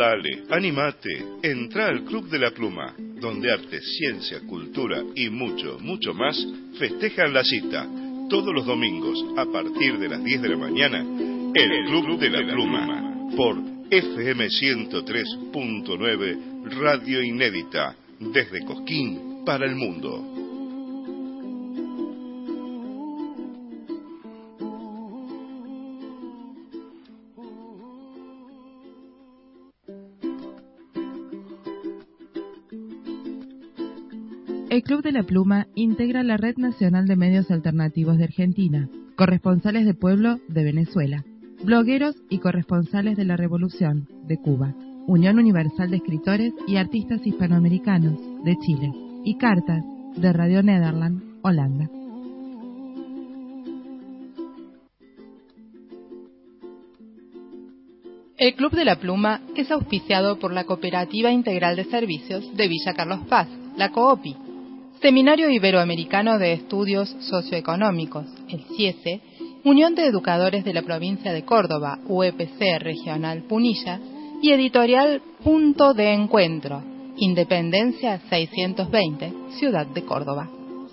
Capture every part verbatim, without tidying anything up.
Dale, animate, entra al Club de la Pluma, donde arte, ciencia, cultura y mucho, mucho más festejan la cita. Todos los domingos, a partir de las diez de la mañana, el Club de la Pluma, por F M ciento tres punto nueve, Radio Inédita, desde Cosquín para el mundo. El Club de la Pluma integra la Red Nacional de Medios Alternativos de Argentina, corresponsales de pueblo de Venezuela, blogueros y corresponsales de la Revolución de Cuba, Unión Universal de Escritores y Artistas Hispanoamericanos de Chile y Cartas de Radio Nederland, Holanda. El Club de la Pluma es auspiciado por la Cooperativa Integral de Servicios de Villa Carlos Paz, la COOPI, Seminario Iberoamericano de Estudios Socioeconómicos, el CIESE, Unión de Educadores de la Provincia de Córdoba, U E P C Regional Punilla, y Editorial Punto de Encuentro, Independencia seiscientos veinte, Ciudad de Córdoba.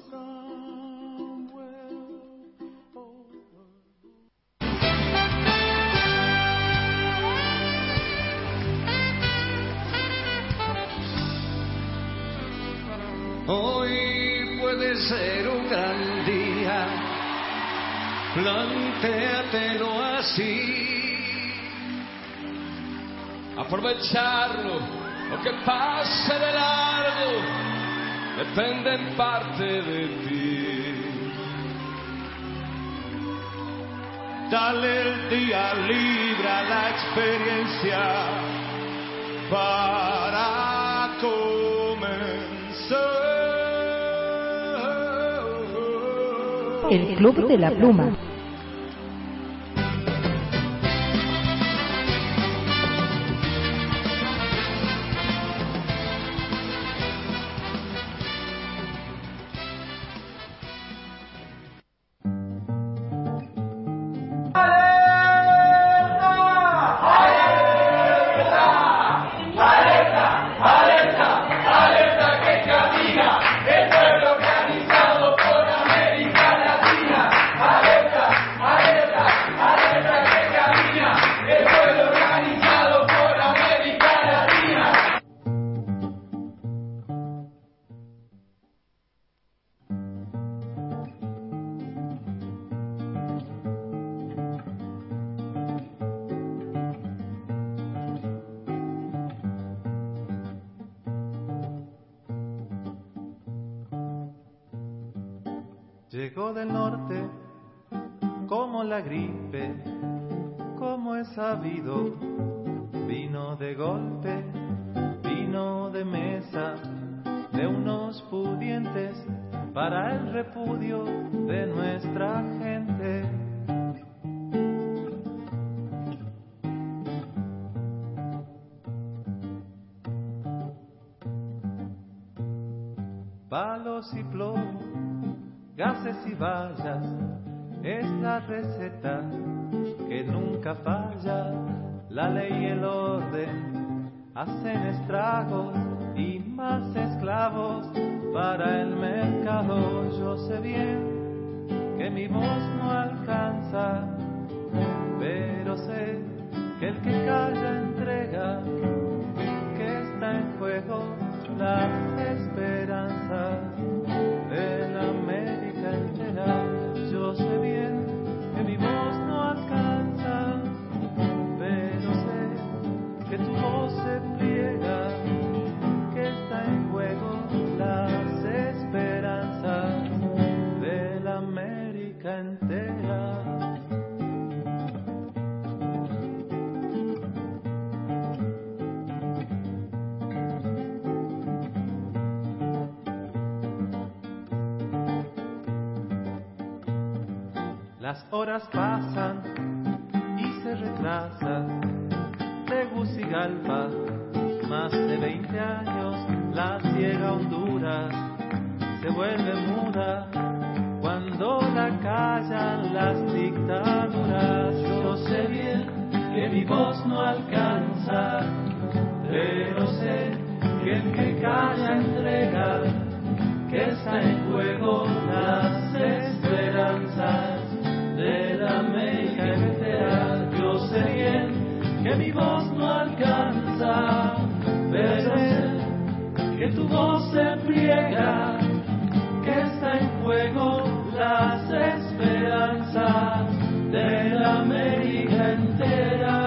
Hoy puede ser un gran día, plantéatelo así. Aprovecharlo, lo que pase de largo, depende en parte de ti. Dale el día libre a la experiencia para comenzar. El Club de la Pluma. Llegó del norte como la gripe, como es sabido, vino de golpe, vino de mesa, de unos pudientes para el repudio de nuestra gente. Palos y plomo, gases y vallas, es la receta que nunca falla. La ley y el orden hacen estragos y más esclavos para el mercado. Yo sé bien que mi voz no alcanza, pero sé que el que calla entrega, que está en juego la esperanza de la América entera. Yo sé bien que mi voz no alcanza, pero sé que tu voz se pliega, que está en juego las esperanzas de la América entera. Las horas pasan y se retrasan. Tegucigalpa, más de veinte años, la ciega Honduras se vuelve muda cuando la callan las dictaduras. Yo sé bien que mi voz no alcanza, esperanzas de la América entera.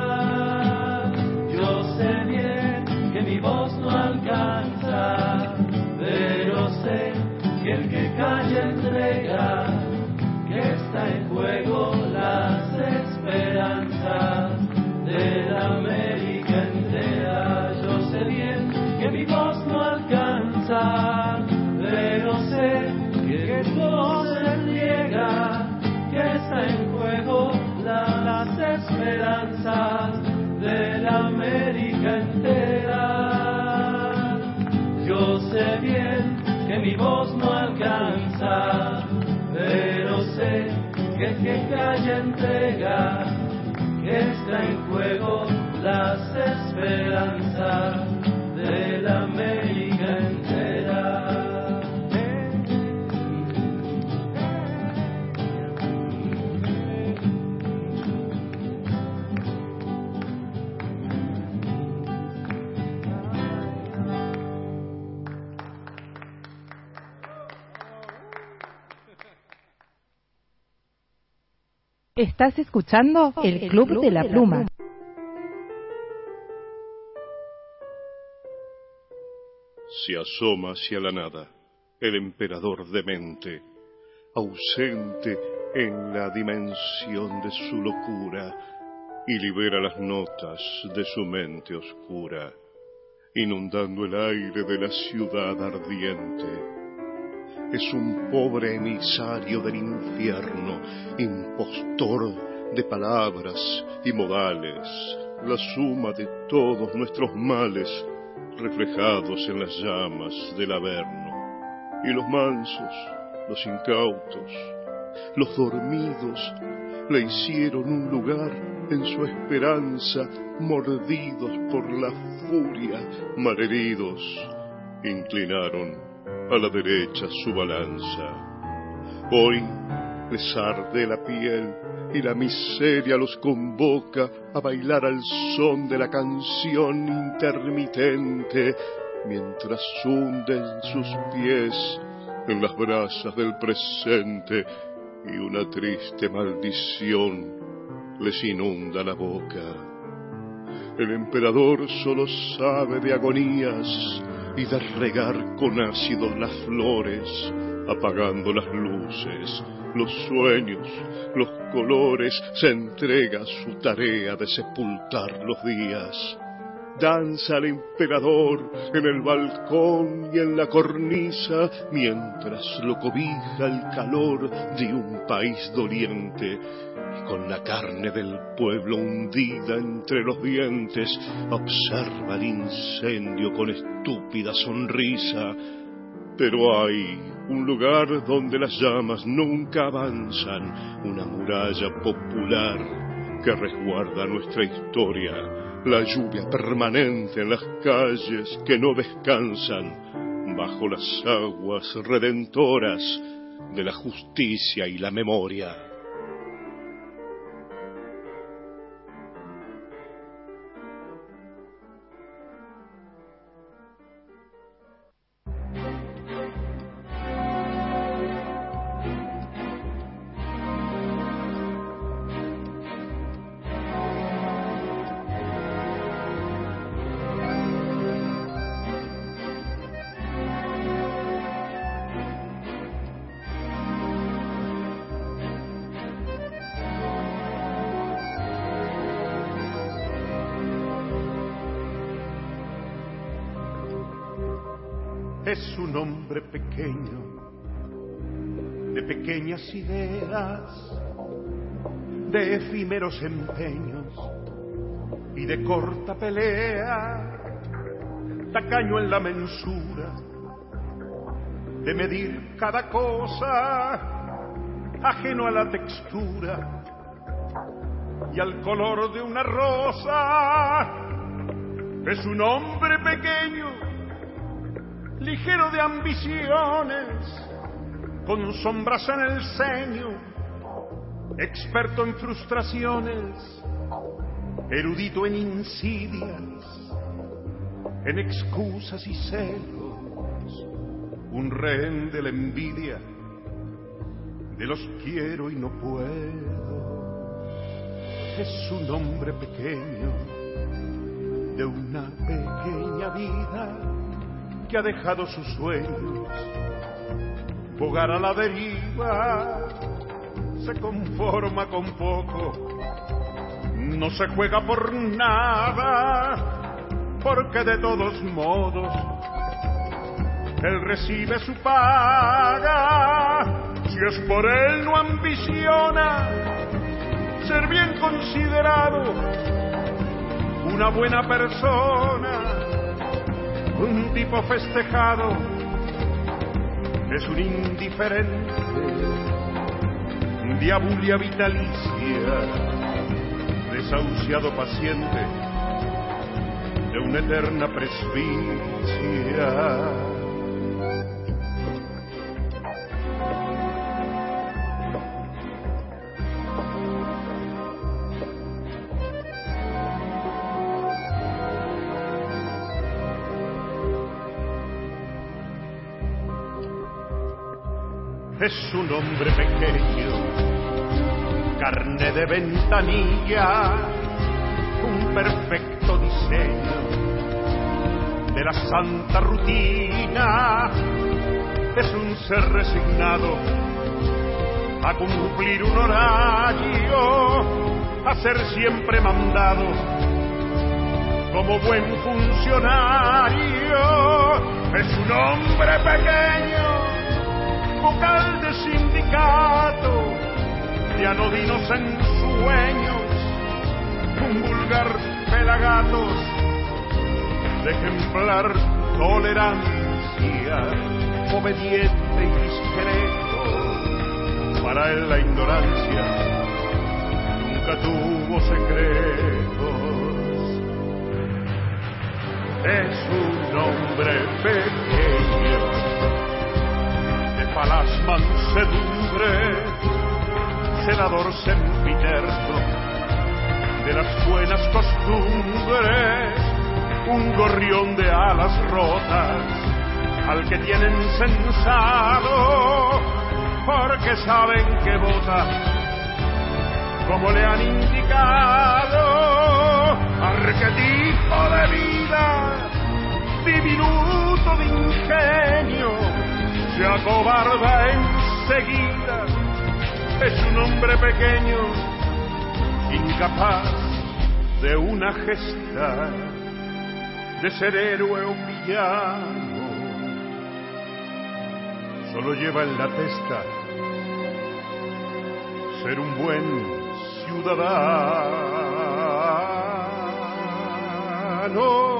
Yo sé bien que mi voz no alcanza, pero sé que el que calla entrega, que está en juego las esperanzas de la América entera. Yo sé bien que mi voz no alcanza, pero sé que tu voz se riega, que está en juego la- las esperanzas de la América entera. Yo sé bien que mi voz no alcanza, pero sé que el que calla entrega, que está en juego las esperanzas de la América entera. Estás escuchando el Club de la Pluma. Se asoma hacia la nada el emperador demente, ausente en la dimensión de su locura, y libera las notas de su mente oscura, inundando el aire de la ciudad ardiente. Es un pobre emisario del infierno, impostor de palabras y modales, la suma de todos nuestros males, reflejados en las llamas del Averno. Y los mansos, los incautos, los dormidos, le hicieron un lugar en su esperanza, mordidos por la furia, malheridos, inclinaron a la derecha su balanza. Hoy les arde la piel y la miseria los convoca a bailar al son de la canción intermitente, mientras hunden sus pies en las brasas del presente y una triste maldición les inunda la boca. El emperador solo sabe de agonías y de regar con ácido las flores, apagando las luces, los sueños, los colores. Se entrega a su tarea de sepultar los días. Danza el emperador en el balcón y en la cornisa, mientras lo cobija el calor de un país doliente. Y con la carne del pueblo hundida entre los dientes, observa el incendio con estúpida sonrisa. Pero hay un lugar donde las llamas nunca avanzan, una muralla popular que resguarda nuestra historia, la lluvia permanente en las calles que no descansan, bajo las aguas redentoras de la justicia y la memoria. Es un hombre pequeño, de pequeñas ideas, de efímeros empeños y de corta pelea, tacaño en la mensura, de medir cada cosa, ajeno a la textura y al color de una rosa. Es un hombre pequeño, ligero de ambiciones, con sombras en el ceño, experto en frustraciones, erudito en insidias, en excusas y celos, un rehén de la envidia, de los quiero y no puedo. Es un hombre pequeño, de una pequeña vida, que ha dejado sus sueños bogar a la deriva. Se conforma con poco, no se juega por nada, porque de todos modos él recibe su paga. Si es por él no ambiciona ser bien considerado, una buena persona, un tipo festejado. Es un indiferente, diabulia vitalicia, desahuciado paciente de una eterna presbicia. Es un hombre pequeño, carne de ventanilla, un perfecto diseño de la santa rutina. Es un ser resignado a cumplir un horario, a ser siempre mandado como buen funcionario. Es un hombre pequeño, vocal de sindicato, de anodinos ensueños, un vulgar pelagatos, de ejemplar tolerancia, obediente y discreto. Para él la ignorancia nunca tuvo secretos. Es un hombre pequeño, falaz mansedumbre, senador sempiterno de las buenas costumbres, un gorrión de alas rotas al que tienen censado, porque saben que vota como le han indicado. Arquetipo de vida, diminuto de ingenio, se acobarda enseguida. Es un hombre pequeño, incapaz de una gesta, de ser héroe o villano. Solo lleva en la testa ser un buen ciudadano.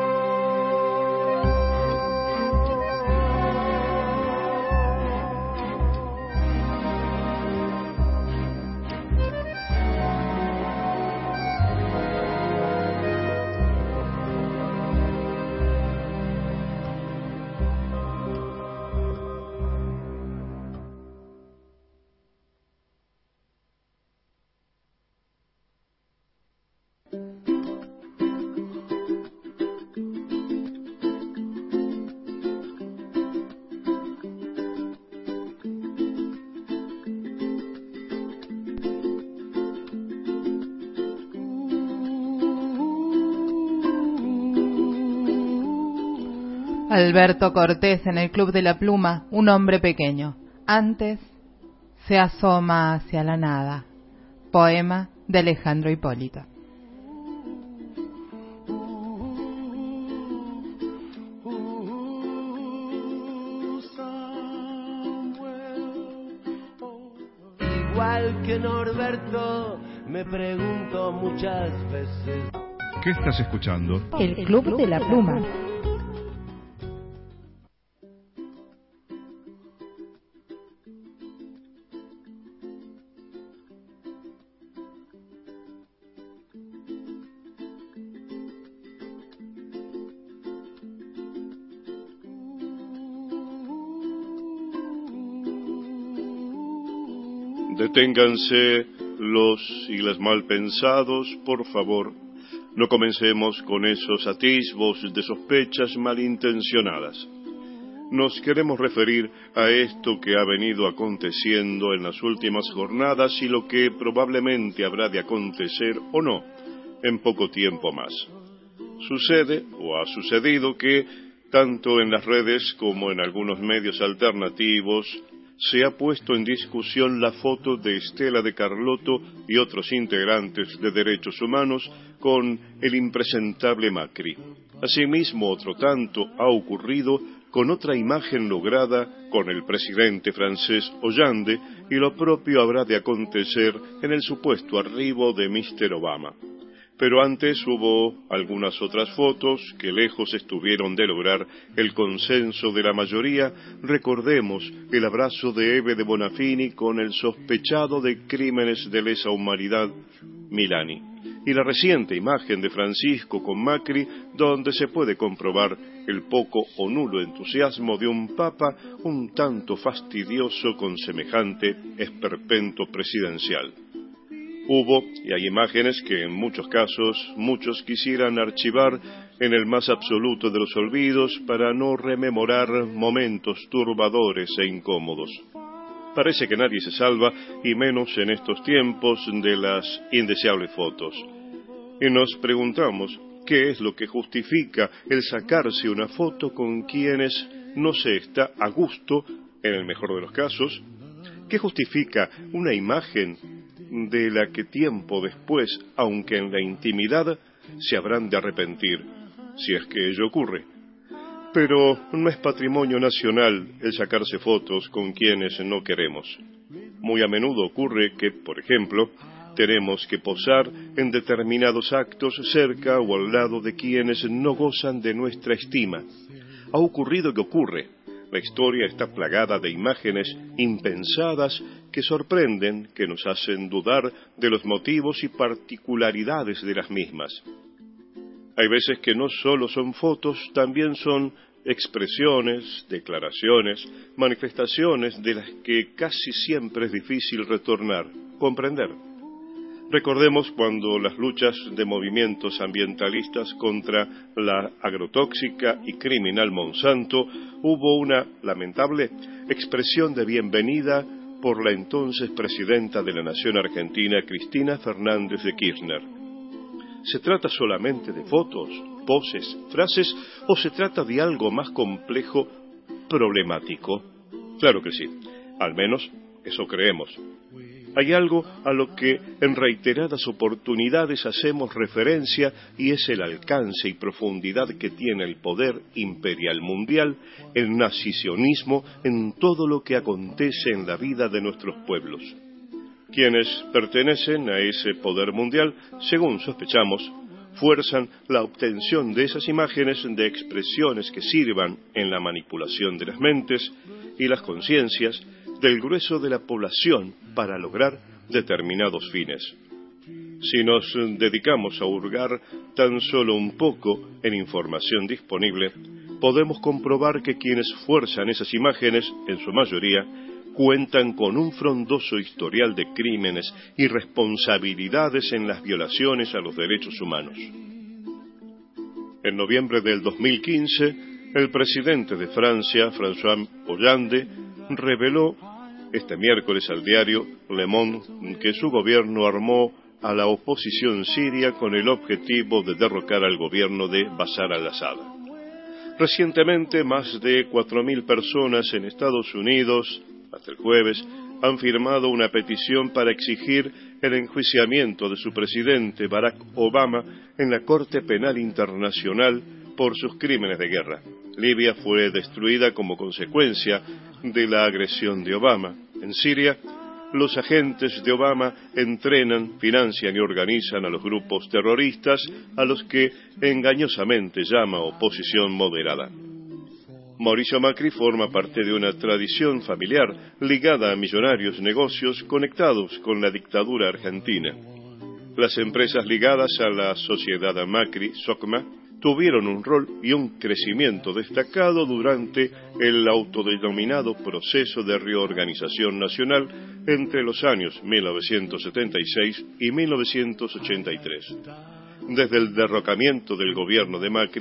Alberto Cortés en el Club de la Pluma, un hombre pequeño. Antes se asoma hacia la nada. Poema de Alejandro Hipólito. Igual que Norberto, me pregunto muchas veces. ¿Qué estás escuchando? El Club de la Pluma. Deténganse los y las mal pensados, por favor. No comencemos con esos atisbos de sospechas malintencionadas. nos queremos referir a esto que ha venido aconteciendo en las últimas jornadas y lo que probablemente habrá de acontecer o no en poco tiempo más. Sucede o ha sucedido que, tanto en las redes como en algunos medios alternativos, se ha puesto en discusión la foto de Estela de Carlotto y otros integrantes de Derechos Humanos con el impresentable Macri. Asimismo, otro tanto ha ocurrido con otra imagen lograda con el presidente francés Hollande, y lo propio habrá de acontecer en el supuesto arribo de mister Obama. Pero antes hubo algunas otras fotos que lejos estuvieron de lograr el consenso de la mayoría. Recordemos el abrazo de Eve de Bonafini con el sospechado de crímenes de lesa humanidad Milani, y la reciente imagen de Francisco con Macri, donde se puede comprobar el poco o nulo entusiasmo de un papa un tanto fastidioso con semejante esperpento presidencial. Hubo, y hay imágenes que en muchos casos muchos quisieran archivar en el más absoluto de los olvidos para no rememorar momentos turbadores e incómodos. Parece que nadie se salva, y menos en estos tiempos, de las indeseables fotos. Y nos preguntamos, ¿qué es lo que justifica el sacarse una foto con quienes no se está a gusto, en el mejor de los casos? ¿Qué justifica una imagen de la que tiempo después, aunque en la intimidad, se habrán de arrepentir, si es que ello ocurre? Pero no es patrimonio nacional el sacarse fotos con quienes no queremos. Muy a menudo ocurre que, por ejemplo, tenemos que posar en determinados actos cerca o al lado de quienes no gozan de nuestra estima. Ha ocurrido que ocurre. La historia está plagada de imágenes impensadas que sorprenden, que nos hacen dudar de los motivos y particularidades de las mismas. Hay veces que no solo son fotos, también son expresiones, declaraciones, manifestaciones de las que casi siempre es difícil retornar, comprender. Recordemos cuando las luchas de movimientos ambientalistas contra la agrotóxica y criminal Monsanto hubo una lamentable expresión de bienvenida por la entonces presidenta de la Nación Argentina, Cristina Fernández de Kirchner. ¿Se trata solamente de fotos, poses, frases, o se trata de algo más complejo, problemático? Claro que sí, al menos eso creemos. Hay algo a lo que en reiteradas oportunidades hacemos referencia, y es el alcance y profundidad que tiene el poder imperial mundial, el nazisionismo, en todo lo que acontece en la vida de nuestros pueblos. Quienes pertenecen a ese poder mundial, según sospechamos, fuerzan la obtención de esas imágenes de expresiones que sirvan en la manipulación de las mentes y las conciencias del grueso de la población para lograr determinados fines. Si nos dedicamos a hurgar tan solo un poco en información disponible, podemos comprobar que quienes fuerzan esas imágenes, en su mayoría, cuentan con un frondoso historial de crímenes y responsabilidades en las violaciones a los derechos humanos. En noviembre del dos mil quince, el presidente de Francia, François Hollande, reveló este miércoles al diario Le Monde que su gobierno armó a la oposición siria con el objetivo de derrocar al gobierno de Bashar al-Assad. Recientemente, más de cuatro mil personas en Estados Unidos, hasta el jueves, han firmado una petición para exigir el enjuiciamiento de su presidente Barack Obama en la Corte Penal Internacional por sus crímenes de guerra. Libia fue destruida como consecuencia de la agresión de Obama. En Siria, los agentes de Obama entrenan, financian y organizan a los grupos terroristas a los que engañosamente llama oposición moderada. Mauricio Macri forma parte de una tradición familiar ligada a millonarios negocios conectados con la dictadura argentina. Las empresas ligadas a la sociedad Macri, SOCMA, tuvieron un rol y un crecimiento destacado durante el autodenominado proceso de reorganización nacional entre los años mil novecientos setenta y seis y mil novecientos ochenta y tres. Desde el derrocamiento del gobierno de Macri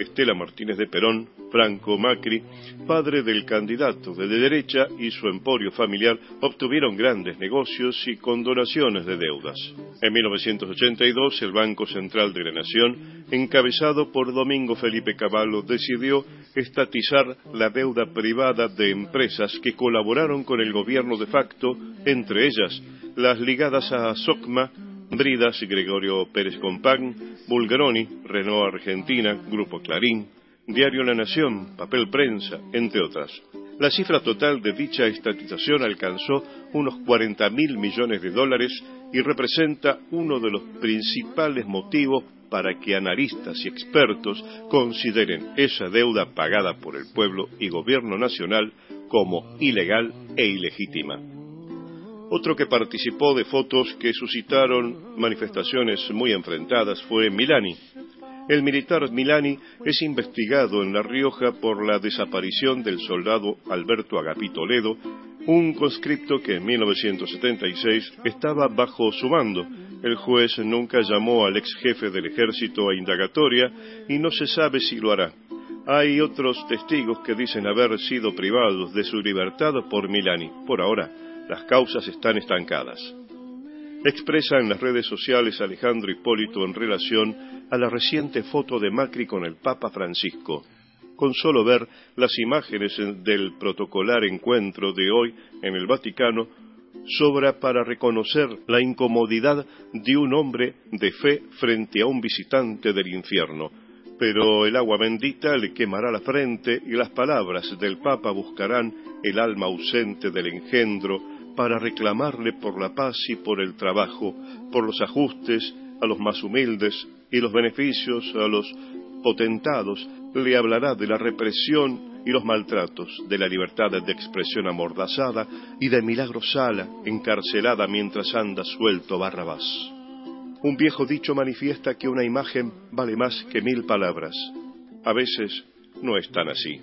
Estela Martínez de Perón, Franco Macri, padre del candidato de derecha, y su emporio familiar obtuvieron grandes negocios y condonaciones de deudas. En mil novecientos ochenta y dos, el Banco Central de la Nación, encabezado por Domingo Felipe Cavallo, decidió estatizar la deuda privada de empresas que colaboraron con el gobierno de facto, entre ellas las ligadas a Socma, Bridas, Gregorio Pérez Compán, Bulgaroni, Renault Argentina, Grupo Clarín, Diario La Nación, Papel Prensa, entre otras. La cifra total de dicha estatización alcanzó unos cuarenta mil millones de dólares y representa uno de los principales motivos para que analistas y expertos consideren esa deuda pagada por el pueblo y gobierno nacional como ilegal e ilegítima. Otro que participó de fotos que suscitaron manifestaciones muy enfrentadas fue Milani. El militar Milani es investigado en La Rioja por la desaparición del soldado Alberto Agapí Toledo, un conscripto que en mil novecientos setenta y seis estaba bajo su mando. El juez nunca llamó al ex jefe del ejército a indagatoria y no se sabe si lo hará. Hay otros testigos que dicen haber sido privados de su libertad por Milani. Por ahora, las causas están estancadas. Expresa en las redes sociales Alejandro Hipólito en relación a la reciente foto de Macri con el Papa Francisco. Con solo ver las imágenes del protocolar encuentro de hoy en el Vaticano, sobra para reconocer la incomodidad de un hombre de fe frente a un visitante del infierno. Pero el agua bendita le quemará la frente y las palabras del Papa buscarán el alma ausente del engendro para reclamarle por la paz y por el trabajo, por los ajustes a los más humildes y los beneficios a los potentados. Le hablará de la represión y los maltratos, de la libertad de expresión amordazada y de Milagro Sala, encarcelada mientras anda suelto Barrabás. Un viejo dicho manifiesta que una imagen vale más que mil palabras. A veces no es tan así.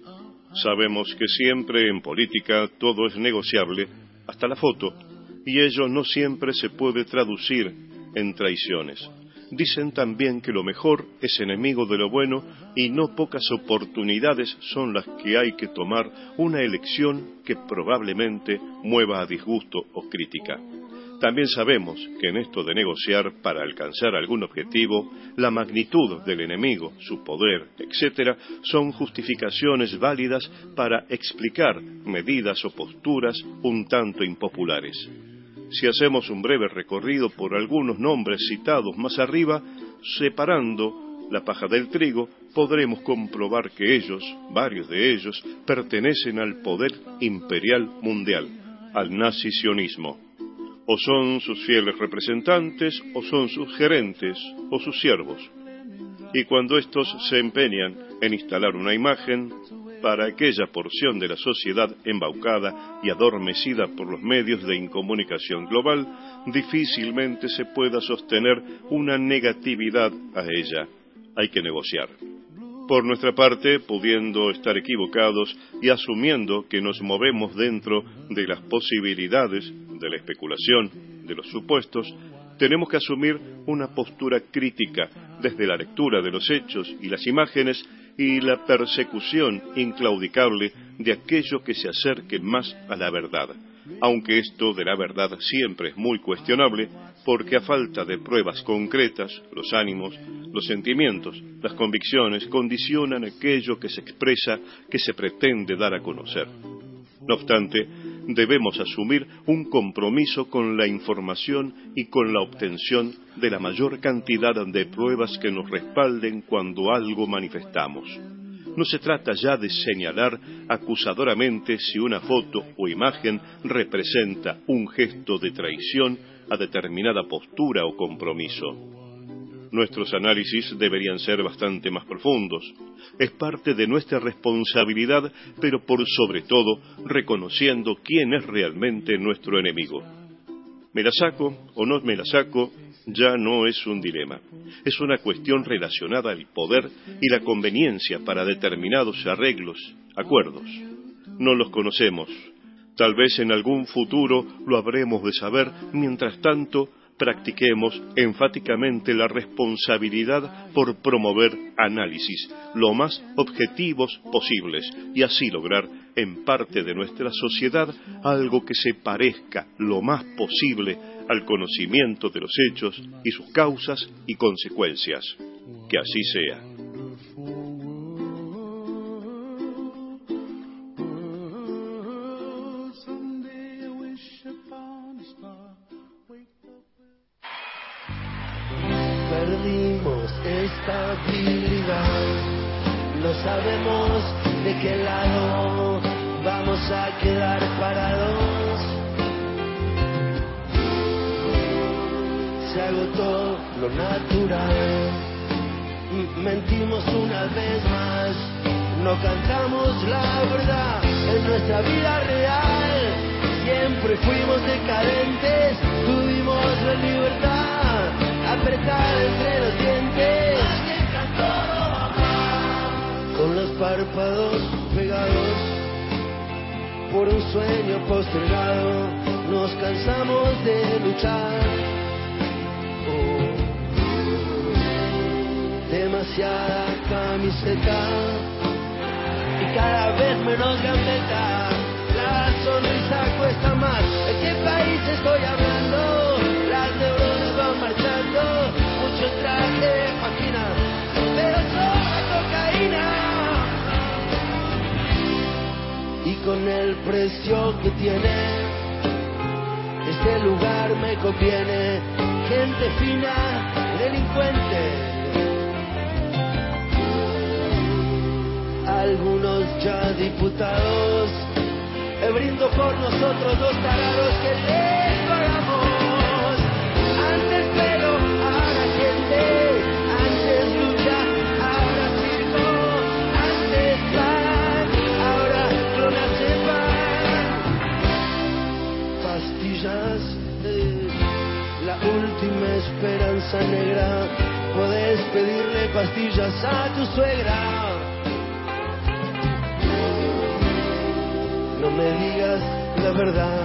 Sabemos que siempre en política todo es negociable, hasta la foto, y ello no siempre se puede traducir en traiciones. Dicen también que lo mejor es enemigo de lo bueno y no pocas oportunidades son las que hay que tomar una elección que probablemente mueva a disgusto o crítica. También sabemos que en esto de negociar para alcanzar algún objetivo, la magnitud del enemigo, su poder, etcétera, son justificaciones válidas para explicar medidas o posturas un tanto impopulares. Si hacemos un breve recorrido por algunos nombres citados más arriba, separando la paja del trigo, podremos comprobar que ellos, varios de ellos, pertenecen al poder imperial mundial, al nazi-sionismo. O son sus fieles representantes, o son sus gerentes, o sus siervos. Y cuando estos se empeñan en instalar una imagen para aquella porción de la sociedad embaucada y adormecida por los medios de incomunicación global, difícilmente se pueda sostener una negatividad a ella. Hay que negociar. Por nuestra parte, pudiendo estar equivocados y asumiendo que nos movemos dentro de las posibilidades de la especulación, de los supuestos, tenemos que asumir una postura crítica desde la lectura de los hechos y las imágenes y la persecución inclaudicable de aquello que se acerque más a la verdad, aunque esto de la verdad siempre es muy cuestionable, porque a falta de pruebas concretas, los ánimos, los sentimientos, las convicciones condicionan aquello que se expresa, que se pretende dar a conocer. No obstante, debemos asumir un compromiso con la información y con la obtención de la mayor cantidad de pruebas que nos respalden cuando algo manifestamos. No se trata ya de señalar acusadoramente si una foto o imagen representa un gesto de traición a determinada postura o compromiso. Nuestros análisis deberían ser bastante más profundos. Es parte de nuestra responsabilidad, pero por sobre todo reconociendo quién es realmente nuestro enemigo. ¿Me la saco o no me la saco? Ya no es un dilema. Es una cuestión relacionada al poder y la conveniencia para determinados arreglos, acuerdos. No los conocemos. Tal vez en algún futuro lo habremos de saber. Mientras tanto, practiquemos enfáticamente la responsabilidad por promover análisis lo más objetivos posibles y así lograr en parte de nuestra sociedad algo que se parezca lo más posible al conocimiento de los hechos y sus causas y consecuencias. Que así sea. Perdimos estabilidad, no sabemos de qué lado vamos a quedar parados. Se agotó lo natural, mentimos una vez más, no cantamos la verdad en nuestra vida real. Siempre fuimos decadentes, tuvimos la libertad apretada entre los dientes, con los párpados pegados por un sueño postergado. Nos cansamos de luchar, oh, demasiada camiseta y cada vez menos gambeta. La sonrisa cuesta más. ¿De qué país estoy hablando? Las neuronas van marchando, muchos trajes, máquinas, pero sobra cocaína. Y con el precio que tiene este lugar me conviene. Gente fina, delincuente, algunos ya diputados. Brindo por nosotros los tarados que les pagamos. Antes pero ahora gente, antes lucha, ahora circo, antes pan, ahora clonazepam. Pastillas, eh, la última esperanza negra. Podés pedirle pastillas a tu suegra. No me digas la verdad,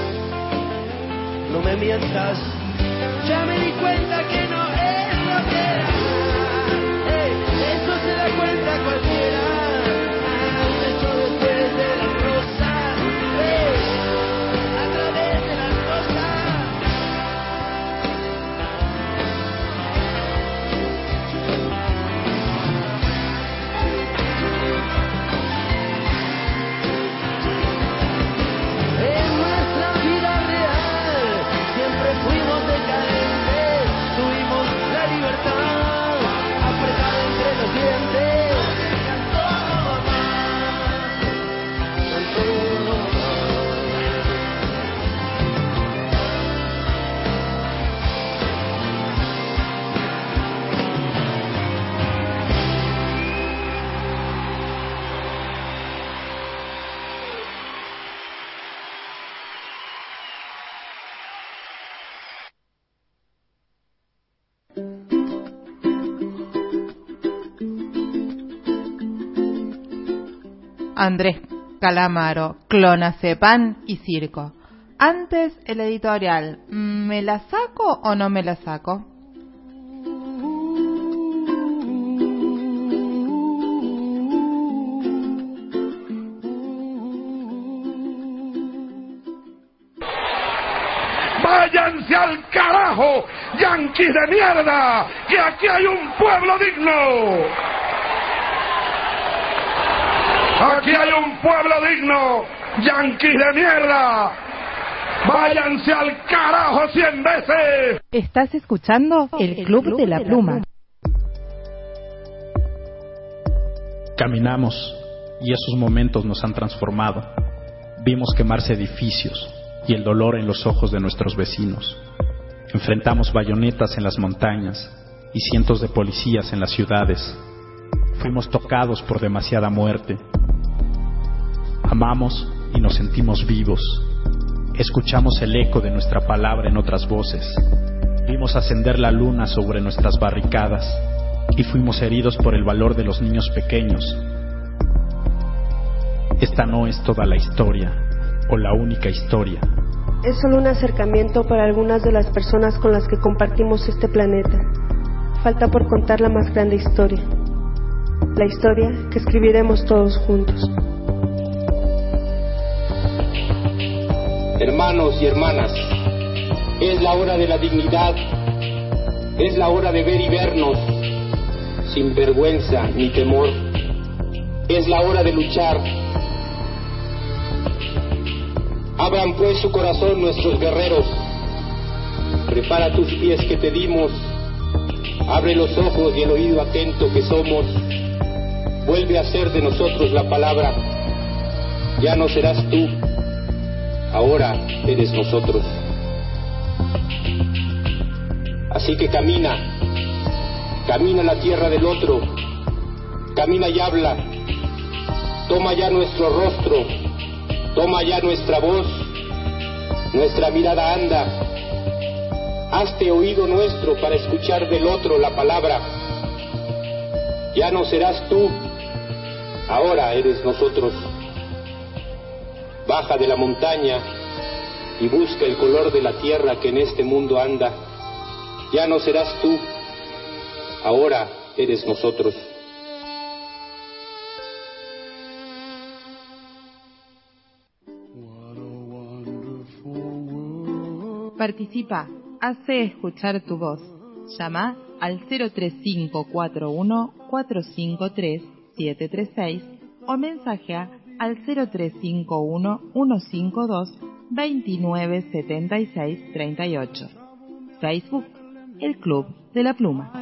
no me mientas, ya me di cuenta que no es lo que era. Hey, eso se da cuenta cualquiera, antes o después de las rosas, hey, a través de las rosas. Andrés Calamaro, clonazepam y circo. Antes el editorial, ¿me la saco o no me la saco? ¡Váyanse al carajo, yanquis de mierda! ¡Que aquí hay un pueblo digno! ¡Aquí hay un pueblo digno, yanquis de mierda! ¡Váyanse al carajo cien veces! Estás escuchando el Club de la Pluma. Caminamos y esos momentos nos han transformado. Vimos quemarse edificios y el dolor en los ojos de nuestros vecinos. Enfrentamos bayonetas en las montañas y cientos de policías en las ciudades. Fuimos tocados por demasiada muerte. Amamos y nos sentimos vivos. Escuchamos el eco de nuestra palabra en otras voces. Vimos ascender la luna sobre nuestras barricadas y fuimos heridos por el valor de los niños pequeños. Esta no es toda la historia o la única historia. es solo un acercamiento para algunas de las personas con las que compartimos este planeta. Falta por contar la más grande historia, la historia que escribiremos todos juntos. Hermanos y hermanas, es la hora de la dignidad, es la hora de ver y vernos, sin vergüenza ni temor. Es la hora de luchar. Abran pues su corazón nuestros guerreros. Prepara tus pies que te dimos. Abre los ojos y el oído atento que somos. Vuelve a ser de nosotros la palabra. Ya no serás tú, ahora eres nosotros. Así que camina, camina la tierra del otro, camina y habla. Toma ya nuestro rostro, toma ya nuestra voz, nuestra mirada anda. Hazte oído nuestro para escuchar del otro la palabra. Ya no serás tú, ahora eres nosotros. Baja de la montaña y busca el color de la tierra que en este mundo anda. Ya no serás tú, ahora eres nosotros. Participa, hace escuchar tu voz. Llama al cero tres cinco cuatro uno cuatro cinco tres siete tres seis o mensajea al cero tres cinco uno uno cinco dos dos nueve siete seis tres ocho. Facebook, El Club de la Pluma.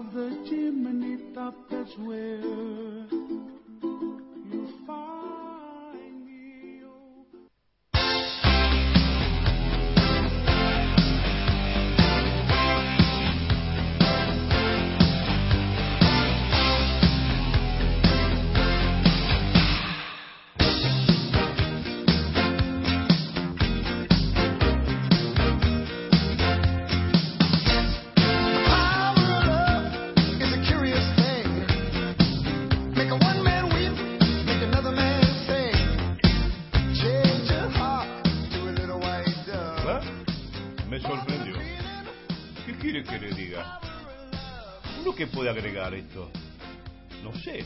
¿Qué puede agregar esto? No sé.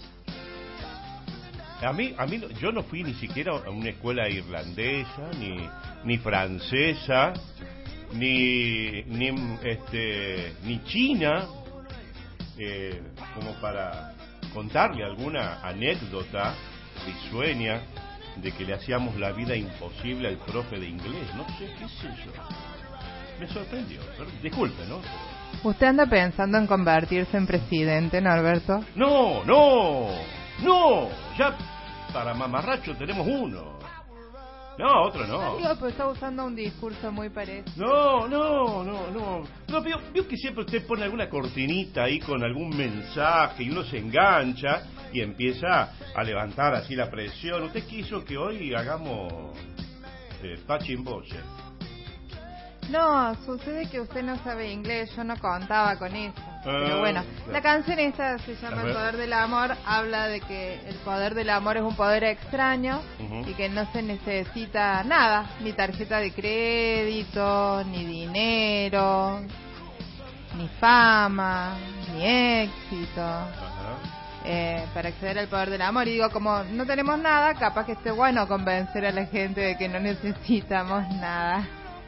A mí, a mí, yo no fui ni siquiera a una escuela irlandesa, ni, ni francesa, ni, ni, este, ni china, eh, como para contarle alguna anécdota risueña de que le hacíamos la vida imposible al profe de inglés. No sé, qué sé yo. Me sorprendió. Pero, disculpe, ¿no? ¿Usted anda pensando en convertirse en presidente, Norberto? No, no, no. Ya para mamarracho tenemos uno. No, otro no. Digo, pues está usando un discurso muy parecido. No, no, no, no. No, veo, veo que siempre usted pone alguna cortinita ahí con algún mensaje y uno se engancha y empieza a levantar así la presión. Usted quiso que hoy hagamos eh, pachimboche. No, sucede que usted no sabe inglés, yo no contaba con eso. Pero bueno, la canción esta se llama El Poder del Amor, habla de que el poder del amor es un poder extraño uh-huh. y que no se necesita nada, ni tarjeta de crédito, ni dinero, ni fama, ni éxito, uh-huh. eh, para acceder al poder del amor. Y digo, como no tenemos nada, capaz que esté bueno convencer a la gente de que no necesitamos nada.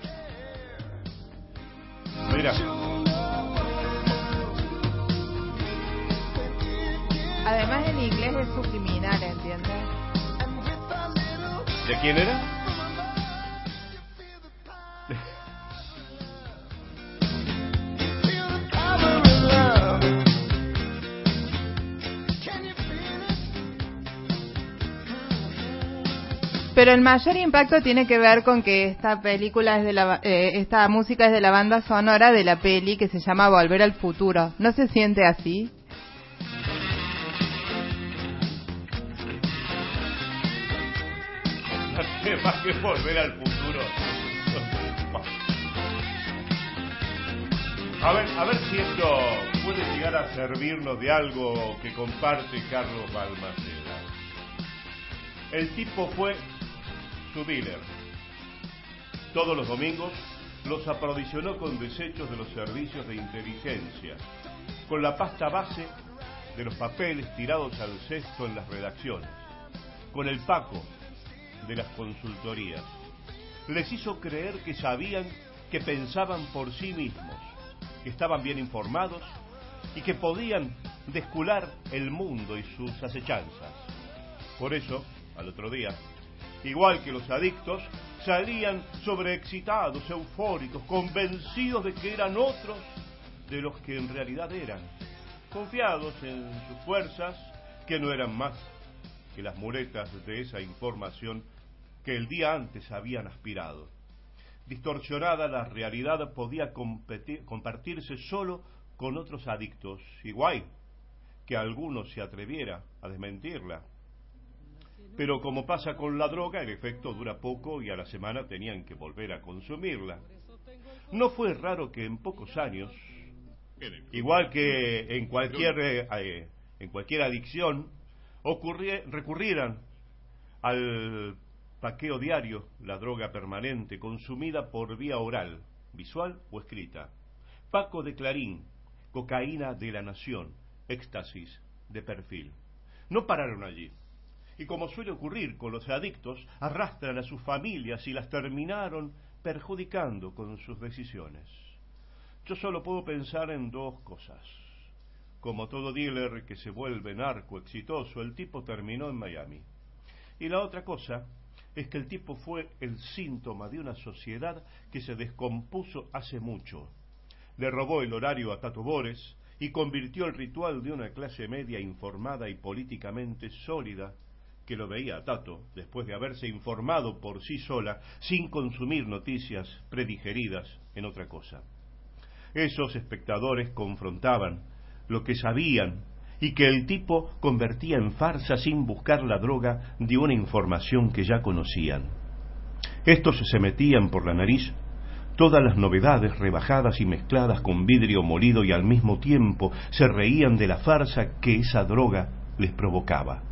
Mira. Además en inglés es subliminal, ¿entiendes? ¿De quién era? Pero el mayor impacto tiene que ver con que esta película es de la, eh, esta música es de la banda sonora de la peli que se llama Volver al Futuro. ¿No se siente así? Más que Volver al Futuro. A ver, a ver si esto puede llegar a servirnos de algo que comparte Carlos Balmaceda. El tipo fue su dealer. Todos los domingos los aprovisionó con desechos de los servicios de inteligencia, con la pasta base de los papeles tirados al cesto en las redacciones, con el paco de las consultorías. Les hizo creer que sabían, que pensaban por sí mismos, que estaban bien informados y que podían descular el mundo y sus acechanzas. Por eso, al otro día, igual que los adictos, salían sobreexcitados, eufóricos, convencidos de que eran otros de los que en realidad eran, confiados en sus fuerzas, que no eran más que las muletas de esa información que el día antes habían aspirado. Distorsionada la realidad podía competir, compartirse solo con otros adictos, igual que alguno se atreviera a desmentirla. Pero como pasa con la droga, el efecto dura poco y a la semana tenían que volver a consumirla. No fue raro que en pocos años, igual que en cualquier eh, en cualquier adicción, ocurrie, recurrieran al paqueo diario, la droga permanente, consumida por vía oral, visual o escrita. Paco de Clarín, cocaína de la Nación, éxtasis de Perfil. No pararon allí. Y como suele ocurrir con los adictos, arrastran a sus familias y las terminaron perjudicando con sus decisiones. Yo solo puedo pensar en dos cosas. Como todo dealer que se vuelve narco exitoso, el tipo terminó en Miami. Y la otra cosa es que el tipo fue el síntoma de una sociedad que se descompuso hace mucho. Le robó el horario a Tato Bores y convirtió el ritual de una clase media informada y políticamente sólida que lo veía a Tato, después de haberse informado por sí sola, sin consumir noticias predigeridas en otra cosa. Esos espectadores confrontaban lo que sabían y que el tipo convertía en farsa sin buscar la droga de una información que ya conocían. Estos se metían por la nariz todas las novedades rebajadas y mezcladas con vidrio molido y al mismo tiempo se reían de la farsa que esa droga les provocaba.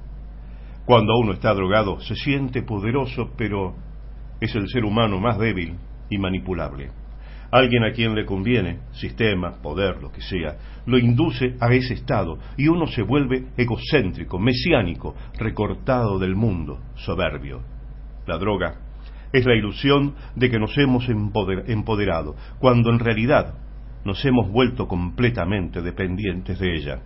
Cuando uno está drogado se siente poderoso, pero es el ser humano más débil y manipulable. Alguien a quien le conviene, sistema, poder, lo que sea, lo induce a ese estado y uno se vuelve egocéntrico, mesiánico, recortado del mundo, soberbio. La droga es la ilusión de que nos hemos empoder- empoderado, cuando en realidad nos hemos vuelto completamente dependientes de ella.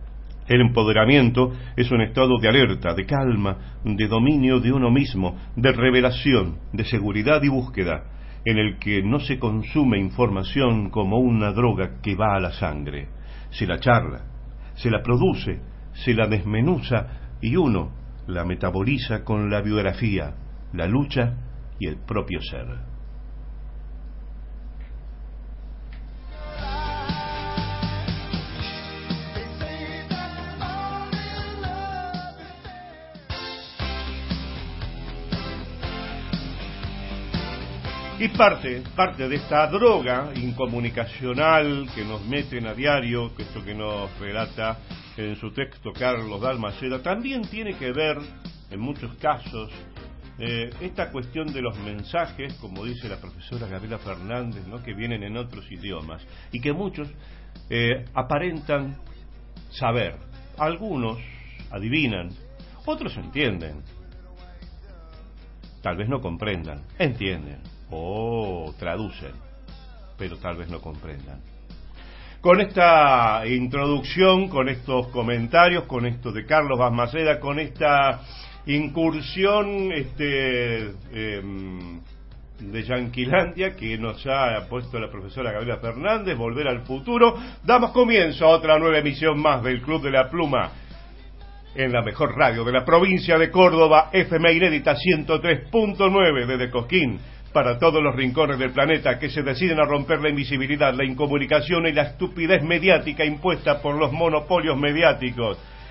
El empoderamiento es un estado de alerta, de calma, de dominio de uno mismo, de revelación, de seguridad y búsqueda, en el que no se consume información como una droga que va a la sangre. Se la charla, se la produce, se la desmenuza y uno la metaboliza con la biografía, la lucha y el propio ser. Y parte, parte de esta droga incomunicacional que nos meten a diario, que esto que nos relata en su texto Carlos Balmaceda, también tiene que ver, en muchos casos, eh, esta cuestión de los mensajes, como dice la profesora Gabriela Fernández, ¿no?, que vienen en otros idiomas, y que muchos eh, aparentan saber. Algunos adivinan, otros entienden. Tal vez no comprendan, entienden. O traducen, pero tal vez no comprendan. Con esta introducción, con estos comentarios, con esto de Carlos Balmaceda, con esta incursión este, eh, de Yanquilandia que nos ha puesto la profesora Gabriela Fernández, Volver al Futuro, damos comienzo a otra nueva emisión más del Club de la Pluma, en la mejor radio de la provincia de Córdoba, F M Inédita ciento tres punto nueve desde Cosquín, para todos los rincones del planeta que se deciden a romper la invisibilidad, la incomunicación y la estupidez mediática impuesta por los monopolios mediáticos.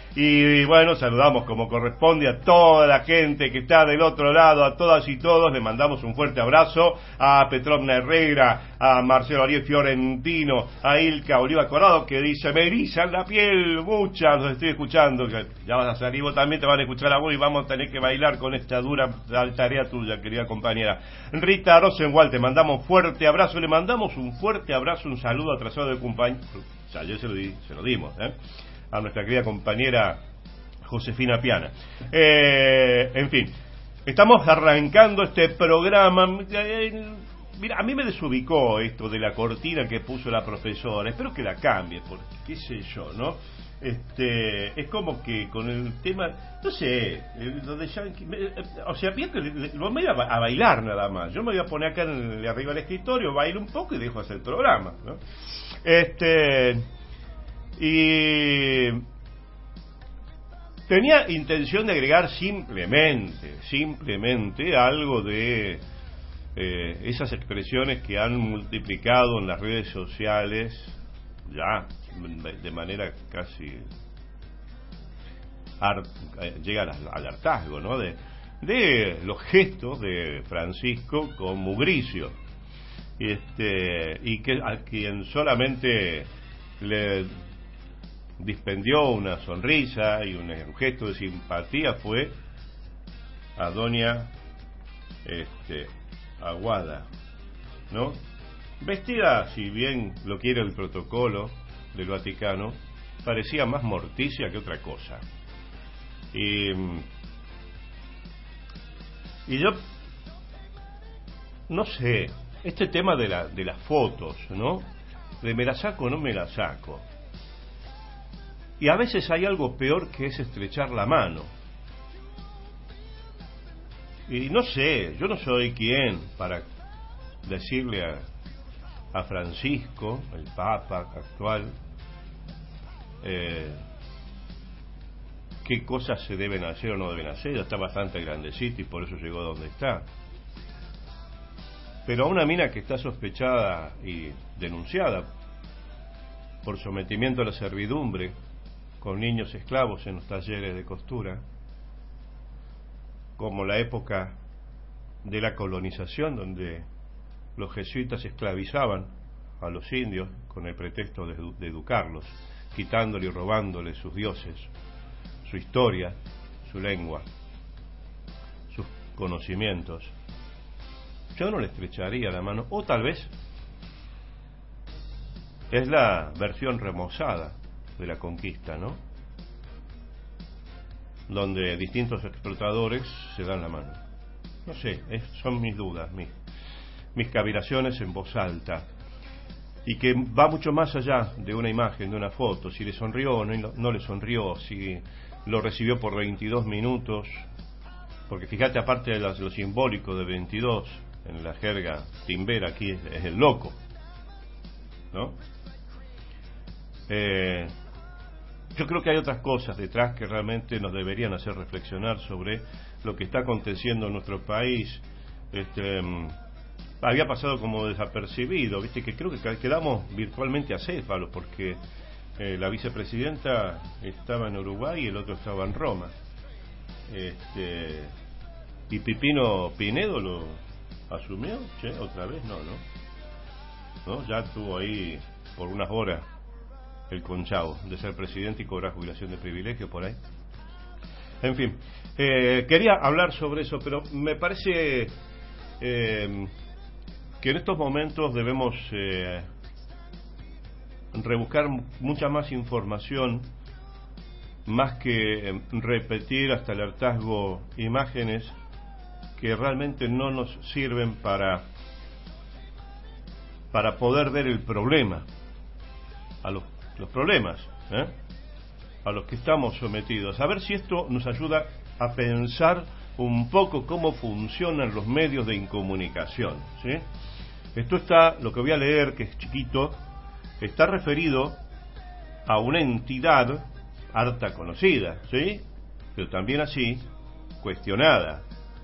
Y bueno, saludamos como corresponde a toda la gente que está del otro lado, a todas y todos. Le mandamos un fuerte abrazo a Petrovna Herrera, a Marcelo Ariel Fiorentino, a Ilka Oliva Corrado, que dice: me erizan la piel, muchas, los estoy escuchando. Ya vas a salir, vos también te van a escuchar a vos y vamos a tener que bailar con esta dura tarea tuya, querida compañera. Rita Rosenwald, te mandamos fuerte abrazo, le mandamos un fuerte abrazo, un saludo atrasado de compañía. O sea, ayer se lo, di, se lo dimos, ¿eh? A nuestra querida compañera Josefina Piana. Eh, en fin, estamos arrancando este programa. Mira, a mí me desubicó esto de la cortina que puso la profesora. Espero que la cambie, porque qué sé yo, ¿no? Este, es como que con el tema, no sé, lo de Yankee, o sea, bien que lo voy a, a bailar nada más. Yo me voy a poner acá en el, arriba del escritorio, bailo un poco y dejo hacer el programa, ¿no? Este, y tenía intención de agregar simplemente, simplemente algo de eh, esas expresiones que han multiplicado en las redes sociales ya de manera casi art, llega al, al hartazgo, ¿no? De, de los gestos de Francisco con Mugricio, este, y que a quien solamente le dispendió una sonrisa y un, un gesto de simpatía fue a doña este, Aguada, ¿no? Vestida, si bien lo quiere el protocolo del Vaticano, parecía más morticia que otra cosa. Y, y yo no sé, este tema de la de las fotos, ¿no? De me la saco o no me la saco. Y a veces hay algo peor que es estrechar la mano. Y no sé, yo no soy quien para decirle a, a Francisco, el Papa actual, eh, qué cosas se deben hacer o no deben hacer. Ya está bastante grandecito y por eso llegó donde está. Pero a una mina que está sospechada y denunciada por sometimiento a la servidumbre con niños esclavos en los talleres de costura, como la época de la colonización, donde los jesuitas esclavizaban a los indios con el pretexto de, de educarlos, quitándole y robándole sus dioses, su historia, su lengua, sus conocimientos. Yo no le estrecharía la mano, o tal vez es la versión remozada de la conquista, ¿no? Donde distintos explotadores se dan la mano. No sé, es, son mis dudas, mis, mis cavilaciones en voz alta, y que va mucho más allá de una imagen, de una foto, si le sonrió o no, no le sonrió, si lo recibió por veintidós minutos, porque fíjate, aparte de lo, lo simbólico de veintidós, en la jerga timbera aquí es, es el loco, ¿no? Eh, yo creo que hay otras cosas detrás que realmente nos deberían hacer reflexionar sobre lo que está aconteciendo en nuestro país. Este, había pasado como desapercibido, viste, que creo que quedamos virtualmente acéfalos, porque eh, la vicepresidenta estaba en Uruguay y el otro estaba en Roma, este, y Pipino Pinedo lo asumió, che, otra vez no, no, no, ya estuvo ahí por unas horas el conchavo de ser presidente y cobrar jubilación de privilegio por ahí. En fin, eh, quería hablar sobre eso, pero me parece eh, que en estos momentos debemos eh, rebuscar mucha más información, más que repetir hasta el hartazgo imágenes que realmente no nos sirven para para poder ver el problema, a los los problemas, ¿eh? a los que estamos sometidos. A ver si esto nos ayuda a pensar un poco cómo funcionan los medios de incomunicación, ¿sí? Esto está, lo que voy a leer, que es chiquito, está referido a una entidad harta conocida, ¿sí? Pero también así cuestionada.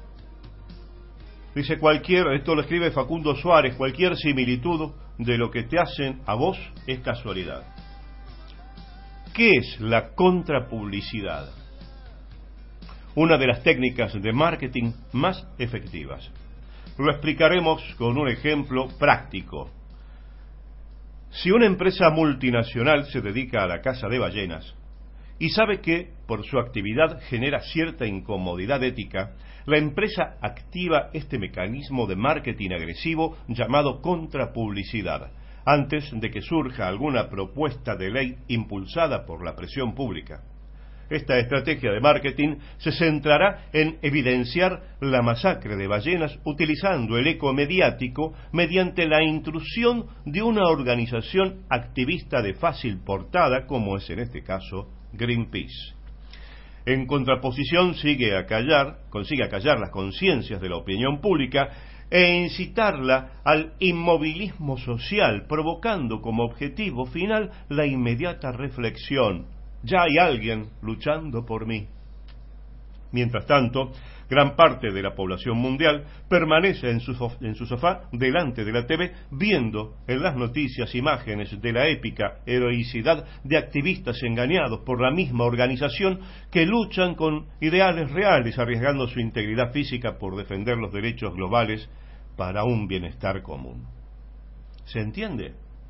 Dice: cualquier, esto lo escribe Facundo Suárez, cualquier similitud de lo que te hacen a vos es casualidad. ¿Qué es la contrapublicidad? Una de las técnicas de marketing más efectivas. Lo explicaremos con un ejemplo práctico. Si una empresa multinacional se dedica a la caza de ballenas y sabe que por su actividad genera cierta incomodidad ética, la empresa activa este mecanismo de marketing agresivo llamado contrapublicidad, antes de que surja alguna propuesta de ley impulsada por la presión pública. Esta estrategia de marketing se centrará en evidenciar la masacre de ballenas utilizando el eco mediático mediante la intrusión de una organización activista de fácil portada, como es en este caso Greenpeace. En contraposición, sigue a callar, consigue acallar las conciencias de la opinión pública e incitarla al inmovilismo social, provocando como objetivo final la inmediata reflexión: ya hay alguien luchando por mí. Mientras tanto, gran parte de la población mundial permanece en su, en su sofá delante de la T V viendo en las noticias imágenes de la épica heroicidad de activistas engañados por la misma organización que luchan con ideales reales, arriesgando su integridad física por defender los derechos globales para un bienestar común. ¿Se entiende?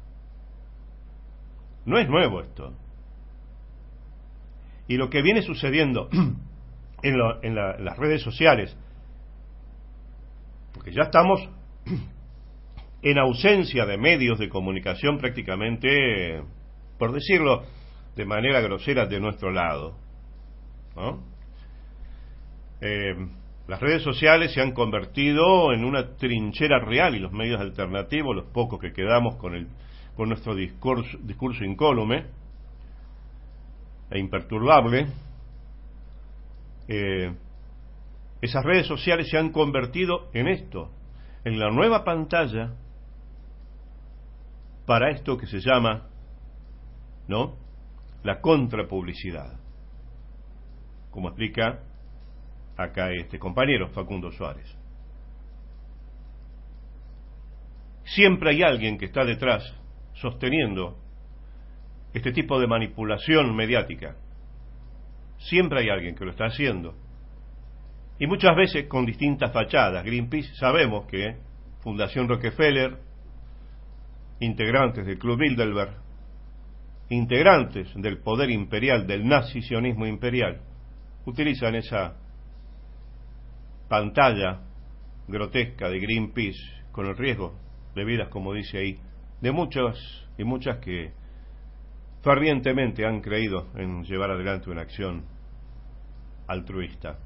No es nuevo esto. Y lo que viene sucediendo en, lo, en la, las redes sociales, porque ya estamos en ausencia de medios de comunicación prácticamente, por decirlo de manera grosera, de nuestro lado, ¿no? Eh, las redes sociales se han convertido en una trinchera real y los medios alternativos, los pocos que quedamos con, el, con nuestro discurso, discurso incólume e imperturbable, eh, esas redes sociales se han convertido en esto, en la nueva pantalla para esto que se llama, ¿no?, la contrapublicidad, como explica acá este compañero Facundo Suárez. Siempre hay alguien que está detrás sosteniendo este tipo de manipulación mediática. Siempre hay alguien que lo está haciendo. Y muchas veces con distintas fachadas. Greenpeace, sabemos que Fundación Rockefeller, integrantes del Club Bilderberg, integrantes del poder imperial, del nazi-sionismo imperial, utilizan esa pantalla grotesca de Greenpeace con el riesgo de vidas, como dice ahí, de muchas y muchas que fervientemente han creído en llevar adelante una acción altruista.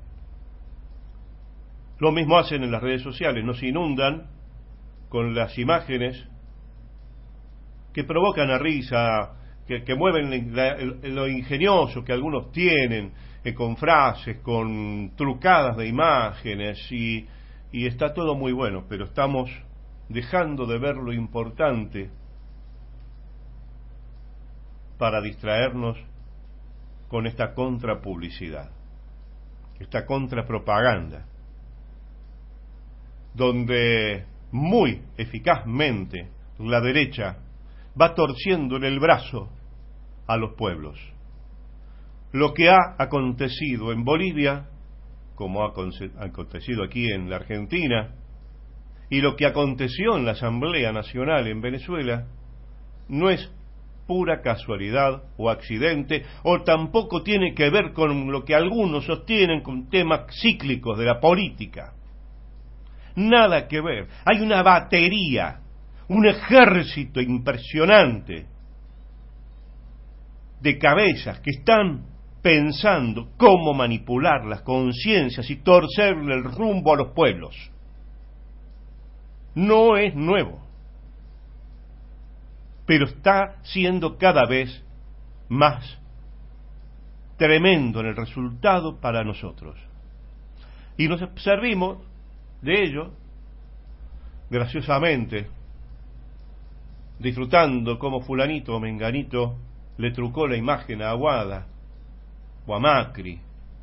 Lo mismo hacen en las redes sociales, nos inundan con las imágenes que provocan a risa, que, que mueven la, lo ingenioso que algunos tienen, eh, con frases, con trucadas de imágenes, y, y está todo muy bueno, pero estamos dejando de ver lo importante para distraernos con esta contrapublicidad, esta contrapropaganda, donde muy eficazmente la derecha va torciendo en el brazo a los pueblos. Lo que ha acontecido en Bolivia, como ha acontecido aquí en la Argentina, y lo que aconteció en la Asamblea Nacional en Venezuela, no es pura casualidad o accidente, o tampoco tiene que ver con lo que algunos sostienen con temas cíclicos de la política. Nada que ver. Hay una batería, un ejército impresionante de cabezas que están pensando cómo manipular las conciencias y torcerle el rumbo a los pueblos. No es nuevo, pero está siendo cada vez más tremendo en el resultado para nosotros. Y nos servimos de ello, graciosamente, disfrutando como fulanito o menganito le trucó la imagen a Aguada o a Macri,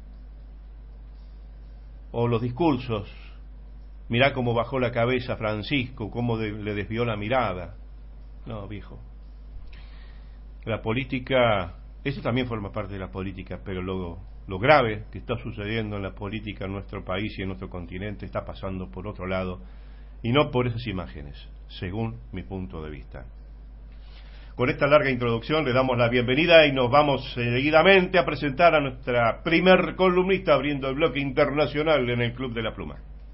o los discursos, mirá cómo bajó la cabeza Francisco, cómo de, le desvió la mirada. No, viejo, la política Eso también forma parte de la política, pero lo, lo grave que está sucediendo en la política en nuestro país y en nuestro continente está pasando por otro lado, y no por esas imágenes, según mi punto de vista. Con esta larga introducción le damos la bienvenida y nos vamos seguidamente a presentar a nuestra primer columnista abriendo el bloque internacional en el Club de la Pluma.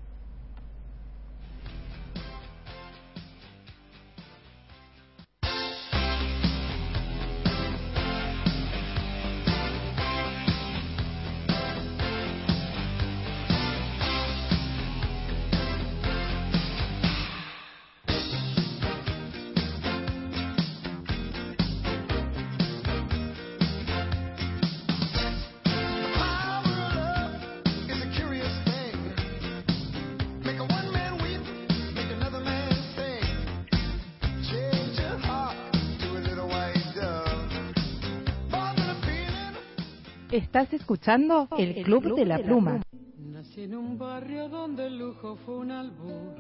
Estás escuchando el, el Club, Club de la, de la Pluma. Nací en un barrio donde el lujo fue un albur.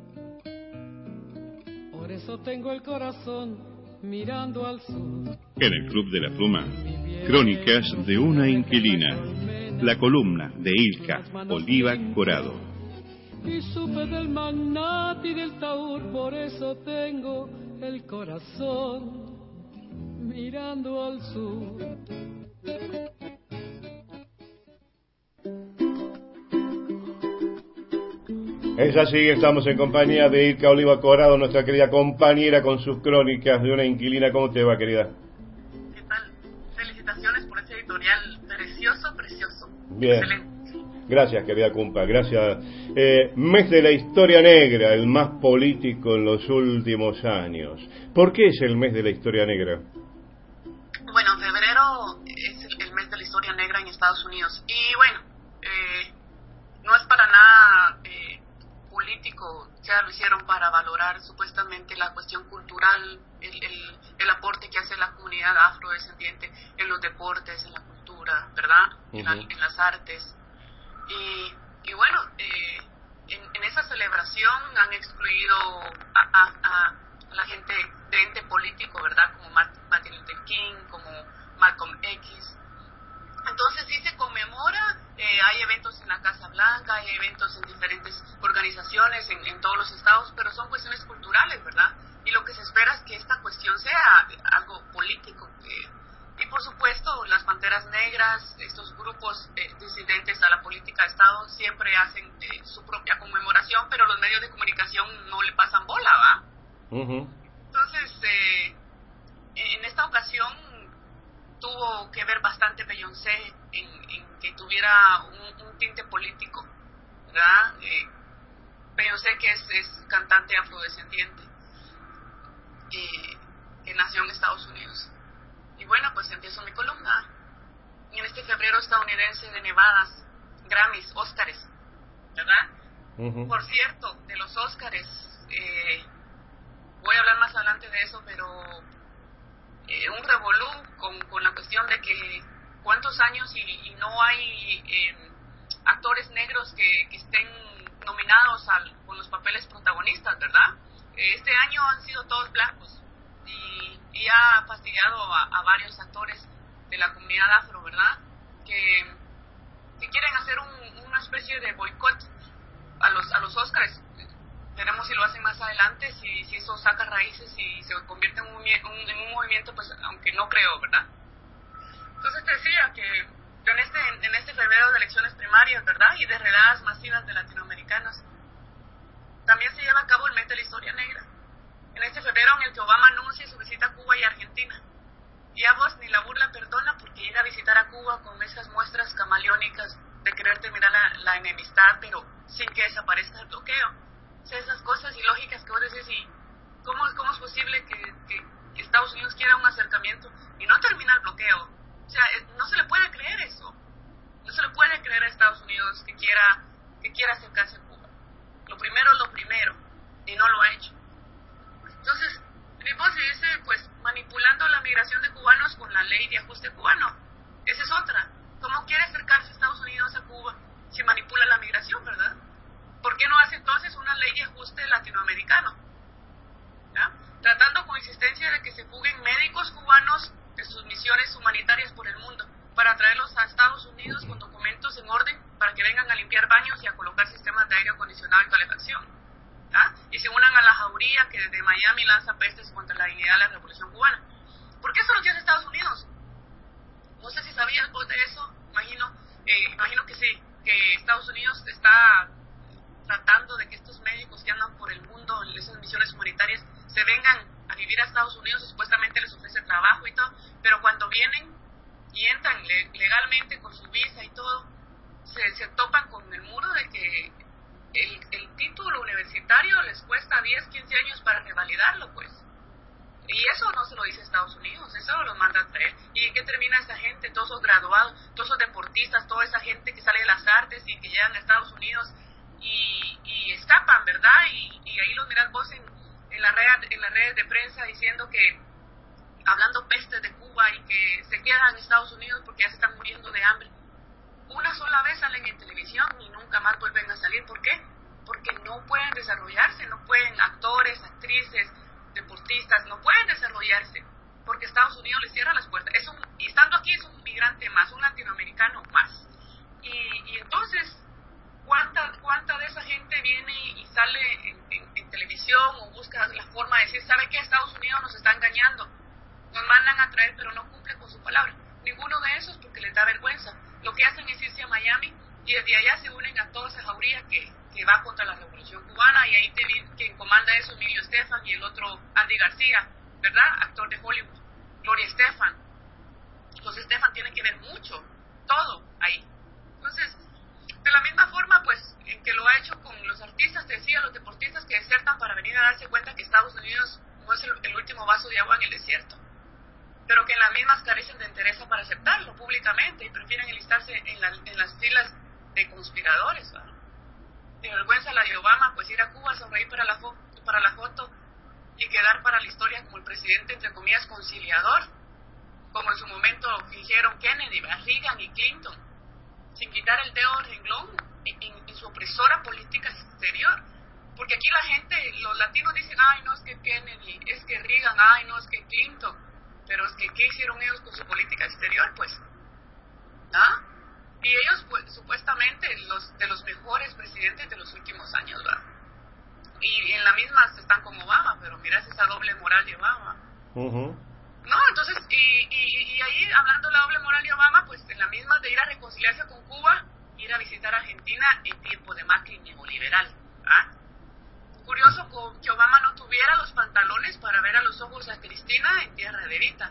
Por eso tengo el corazón mirando al sur. En el Club de la Pluma, crónicas de una inquilina. La columna de Ilka Oliva Corado. Y supe del magnate y del taur, por eso tengo el corazón mirando al sur. Es así, estamos en compañía de Ilka Oliva Corado, nuestra querida compañera con sus crónicas de una inquilina. ¿Cómo te va, querida? ¿Qué tal? Felicitaciones por ese editorial precioso, precioso. Bien. Excelente. Gracias, querida compa, gracias. Eh, mes de la historia negra, el más político en los últimos años. ¿Por qué es el mes de la historia negra? Bueno, febrero es el, el mes de la historia negra en Estados Unidos. Y bueno, eh, no es para nada... Eh, político, ya lo hicieron para valorar supuestamente la cuestión cultural, el, el, el aporte que hace la comunidad afrodescendiente en los deportes, en la cultura, ¿verdad? Uh-huh. en, la, en las artes. Y, y bueno, eh, en, en esa celebración han excluido a, a, a la gente de ente político, ¿verdad? Como Martin Luther King, como Malcolm X. Entonces sí se conmemora, eh, hay eventos en la Casa Blanca, hay eventos en diferentes organizaciones en, en todos los estados, pero son cuestiones culturales, ¿verdad? Y lo que se espera es que esta cuestión sea algo político. Eh, y por supuesto, las Panteras Negras, estos grupos eh, disidentes a la política de Estado, siempre hacen eh, su propia conmemoración, pero los medios de comunicación no le pasan bola, ¿va? Uh-huh. Entonces, eh, en esta ocasión... tuvo que ver bastante Beyoncé en, en que tuviera un, un tinte político, ¿verdad? Eh, Beyoncé, que es, es cantante afrodescendiente, eh, que nació en Estados Unidos. Y bueno, pues empiezo mi columna. En este febrero estadounidense de Nevadas, Grammys, Óscares, ¿verdad? Uh-huh. Por cierto, de los Óscares, eh, voy a hablar más adelante de eso, pero... Eh, un revolú con, con la cuestión de que cuántos años y, y no hay eh, actores negros que, que estén nominados al, con los papeles protagonistas, ¿verdad? Eh, este año han sido todos blancos y, y ha fastidiado a, a varios actores de la comunidad afro, ¿verdad? Que, que quieren hacer un, una especie de boicot a los, a los Óscares. Veremos si lo hacen más adelante, si, si eso saca raíces y se convierte en un, un, en un movimiento, pues aunque no creo, ¿verdad? Entonces te decía que en este, en este febrero de elecciones primarias, ¿verdad? Y de redadas masivas de latinoamericanos, también se lleva a cabo el mes de la historia negra. En este febrero en el que Obama anuncia su visita a Cuba y Argentina. Y a vos ni la burla perdona porque llega a visitar a Cuba con esas muestras camaleónicas de querer terminar la, la enemistad, pero sin que desaparezca el bloqueo. O sea, esas cosas ilógicas que vos decís, ¿y cómo, cómo es posible que, que, que Estados Unidos quiera un acercamiento y no termina el bloqueo? O sea, no se le puede creer eso. No se le puede creer a Estados Unidos que quiera, que quiera acercarse a Cuba. Lo primero es lo primero, y no lo ha hecho. Entonces, tipo se dice, pues, manipulando la migración de cubanos con la ley de ajuste cubano. Esa es otra. ¿Cómo quiere acercarse Estados Unidos a Cuba si manipula la migración, verdad? ¿Por qué no hace entonces una ley de ajuste latinoamericano? ¿Ya? Tratando con insistencia de que se fuguen médicos cubanos de sus misiones humanitarias por el mundo, para traerlos a Estados Unidos con documentos en orden para que vengan a limpiar baños y a colocar sistemas de aire acondicionado y calefacción. ¿Ah? Y se unan a la jauría que desde Miami lanza pestes contra la dignidad de la Revolución Cubana. ¿Por qué eso lo tiene Estados Unidos? No sé si sabías vos de eso, imagino, eh, imagino que sí, que Estados Unidos está tratando de que estos médicos que andan por el mundo en esas misiones humanitarias se vengan a vivir a Estados Unidos y supuestamente les ofrece trabajo y todo, pero cuando vienen y entran le, legalmente con su visa y todo, se, se topan con el muro de que el, el título universitario les cuesta diez, quince años para revalidarlo, pues. Y eso no se lo dice Estados Unidos, eso lo manda a traer. ¿Y en qué termina esa gente? Todos esos graduados, todos esos deportistas, toda esa gente que sale de las artes y que llegan a Estados Unidos y, y escapan, ¿verdad? Y, y ahí los mirás vos en, en, la red, en las redes de prensa diciendo que, hablando pestes de Cuba y que se quedan en Estados Unidos porque ya se están muriendo de hambre. Una sola vez salen en televisión y nunca más vuelven a salir. ¿Por qué? Porque no pueden desarrollarse, no pueden, actores, actrices, deportistas, no pueden desarrollarse, porque Estados Unidos les cierra las puertas. Es un, y estando aquí es un migrante más, un latinoamericano más. Y, y entonces, ¿cuánta, ¿cuánta de esa gente viene y sale en, en, en televisión o busca la forma de decir, ¿sabe qué? Estados Unidos nos está engañando, nos mandan a traer pero no cumple con su palabra? Ninguno de esos, porque les da vergüenza. Lo que hacen es irse a Miami y desde allá se unen a toda esa jauría que, que va contra la Revolución Cubana, y ahí te, quien comanda eso, Emilio Estefan, y el otro Andy García, ¿verdad? Actor de Hollywood, Gloria Estefan. Los Estefan tienen que ver mucho, todo ahí. Entonces, de la misma forma, pues, en que lo ha hecho con los artistas, te decía, los deportistas que desertan para venir a darse cuenta que Estados Unidos no es el, el último vaso de agua en el desierto, pero que en las mismas carecen de interés para aceptarlo públicamente y prefieren enlistarse en, la, en las filas de conspiradores, ¿verdad? De vergüenza la de Obama, pues ir a Cuba a sonreír para la, fo para la foto y quedar para la historia como el presidente, entre comillas, conciliador, como en su momento fingieron Kennedy, Reagan y Clinton, sin quitar el dedo del renglón en, en, en su opresora política exterior. Porque aquí la gente, los latinos dicen, ay, no, es que Kennedy, es que Reagan, ay, no, es que Clinton, pero es que ¿qué hicieron ellos con su política exterior? Pues, ¿ah? Y ellos, pues, supuestamente, los de los mejores presidentes de los últimos años, ¿verdad? Y en la misma están con Obama, pero mirás esa doble moral de Obama. Uh-huh. No, entonces, y, y, y ahí, hablando de la doble moral de Obama, pues en la misma de ir a reconciliarse con Cuba, ir a visitar Argentina en tiempo de Macri neoliberal, ¿ah? Curioso que Obama no tuviera los pantalones para ver a los ojos a Cristina en tierra de Evita.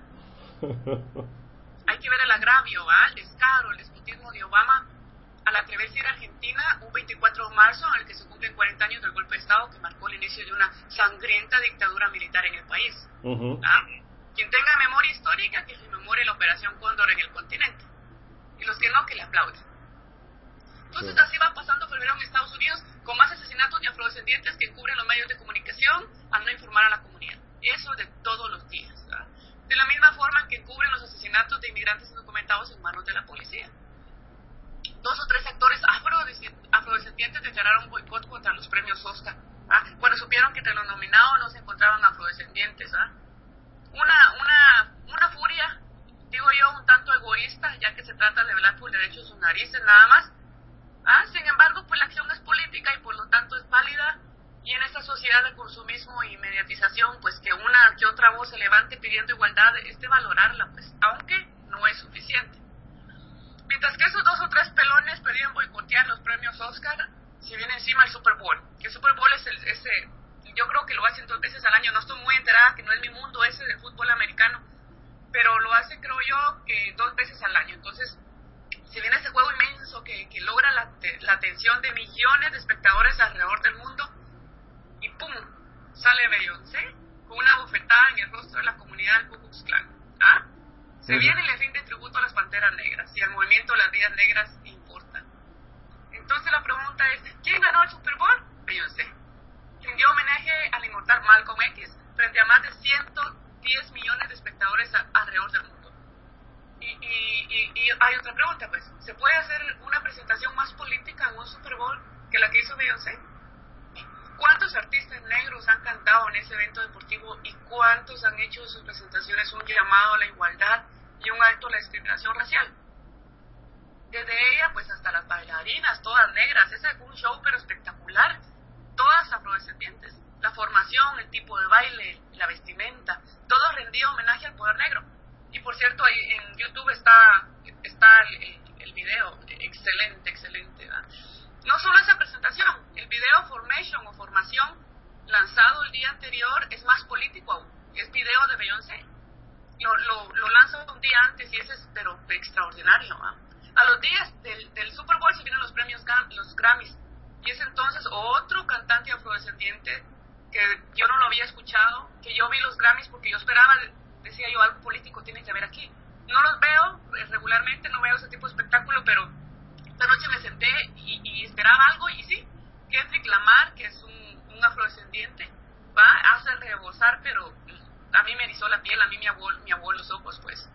Hay que ver el agravio, ¿ah? El descaro, el despotismo de Obama al atreverse a ir a Argentina un veinticuatro de marzo, en el que se cumplen cuarenta años del golpe de Estado que marcó el inicio de una sangrienta dictadura militar en el país. Uh-huh. ¿Ah? Quien tenga memoria histórica, que rememore la Operación Cóndor en el continente. Y los que no, que le aplauden. Entonces, sí, así va pasando febrero en Estados Unidos, con más asesinatos de afrodescendientes que cubren los medios de comunicación a no informar a la comunidad. Eso de todos los días, ¿verdad? De la misma forma que cubren los asesinatos de inmigrantes indocumentados en manos de la policía. Dos o tres actores afrodescendientes declararon boicot contra los premios Oscar, ¿ah? Cuando supieron que entre los nominados no se encontraban afrodescendientes, ¿ah? Una, una, una furia, digo yo, un tanto egoísta, ya que se trata de velar por el derecho de sus narices nada más. ¿Ah? Sin embargo, pues la acción es política y por lo tanto es válida, y en esta sociedad de consumismo y mediatización, pues que una que otra voz se levante pidiendo igualdad es de valorarla, pues, aunque no es suficiente. Mientras que esos dos o tres pelones pedían boicotear los premios Oscar, se viene encima el Super Bowl. El Super Bowl es el, ese, yo creo que lo hacen dos veces al año, no estoy muy enterada, que no es mi mundo ese del fútbol americano, pero lo hacen, creo yo, que dos veces al año. Entonces, se viene ese juego inmenso que, que logra la, la atención de millones de espectadores alrededor del mundo, y ¡pum!, sale Beyoncé con una bofetada en el rostro de la comunidad del Ku Klux Klan. ¿Ah? Se viene y le rinde tributo a las Panteras Negras y al movimiento de las vidas negras importa. Entonces la pregunta es, ¿quién ganó el Super Bowl? Beyoncé, quien dio homenaje al inmortal Malcolm X frente a más de ciento diez millones de espectadores a, alrededor del mundo. Y, y, y, y hay otra pregunta, pues, ¿se puede hacer una presentación más política en un Super Bowl que la que hizo Beyoncé? ¿Cuántos artistas negros han cantado en ese evento deportivo y cuántos han hecho de sus presentaciones un llamado a la igualdad y un alto a la discriminación racial? Desde ella pues hasta las bailarinas, todas negras. Ese es un show pero espectacular, todas afrodescendientes. La formación, el tipo de baile, la vestimenta, todo rendía homenaje al poder negro. Y por cierto, ahí en YouTube está, está el, el video, excelente, excelente, ¿verdad? No solo esa presentación, el video Formation o Formación, lanzado el día anterior, es más político aún, es video de Beyoncé. Lo, lo, lo lanza un día antes y ese es pero extraordinario, ¿verdad? A los días del, del Super Bowl se vienen los premios, los Grammys, y es entonces otro cantante afrodescendiente que yo no lo había escuchado, que yo vi los Grammys porque yo esperaba, decía yo, algo político tiene que haber aquí. No los veo regularmente, no veo ese tipo de espectáculo, pero esta noche me senté y, y esperaba algo, y sí, Kendrick Lamar, que es un, un afrodescendiente, va, hace rebosar, pero a mí me erizó la piel, a mí me abuelo, me abuelo los ojos, pues.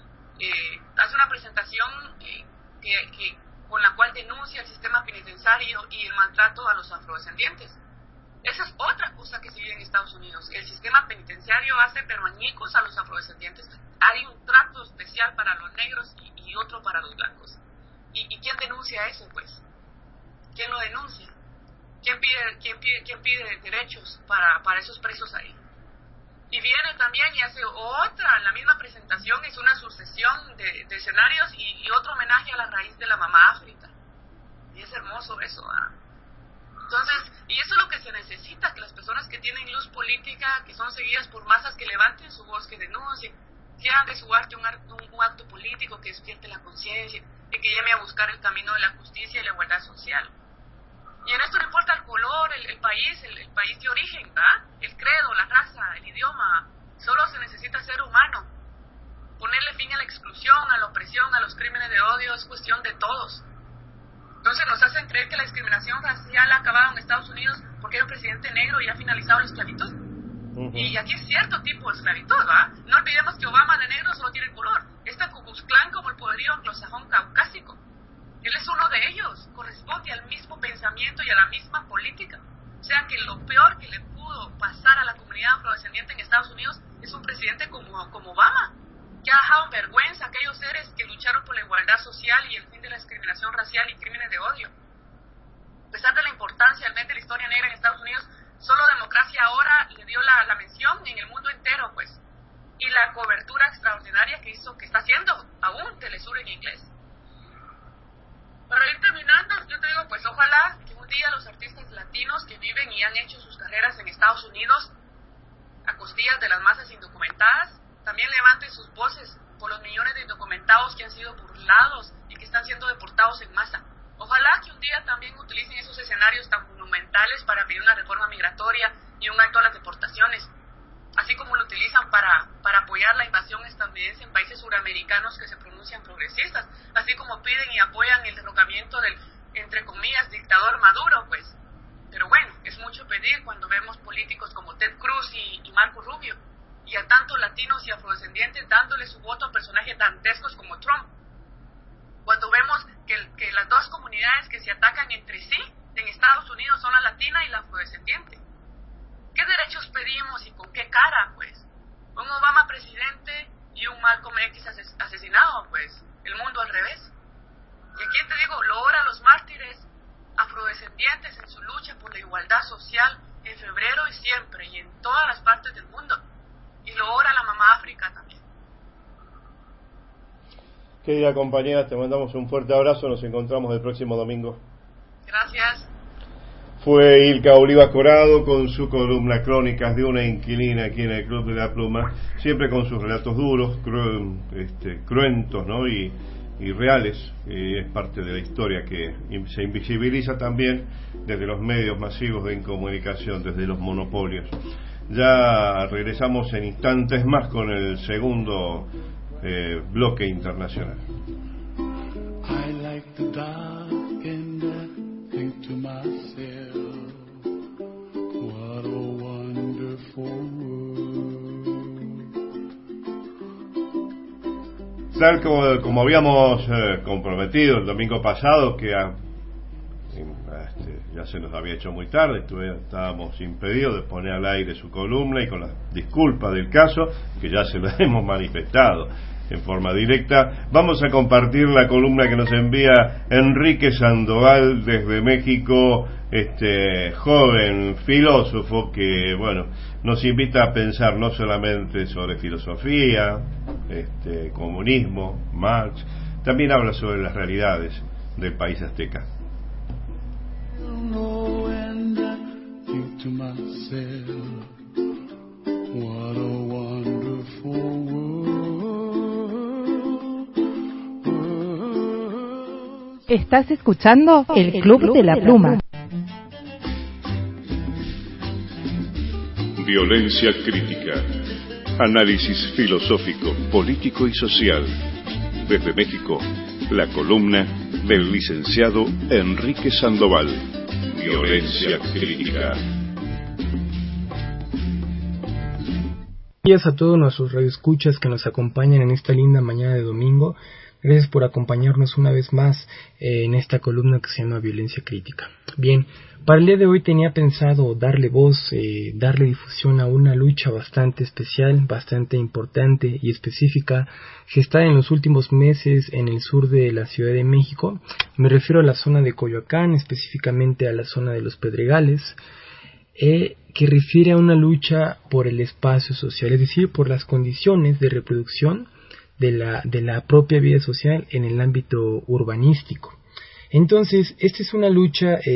Eh, hace una presentación eh, que, que, con la cual denuncia el sistema penitenciario y el maltrato a los afrodescendientes. Esa es otra cosa que se vive en Estados Unidos. El sistema penitenciario hace pero añicos a los afrodescendientes. Hay un trato especial para los negros y, y otro para los blancos. ¿Y, ¿Y quién denuncia eso, pues? ¿Quién lo denuncia? ¿Quién pide, quién pide, quién pide derechos para, para esos presos ahí? Y viene también y hace otra, la misma presentación, es una sucesión de, de escenarios y, y otro homenaje a la raíz de la mamá África. Y es hermoso eso, ¿eh? Entonces, y eso es lo que se necesita, que las personas que tienen luz política, que son seguidas por masas, que levanten su voz, que denuncien, que hagan de su arte un, un, un acto político, que despierte la conciencia, y que llame a buscar el camino de la justicia y la igualdad social. Y en esto no importa el color, el, el país, el, el país de origen, ¿verdad? El credo, la raza, el idioma, solo se necesita ser humano. Ponerle fin a la exclusión, a la opresión, a los crímenes de odio, es cuestión de todos. Entonces nos hacen creer que la discriminación racial ha acabado en Estados Unidos porque hay un presidente negro y ha finalizado la esclavitud. Uh-huh. Y aquí es cierto tipo de esclavitud, ¿va? No olvidemos que Obama de negro solo tiene color. Es tan Ku Klux Klan como el poderío anglosajón caucásico. Él es uno de ellos, corresponde al mismo pensamiento y a la misma política. O sea que lo peor que le pudo pasar a la comunidad afrodescendiente en Estados Unidos es un presidente como, como Obama, que ha dejado en vergüenza a aquellos seres que lucharon por la igualdad social y el fin de la discriminación racial y crímenes de odio. A pesar de la importancia del mes de la historia negra en Estados Unidos, solo Democracia Ahora le dio la, la mención en el mundo entero, pues, y la cobertura extraordinaria que hizo, que está haciendo aún Telesur en inglés. Para ir terminando, yo te digo, pues ojalá que un día los artistas latinos que viven y han hecho sus carreras en Estados Unidos a costillas de las masas indocumentadas también levanten sus voces por los millones de indocumentados que han sido burlados y que están siendo deportados en masa. Ojalá que un día también utilicen esos escenarios tan monumentales para pedir una reforma migratoria y un alto a las deportaciones, así como lo utilizan para, para apoyar la invasión estadounidense en países suramericanos que se pronuncian progresistas, así como piden y apoyan el derrocamiento del, entre comillas, dictador Maduro, pues. Pero bueno, es mucho pedir cuando vemos políticos como Ted Cruz y, y Marco Rubio, y a tantos latinos y afrodescendientes dándole su voto a personajes dantescos como Trump. Cuando vemos que, que las dos comunidades que se atacan entre sí en Estados Unidos son la latina y la afrodescendiente. ¿Qué derechos pedimos y con qué cara, pues? Un Obama presidente y un Malcolm X ases- asesinado, pues. El mundo al revés. Y aquí te digo, lo ora los mártires afrodescendientes en su lucha por la igualdad social en febrero y siempre y en todas las partes del mundo. Y lo ora la mamá África también. Querida compañera, te mandamos un fuerte abrazo. Nos encontramos el próximo domingo. Gracias. Fue Ilka Oliva Corado con su columna Crónicas de una inquilina aquí en el Club de la Pluma, siempre con sus relatos duros, cru, este, cruentos, ¿no? y, y reales. Y es parte de la historia que se invisibiliza también desde los medios masivos de comunicación, desde los monopolios. Ya regresamos en instantes más con el segundo eh, bloque internacional. I like the dark and I think to myself, what a wonderful world. Tal como, como habíamos eh, comprometido el domingo pasado, que a, este, ya ya se nos había hecho muy tarde, estuve, estábamos impedidos de poner al aire su columna, y con la disculpa del caso, que ya se lo hemos manifestado en forma directa, vamos a compartir la columna que nos envía Enrique Sandoval desde México, este joven filósofo que, bueno, nos invita a pensar no solamente sobre filosofía, este comunismo, Marx, también habla sobre las realidades del país azteca. Estás escuchando el Club de la Pluma. Violencia crítica. Análisis filosófico, político y social. Desde México, la columna del licenciado Enrique Sandoval. Violencia crítica. Gracias a todos nuestros radioescuchas que nos acompañan en esta linda mañana de domingo. Gracias por acompañarnos una vez más eh, en esta columna que se llama Violencia Crítica. Bien, para el día de hoy tenía pensado darle voz, eh, darle difusión a una lucha bastante especial, bastante importante y específica gestada en los últimos meses en el sur de la Ciudad de México. Me refiero a la zona de Coyoacán, específicamente a la zona de Los Pedregales, eh, que refiere a una lucha por el espacio social, es decir, por las condiciones de reproducción de la, de la propia vida social en el ámbito urbanístico. Entonces, esta es una lucha, eh,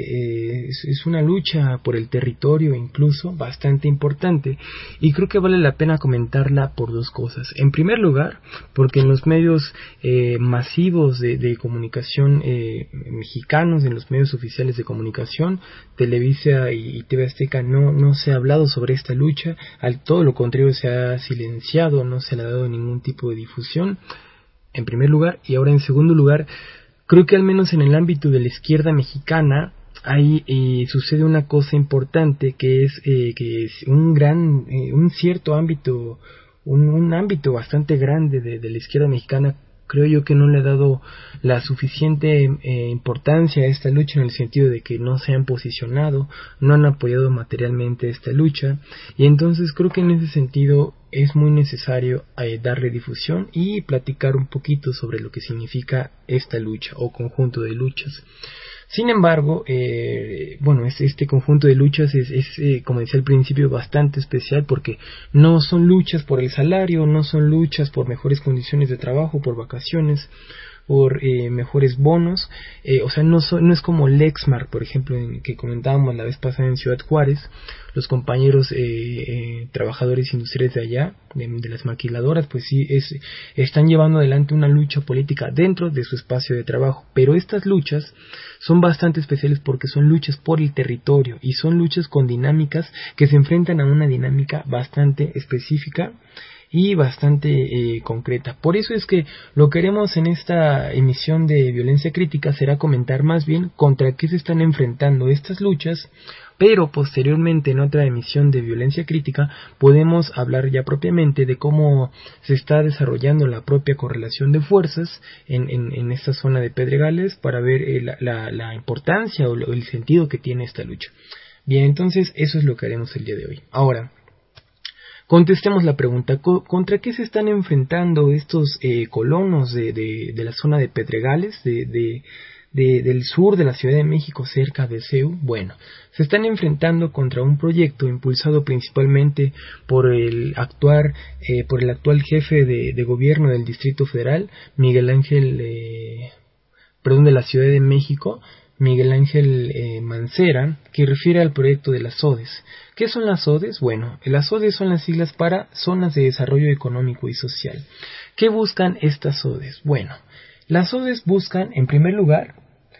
eh, es, es una lucha por el territorio incluso bastante importante, y creo que vale la pena comentarla por dos cosas. En primer lugar, porque en los medios eh, masivos de, de comunicación eh, mexicanos, en los medios oficiales de comunicación, Televisa y, y T V Azteca, no, no se ha hablado sobre esta lucha, al todo lo contrario se ha silenciado, no se le ha dado ningún tipo de difusión, en primer lugar. Y ahora en segundo lugar, creo que al menos en el ámbito de la izquierda mexicana ahí eh, sucede una cosa importante, que es eh, que es un gran, eh, un cierto ámbito, un, un ámbito bastante grande de, de la izquierda mexicana. Creo yo que no le ha dado la suficiente eh, importancia a esta lucha, en el sentido de que no se han posicionado, no han apoyado materialmente esta lucha, y entonces creo que en ese sentido es muy necesario eh, darle difusión y platicar un poquito sobre lo que significa esta lucha o conjunto de luchas. Sin embargo, eh, bueno, este, este conjunto de luchas es, es eh, como decía al principio, bastante especial, porque no son luchas por el salario, no son luchas por mejores condiciones de trabajo, por vacaciones, por eh, mejores bonos, eh, o sea, no, so, no es como Lexmark, por ejemplo, en, que comentábamos la vez pasada en Ciudad Juárez. Los compañeros eh, eh, trabajadores industriales de allá, de, de las maquiladoras, pues sí, es, están llevando adelante una lucha política dentro de su espacio de trabajo, pero estas luchas son bastante especiales porque son luchas por el territorio, y son luchas con dinámicas que se enfrentan a una dinámica bastante específica y bastante eh, concreta. Por eso es que lo que haremos en esta emisión de Violencia Crítica será comentar más bien contra qué se están enfrentando estas luchas, pero posteriormente en otra emisión de Violencia Crítica podemos hablar ya propiamente de cómo se está desarrollando la propia correlación de fuerzas en, en, en esta zona de Pedregales, para ver eh, la, la, la importancia o el sentido que tiene esta lucha. Bien, entonces eso es lo que haremos el día de hoy. Ahora, contestemos la pregunta, ¿contra qué se están enfrentando estos eh, colonos de, de, de la zona de Pedregales, de, de, de, del sur de la Ciudad de México, cerca de C E U? Bueno, se están enfrentando contra un proyecto impulsado principalmente por el actuar, eh, por el actual jefe de, de gobierno del Distrito Federal, Miguel Ángel, eh, perdón, de la Ciudad de México, Miguel Ángel eh, Mancera, que refiere al proyecto de las O D E S. ¿Qué son las O D E S? Bueno, las O D E S son las siglas para Zonas de Desarrollo Económico y Social. ¿Qué buscan estas O D E S? Bueno, las O D E S buscan, en primer lugar,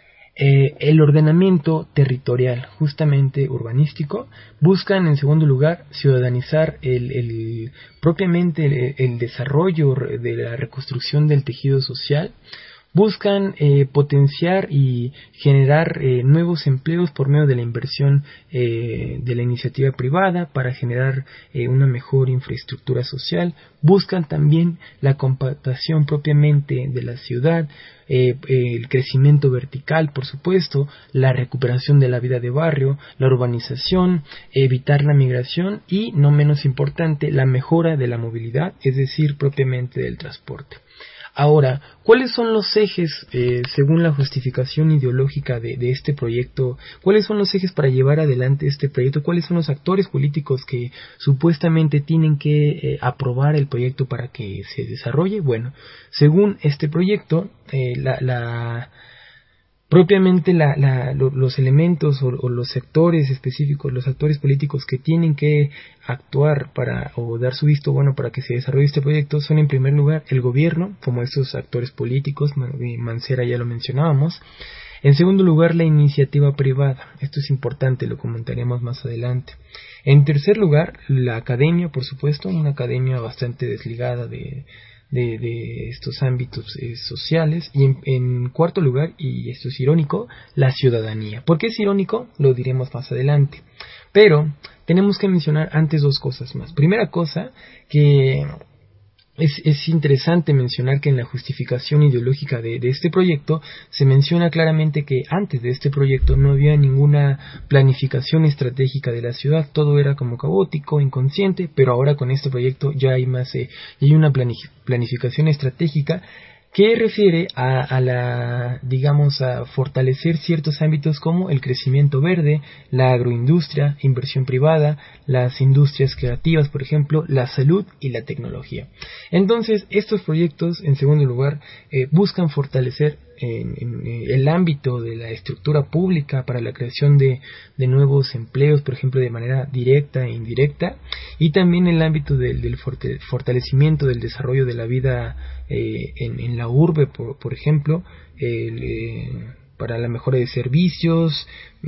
eh, el ordenamiento territorial, justamente urbanístico. Buscan, en segundo lugar, ciudadanizar el, el propiamente el, el desarrollo de la reconstrucción del tejido social. buscan eh, potenciar y generar eh, nuevos empleos por medio de la inversión eh, de la iniciativa privada para generar eh, una mejor infraestructura social. Buscan también la compactación propiamente de la ciudad, eh, eh, el crecimiento vertical, por supuesto, la recuperación de la vida de barrio, la urbanización, evitar la migración y, no menos importante, la mejora de la movilidad, es decir, propiamente del transporte. Ahora, ¿cuáles son los ejes, eh, según la justificación ideológica de, de este proyecto? ¿Cuáles son los ejes para llevar adelante este proyecto? ¿Cuáles son los actores políticos que supuestamente tienen que eh, aprobar el proyecto para que se desarrolle? Bueno, según este proyecto, eh, la, la propiamente la, la, lo, los elementos o, o los sectores específicos, los actores políticos que tienen que actuar para o dar su visto bueno para que se desarrolle este proyecto son en primer lugar el gobierno, como estos actores políticos, Mancera ya lo mencionábamos. En segundo lugar, la iniciativa privada. Esto es importante, lo comentaremos más adelante. En tercer lugar, la academia, por supuesto, una academia bastante desligada de De, de estos ámbitos eh, sociales. Y en, en cuarto lugar, y esto es irónico, la ciudadanía. ¿Por qué es irónico? Lo diremos más adelante. Pero tenemos que mencionar antes dos cosas más. Primera cosa, que es, es interesante mencionar que en la justificación ideológica de, de este proyecto se menciona claramente que antes de este proyecto no había ninguna planificación estratégica de la ciudad, todo era como caótico, inconsciente, pero ahora con este proyecto ya hay más, eh, hay una planificación estratégica que refiere a, a la, digamos, a fortalecer ciertos ámbitos como el crecimiento verde, la agroindustria, inversión privada, las industrias creativas, por ejemplo, la salud y la tecnología. Entonces, estos proyectos, en segundo lugar, eh, buscan fortalecer en, en el ámbito de la estructura pública para la creación de, de nuevos empleos, por ejemplo, de manera directa e indirecta, y también el ámbito del, del fortalecimiento del desarrollo de la vida eh, en, en la urbe, por, por ejemplo, el, eh, para la mejora de servicios,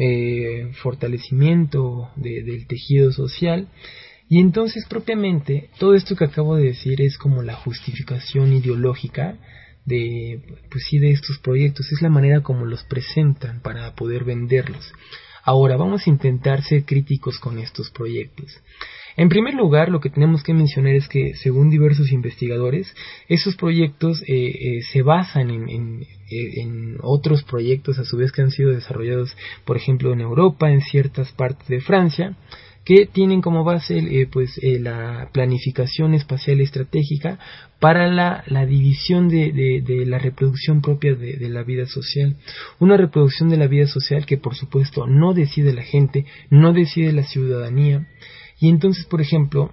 eh, fortalecimiento de, del tejido social. Y entonces, propiamente, todo esto que acabo de decir es como la justificación ideológica de, pues sí, de estos proyectos. Es la manera como los presentan para poder venderlos. Ahora, vamos a intentar ser críticos con estos proyectos. En primer lugar, lo que tenemos que mencionar es que, según diversos investigadores, esos proyectos eh, eh, se basan en, en, en otros proyectos, a su vez, que han sido desarrollados, por ejemplo, en Europa, en ciertas partes de Francia, que tienen como base eh, pues eh, la planificación espacial estratégica para la, la división de, de, de la reproducción propia de, de la vida social. Una reproducción de la vida social que, por supuesto, no decide la gente, no decide la ciudadanía. Y entonces, por ejemplo,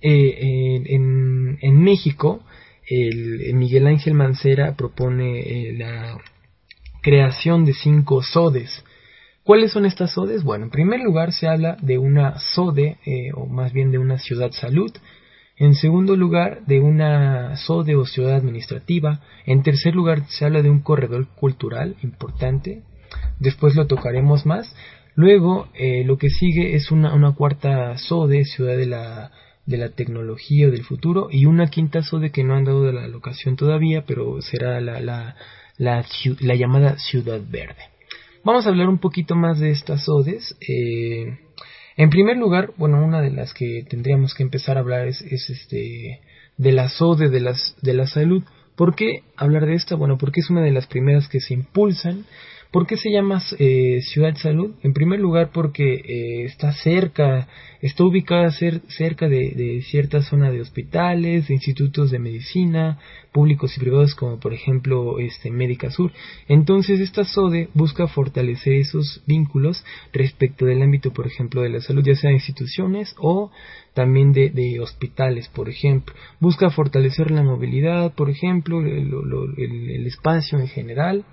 eh, en, en México, el, el Miguel Ángel Mancera propone eh, la creación de cinco SODES. ¿Cuáles son estas SODES? Bueno, en primer lugar se habla de una SODE, eh, o más bien de una ciudad salud. En segundo lugar, de una SODE o ciudad administrativa. En tercer lugar, se habla de un corredor cultural importante. Después lo tocaremos más. Luego, eh, lo que sigue es una, una cuarta SODE, ciudad de la, de la tecnología o del futuro. Y una quinta SODE que no han dado de la locación todavía, pero será la, la, la, la, la llamada Ciudad Verde. Vamos a hablar un poquito más de estas SODES. Eh, en primer lugar, bueno, una de las que tendríamos que empezar a hablar es, es este de la SODE de, las, de la salud. ¿Por qué hablar de esta? Bueno, porque es una de las primeras que se impulsan. ¿Por qué se llama eh, Ciudad Salud? En primer lugar porque eh, está cerca, está ubicada cer- cerca de, de cierta zona de hospitales, de institutos de medicina, públicos y privados como por ejemplo este Médica Sur. Entonces esta SODE busca fortalecer esos vínculos respecto del ámbito, por ejemplo, de la salud, ya sea de instituciones o también de, de hospitales, por ejemplo. Busca fortalecer la movilidad, por ejemplo, el, el, el espacio en general.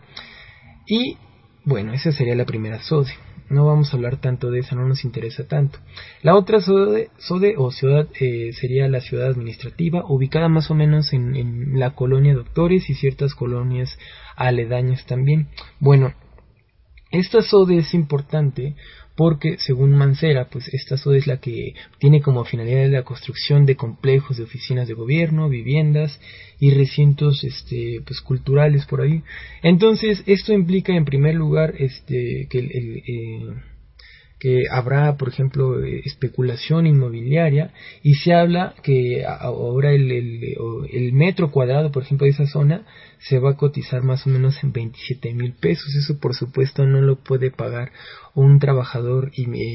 Y bueno, esa sería la primera SODE. No vamos a hablar tanto de esa, no nos interesa tanto. La otra SODE, SODE o ciudad eh, sería la ciudad administrativa, ubicada más o menos en, en la colonia Doctores y ciertas colonias aledañas también. Bueno, Esta SODE es importante porque, según Mancera, pues esta SODE es la que tiene como finalidad la construcción de complejos de oficinas de gobierno, viviendas y recintos este, pues, culturales por ahí. Entonces, esto implica en primer lugar este, que el, el eh, que habrá, por ejemplo, especulación inmobiliaria, y se habla que ahora el, el, el metro cuadrado, por ejemplo, de esa zona se va a cotizar más o menos en veintisiete mil pesos. Eso, por supuesto, no lo puede pagar un trabajador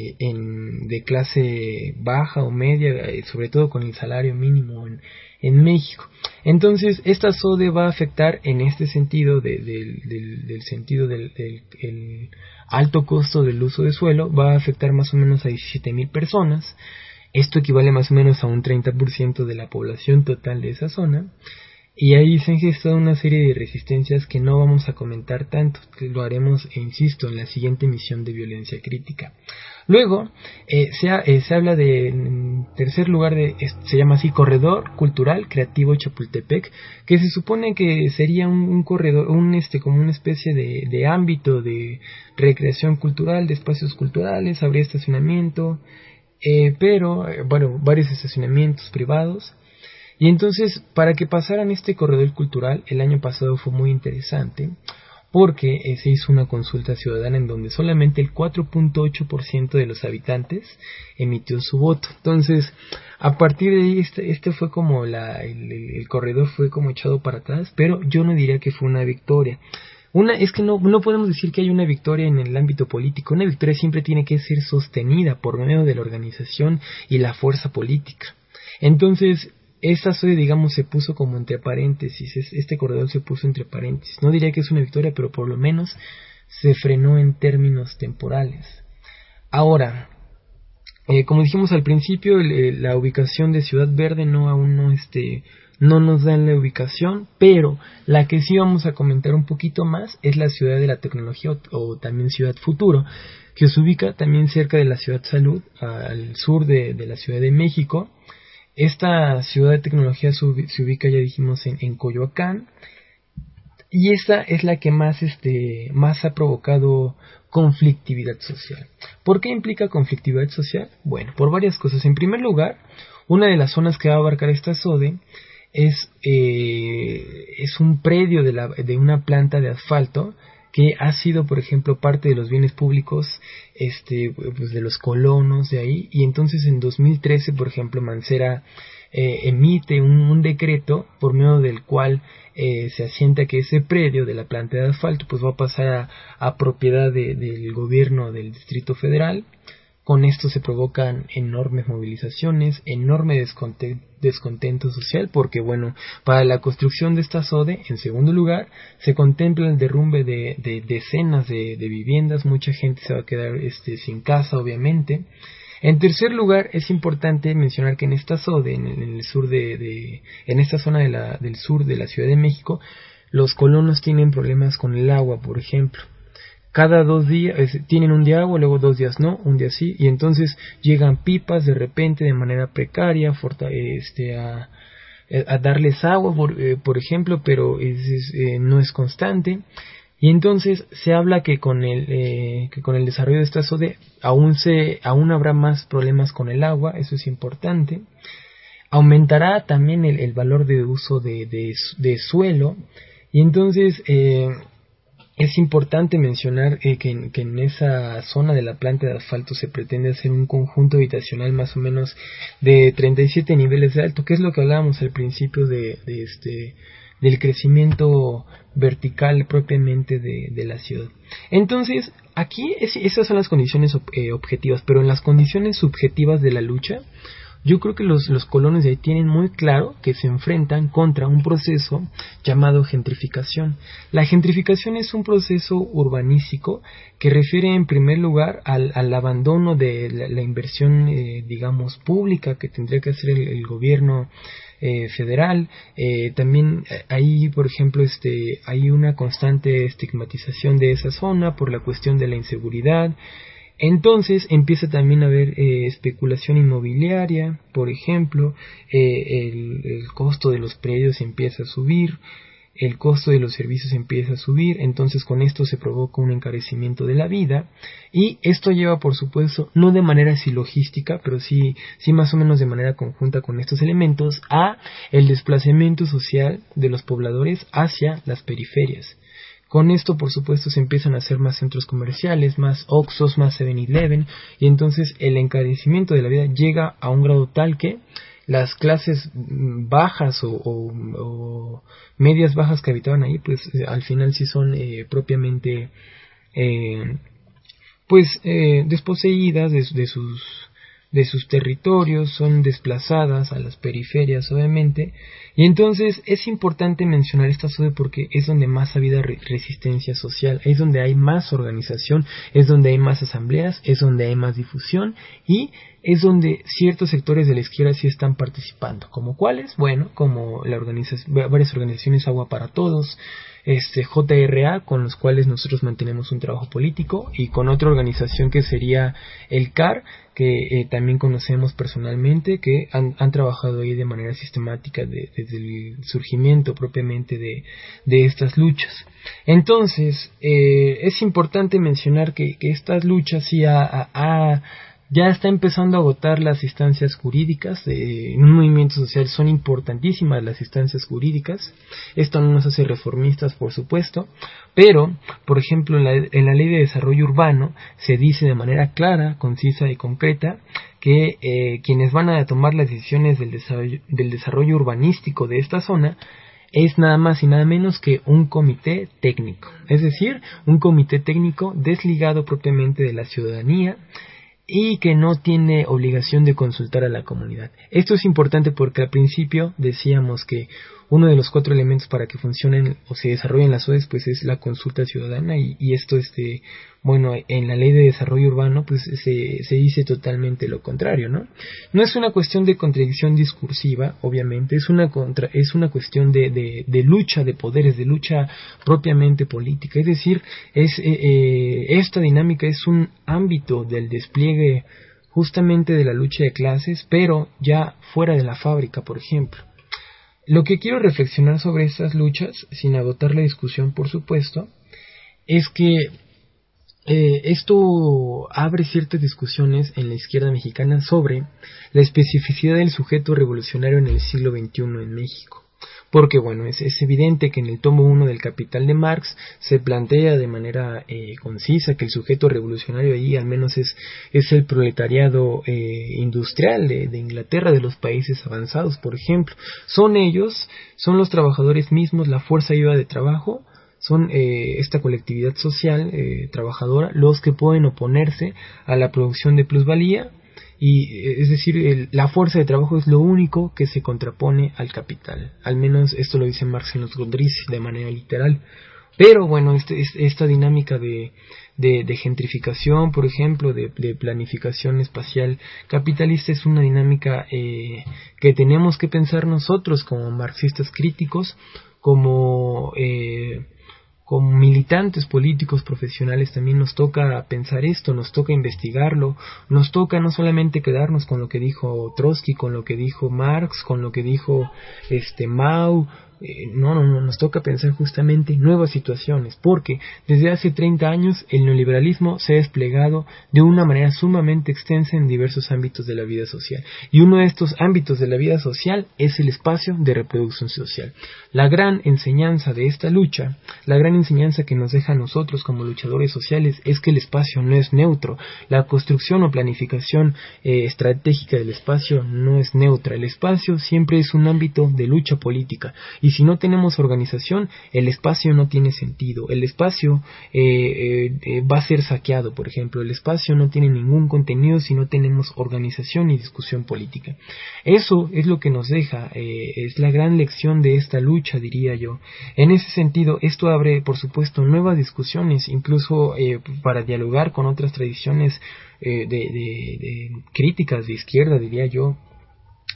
en, de clase baja o media, sobre todo con el salario mínimo en, en México. Entonces, esta SODE va a afectar en este sentido, de, de, del, del sentido del el, el alto costo del uso de suelo, va a afectar más o menos a diecisiete mil personas. Esto equivale más o menos a un treinta por ciento de la población total de esa zona. Y ahí se han gestado una serie de resistencias que no vamos a comentar tanto, que lo haremos, e insisto, en la siguiente emisión de Violencia Crítica. Luego, eh, se, ha, eh, se habla de, en tercer lugar, de, se llama así, Corredor Cultural Creativo Chapultepec, que se supone que sería un, un corredor, un este como una especie de, de ámbito de recreación cultural, de espacios culturales, habría estacionamiento, eh, pero, eh, bueno, varios estacionamientos privados. Y entonces, para que pasaran este corredor cultural, el año pasado fue muy interesante, porque eh, se hizo una consulta ciudadana en donde solamente el cuatro punto ocho por ciento de los habitantes emitió su voto. Entonces, a partir de ahí, este, este fue como la, el, el corredor fue como echado para atrás, pero yo no diría que fue una victoria. Una, es que no, no podemos decir que hay una victoria en el ámbito político. Una victoria siempre tiene que ser sostenida por medio de la organización y la fuerza política. Entonces, esta SODE, digamos, se puso como entre paréntesis, este corredor se puso entre paréntesis. No diría que es una victoria, pero por lo menos se frenó en términos temporales. Ahora, eh, como dijimos al principio, el, la ubicación de Ciudad Verde no aún no este no nos dan la ubicación, pero la que sí vamos a comentar un poquito más es la Ciudad de la Tecnología, o, o también Ciudad Futuro, que se ubica también cerca de la Ciudad Salud, al sur de, de la Ciudad de México. Esta ciudad de tecnología se ubica, ya dijimos, en, en Coyoacán, y esta es la que más, este, más ha provocado conflictividad social. ¿Por qué implica conflictividad social? Bueno, por varias cosas. En primer lugar, una de las zonas que va a abarcar esta SODE es, eh, es un predio de, la, de una planta de asfalto que ha sido, por ejemplo, parte de los bienes públicos este, pues de los colonos de ahí, y entonces en dos mil trece, por ejemplo, Mancera eh, emite un, un decreto por medio del cual eh, se asienta que ese predio de la planta de asfalto pues va a pasar a, a propiedad de, del gobierno del Distrito Federal. Con esto se provocan enormes movilizaciones, enorme descontento, descontento social, porque bueno, para la construcción de esta SODE, en segundo lugar, se contempla el derrumbe de, de decenas de, de viviendas, mucha gente se va a quedar este, sin casa, obviamente. En tercer lugar, es importante mencionar que en esta SODE, en el, en el sur de, de, en esta zona de la, del sur de la Ciudad de México, los colonos tienen problemas con el agua, por ejemplo. Cada dos días, eh, tienen un día agua, luego dos días no, un día sí, y entonces llegan pipas de repente de manera precaria forta, este, a, a darles agua, por, eh, por ejemplo, pero es, es, eh, no es constante. Y entonces se habla que con el eh, que con el desarrollo de esta SODE aún se aún habrá más problemas con el agua, eso es importante. Aumentará también el, el valor de uso de, de, de suelo, y entonces eh, es importante mencionar eh, que, en, que en esa zona de la planta de asfalto se pretende hacer un conjunto habitacional más o menos de treinta y siete niveles de alto, que es lo que hablábamos al principio de, de este del crecimiento vertical propiamente de, de la ciudad. Entonces, aquí es, esas son las condiciones ob, eh, objetivas, pero en las condiciones subjetivas de la lucha, yo creo que los, los colonos de ahí tienen muy claro que se enfrentan contra un proceso llamado gentrificación. La gentrificación es un proceso urbanístico que refiere en primer lugar al, al abandono de la, la inversión, eh, digamos, pública que tendría que hacer el, el gobierno eh, federal. Eh, también ahí, por ejemplo, este, hay una constante estigmatización de esa zona por la cuestión de la inseguridad. Entonces empieza también a haber eh, especulación inmobiliaria, por ejemplo, eh, el, el costo de los predios empieza a subir, el costo de los servicios empieza a subir, entonces con esto se provoca un encarecimiento de la vida, y esto lleva, por supuesto, no de manera silogística, pero sí, sí más o menos de manera conjunta con estos elementos, a el desplazamiento social de los pobladores hacia las periferias. Con esto, por supuesto, se empiezan a hacer más centros comerciales, más Oxxos, más seven eleven, y entonces el encarecimiento de la vida llega a un grado tal que las clases bajas o, o, o medias bajas que habitaban ahí, pues al final sí son eh, propiamente eh, pues eh, desposeídas de, de sus de sus territorios, son desplazadas a las periferias, obviamente, y entonces es importante mencionar esta zona porque es donde más ha habido re- resistencia social, es donde hay más organización, es donde hay más asambleas, es donde hay más difusión, y es donde ciertos sectores de la izquierda sí están participando. ¿Como cuáles? Bueno, como la organización, varias organizaciones Agua para Todos, este J R A, con los cuales nosotros mantenemos un trabajo político, y con otra organización que sería el C A R, que eh, también conocemos personalmente, que han, han trabajado ahí de manera sistemática de, desde el surgimiento propiamente de, de estas luchas. Entonces, eh, es importante mencionar que, que estas luchas sí ha, ha, ha ya está empezando a agotar las instancias jurídicas. Eh, en un movimiento social son importantísimas las instancias jurídicas. Esto no nos hace reformistas, por supuesto, pero, por ejemplo, en la, en la Ley de Desarrollo Urbano se dice de manera clara, concisa y concreta que eh, quienes van a tomar las decisiones del desarrollo, del desarrollo urbanístico de esta zona es nada más y nada menos que un comité técnico, es decir, un comité técnico desligado propiamente de la ciudadanía, y que no tiene obligación de consultar a la comunidad. Esto es importante porque al principio decíamos que uno de los cuatro elementos para que funcionen o se desarrollen las O E S pues es la consulta ciudadana, y, y esto este bueno en la Ley de Desarrollo Urbano pues se, se dice totalmente lo contrario, ¿no? No es una cuestión de contradicción discursiva, obviamente, es una contra, es una cuestión de, de, de lucha de poderes, de lucha propiamente política, es decir, es eh, eh, esta dinámica es un ámbito del despliegue justamente de la lucha de clases, pero ya fuera de la fábrica, por ejemplo. Lo que quiero reflexionar sobre estas luchas, sin agotar la discusión, por supuesto, es que eh, esto abre ciertas discusiones en la izquierda mexicana sobre la especificidad del sujeto revolucionario en el siglo veintiuno en México. Porque, bueno, es, es evidente que en el tomo uno del Capital de Marx se plantea de manera eh, concisa que el sujeto revolucionario ahí al menos es, es el proletariado eh, industrial de, de Inglaterra, de los países avanzados, por ejemplo. Son ellos, son los trabajadores mismos, la fuerza viva de trabajo, son eh, esta colectividad social eh, trabajadora los que pueden oponerse a la producción de plusvalía. Y es decir, el, la fuerza de trabajo es lo único que se contrapone al capital. Al menos esto lo dice Marx en los Grundrisse de manera literal. Pero bueno, este, esta dinámica de, de, de gentrificación, por ejemplo, de, de planificación espacial capitalista es una dinámica eh, que tenemos que pensar nosotros como marxistas críticos, como... Eh, como militantes políticos profesionales también nos toca pensar esto, nos toca investigarlo, nos toca no solamente quedarnos con lo que dijo Trotsky, con lo que dijo Marx, con lo que dijo este Mao. Eh, no, no, no, nos toca pensar justamente nuevas situaciones, porque desde hace treinta años el neoliberalismo se ha desplegado de una manera sumamente extensa en diversos ámbitos de la vida social, y uno de estos ámbitos de la vida social es el espacio de reproducción social. La gran enseñanza de esta lucha, la gran enseñanza que nos deja a nosotros como luchadores sociales es que el espacio no es neutro, la construcción o planificación eh, estratégica del espacio no es neutra, el espacio siempre es un ámbito de lucha política. Y si no tenemos organización, el espacio no tiene sentido. El espacio eh, eh, eh, va a ser saqueado, por ejemplo. El espacio no tiene ningún contenido si no tenemos organización y discusión política. Eso es lo que nos deja, eh, es la gran lección de esta lucha, diría yo. En ese sentido, esto abre, por supuesto, nuevas discusiones, incluso eh, para dialogar con otras tradiciones eh, de, de, de críticas de izquierda, diría yo.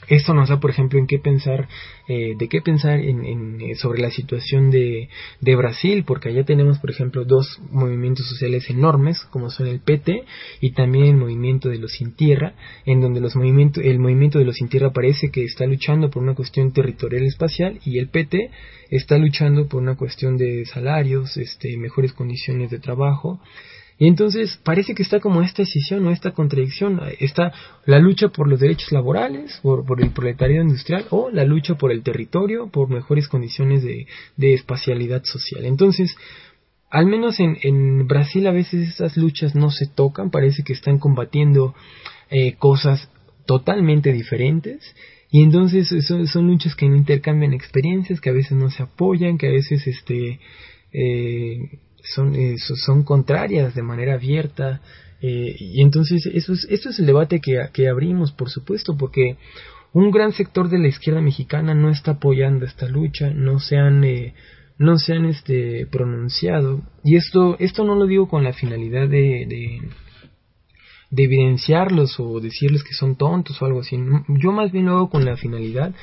Esto nos da, por ejemplo, en qué pensar, eh, de qué pensar en, en, sobre la situación de, de Brasil, porque allá tenemos, por ejemplo, dos movimientos sociales enormes, como son el P T y también el movimiento de los Sin Tierra, en donde los movimientos, el movimiento de los Sin Tierra parece que está luchando por una cuestión territorial espacial y el P T está luchando por una cuestión de salarios, este, mejores condiciones de trabajo. Y entonces parece que está como esta escisión o esta contradicción, está la lucha por los derechos laborales, por, por el proletariado industrial, o la lucha por el territorio, por mejores condiciones de, de espacialidad social. Entonces, al menos en, en Brasil a veces estas luchas no se tocan, parece que están combatiendo eh, cosas totalmente diferentes, y entonces son, son luchas que no intercambian experiencias, que a veces no se apoyan, que a veces este... Eh, son eh, son contrarias de manera abierta, eh, y entonces eso es, eso es el debate que, que abrimos, por supuesto, porque un gran sector de la izquierda mexicana no está apoyando esta lucha, no se han eh, no se han este pronunciado, y esto esto no lo digo con la finalidad de, de de evidenciarlos o decirles que son tontos o algo así. Yo más bien lo hago con la finalidad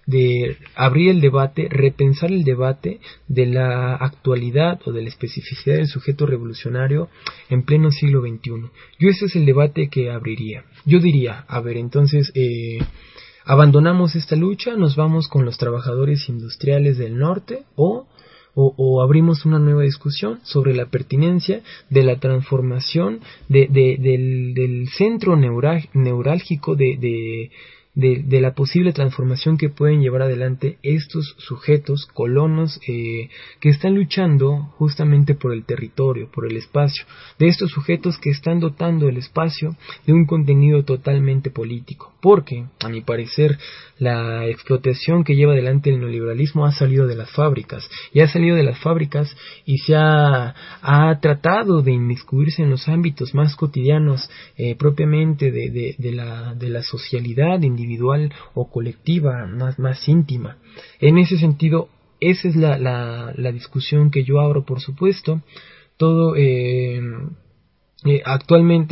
de abrir el debate, repensar el debate de la actualidad o de la especificidad del sujeto revolucionario en pleno siglo veintiuno. Yo ese es el debate que abriría. Yo diría, a ver, entonces, eh, abandonamos esta lucha, nos vamos con los trabajadores industriales del norte, o, o, o abrimos una nueva discusión sobre la pertinencia de la transformación de, de, del, del centro neura, neurálgico de, de De, de la posible transformación que pueden llevar adelante estos sujetos, colonos, eh, que están luchando justamente por el territorio, por el espacio, de estos sujetos que están dotando el espacio de un contenido totalmente político, porque, a mi parecer, la explotación que lleva adelante el neoliberalismo ha salido de las fábricas, y ha salido de las fábricas y se ha, ha tratado de inmiscuirse en los ámbitos más cotidianos, eh, propiamente de, de, de, la, de la socialidad individual, individual o colectiva, más, más íntima. En ese sentido, esa es la, la, la discusión que yo abro, por supuesto. Todo eh, eh, actualmente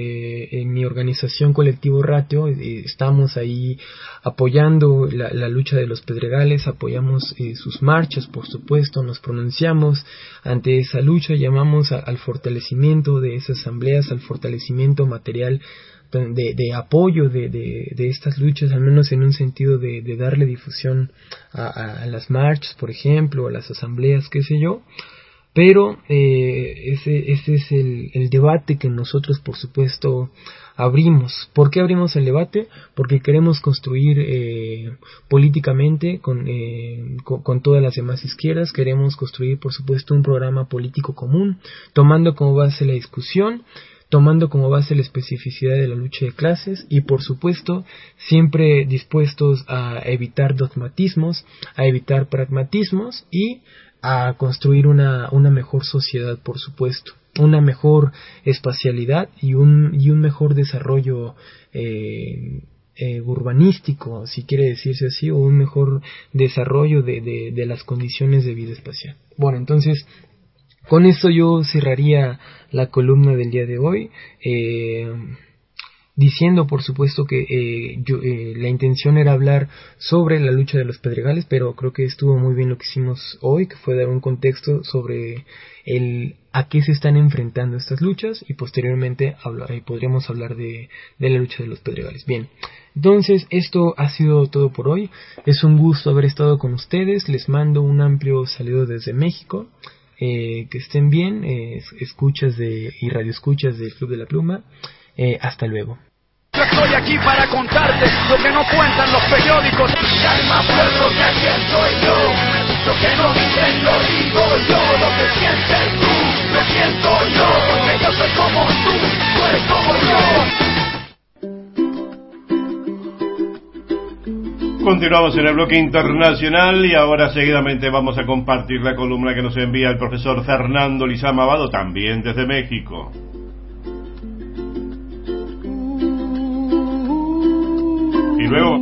eh, en mi organización Colectivo Ratio eh, estamos ahí apoyando la, la lucha de los Pedregales, apoyamos eh, sus marchas, por supuesto, nos pronunciamos ante esa lucha, llamamos a, al fortalecimiento de esas asambleas, al fortalecimiento material De, de apoyo de, de, de estas luchas, al menos en un sentido de, de darle difusión a, a las marchas, por ejemplo, a las asambleas, qué sé yo, pero eh, ese, ese es el, el debate que nosotros, por supuesto, abrimos. ¿Por qué abrimos el debate? Porque queremos construir eh, políticamente con, eh, con, con todas las demás izquierdas, queremos construir, por supuesto, un programa político común, tomando como base la discusión, tomando como base la especificidad de la lucha de clases y, por supuesto, siempre dispuestos a evitar dogmatismos, a evitar pragmatismos y a construir una, una mejor sociedad, por supuesto, una mejor espacialidad y un, y un mejor desarrollo eh, eh, urbanístico, si quiere decirse así, o un mejor desarrollo de, de, de las condiciones de vida espacial. Bueno, entonces, con esto yo cerraría la columna del día de hoy, eh, diciendo, por supuesto, que eh, yo, eh, la intención era hablar sobre la lucha de los Pedregales, pero creo que estuvo muy bien lo que hicimos hoy, que fue dar un contexto sobre el a qué se están enfrentando estas luchas, y posteriormente hablar, eh, podríamos hablar de, de la lucha de los Pedregales. Bien, entonces esto ha sido todo por hoy. Es un gusto haber estado con ustedes. Les mando un amplio saludo desde México. Eh, que estén bien, eh, escuchas de y radioescuchas del Club de la Pluma. Eh, hasta luego. Yo estoy aquí para contarte lo que no cuentan los periódicos. Calma, pueblo, que aquí soy yo. Lo que no dicen lo digo yo. Lo que sientes tú, lo siento yo. Porque yo soy como tú, tú eres como yo. Continuamos en el bloque internacional y ahora seguidamente vamos a compartir la columna que nos envía el profesor Fernando Lizama Abado, también desde México. Y luego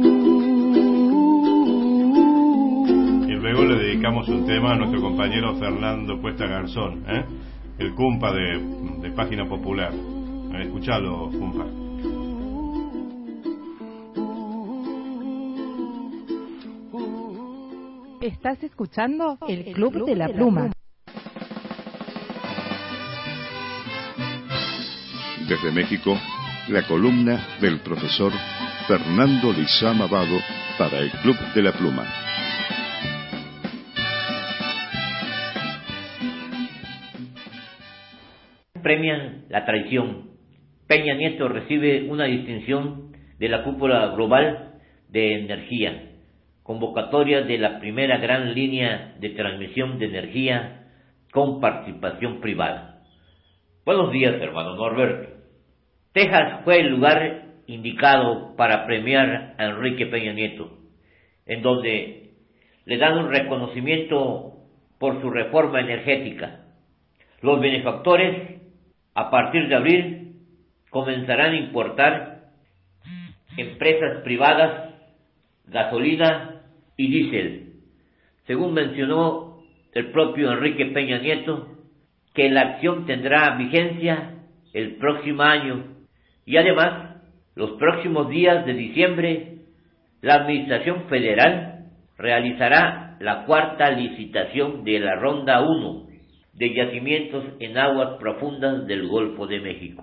y luego le dedicamos un tema a nuestro compañero Fernando Cuesta Garzón, ¿eh? el cumpa de, de Página Popular. Escuchalo, cumpa. Estás escuchando el Club, el Club de la Pluma. Desde México, la columna del profesor Fernando Lizama Vado para el Club de la Pluma. Premian la traición. Peña Nieto recibe una distinción de la Cúpula Global de Energía, convocatoria de la primera gran línea de transmisión de energía con participación privada. Buenos días, hermano Norberto. Texas fue el lugar indicado para premiar a Enrique Peña Nieto, en donde le dan un reconocimiento por su reforma energética. Los benefactores, a partir de abril, comenzarán a importar empresas privadas, gasolina y diésel. Según mencionó el propio Enrique Peña Nieto, que la acción tendrá vigencia el próximo año y además los próximos días de diciembre la Administración Federal realizará la cuarta licitación de la Ronda uno de yacimientos en aguas profundas del Golfo de México.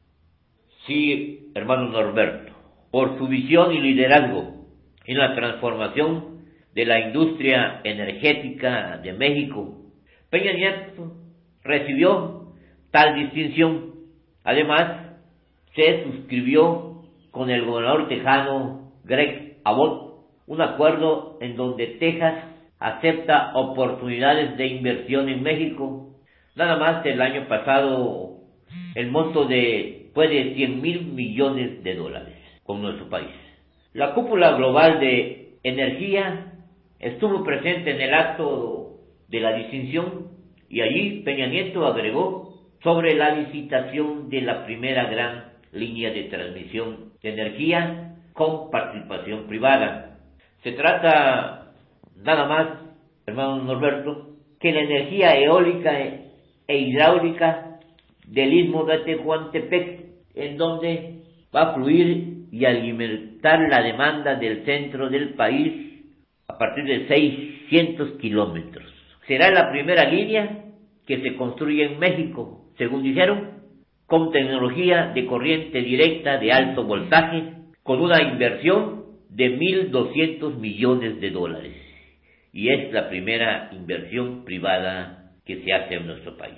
Sí, hermano Norberto, por su visión y liderazgo en la transformación de la industria energética de México, Peña Nieto recibió tal distinción. Además, se suscribió con el gobernador tejano Greg Abbott un acuerdo en donde Texas acepta oportunidades de inversión en México. Nada más el año pasado el monto de fue de cien mil millones de dólares con nuestro país. La Cúpula Global de Energía estuvo presente en el acto de la distinción y allí Peña Nieto agregó sobre la licitación de la primera gran línea de transmisión de energía con participación privada. Se trata nada más, hermano Norberto, que la energía eólica e hidráulica del istmo de Tehuantepec, en donde va a fluir y alimentar la demanda del centro del país a partir de seiscientos kilómetros. Será la primera línea que se construye en México, según dijeron, con tecnología de corriente directa de alto voltaje, con una inversión de mil doscientos millones de dólares. Y es la primera inversión privada que se hace en nuestro país.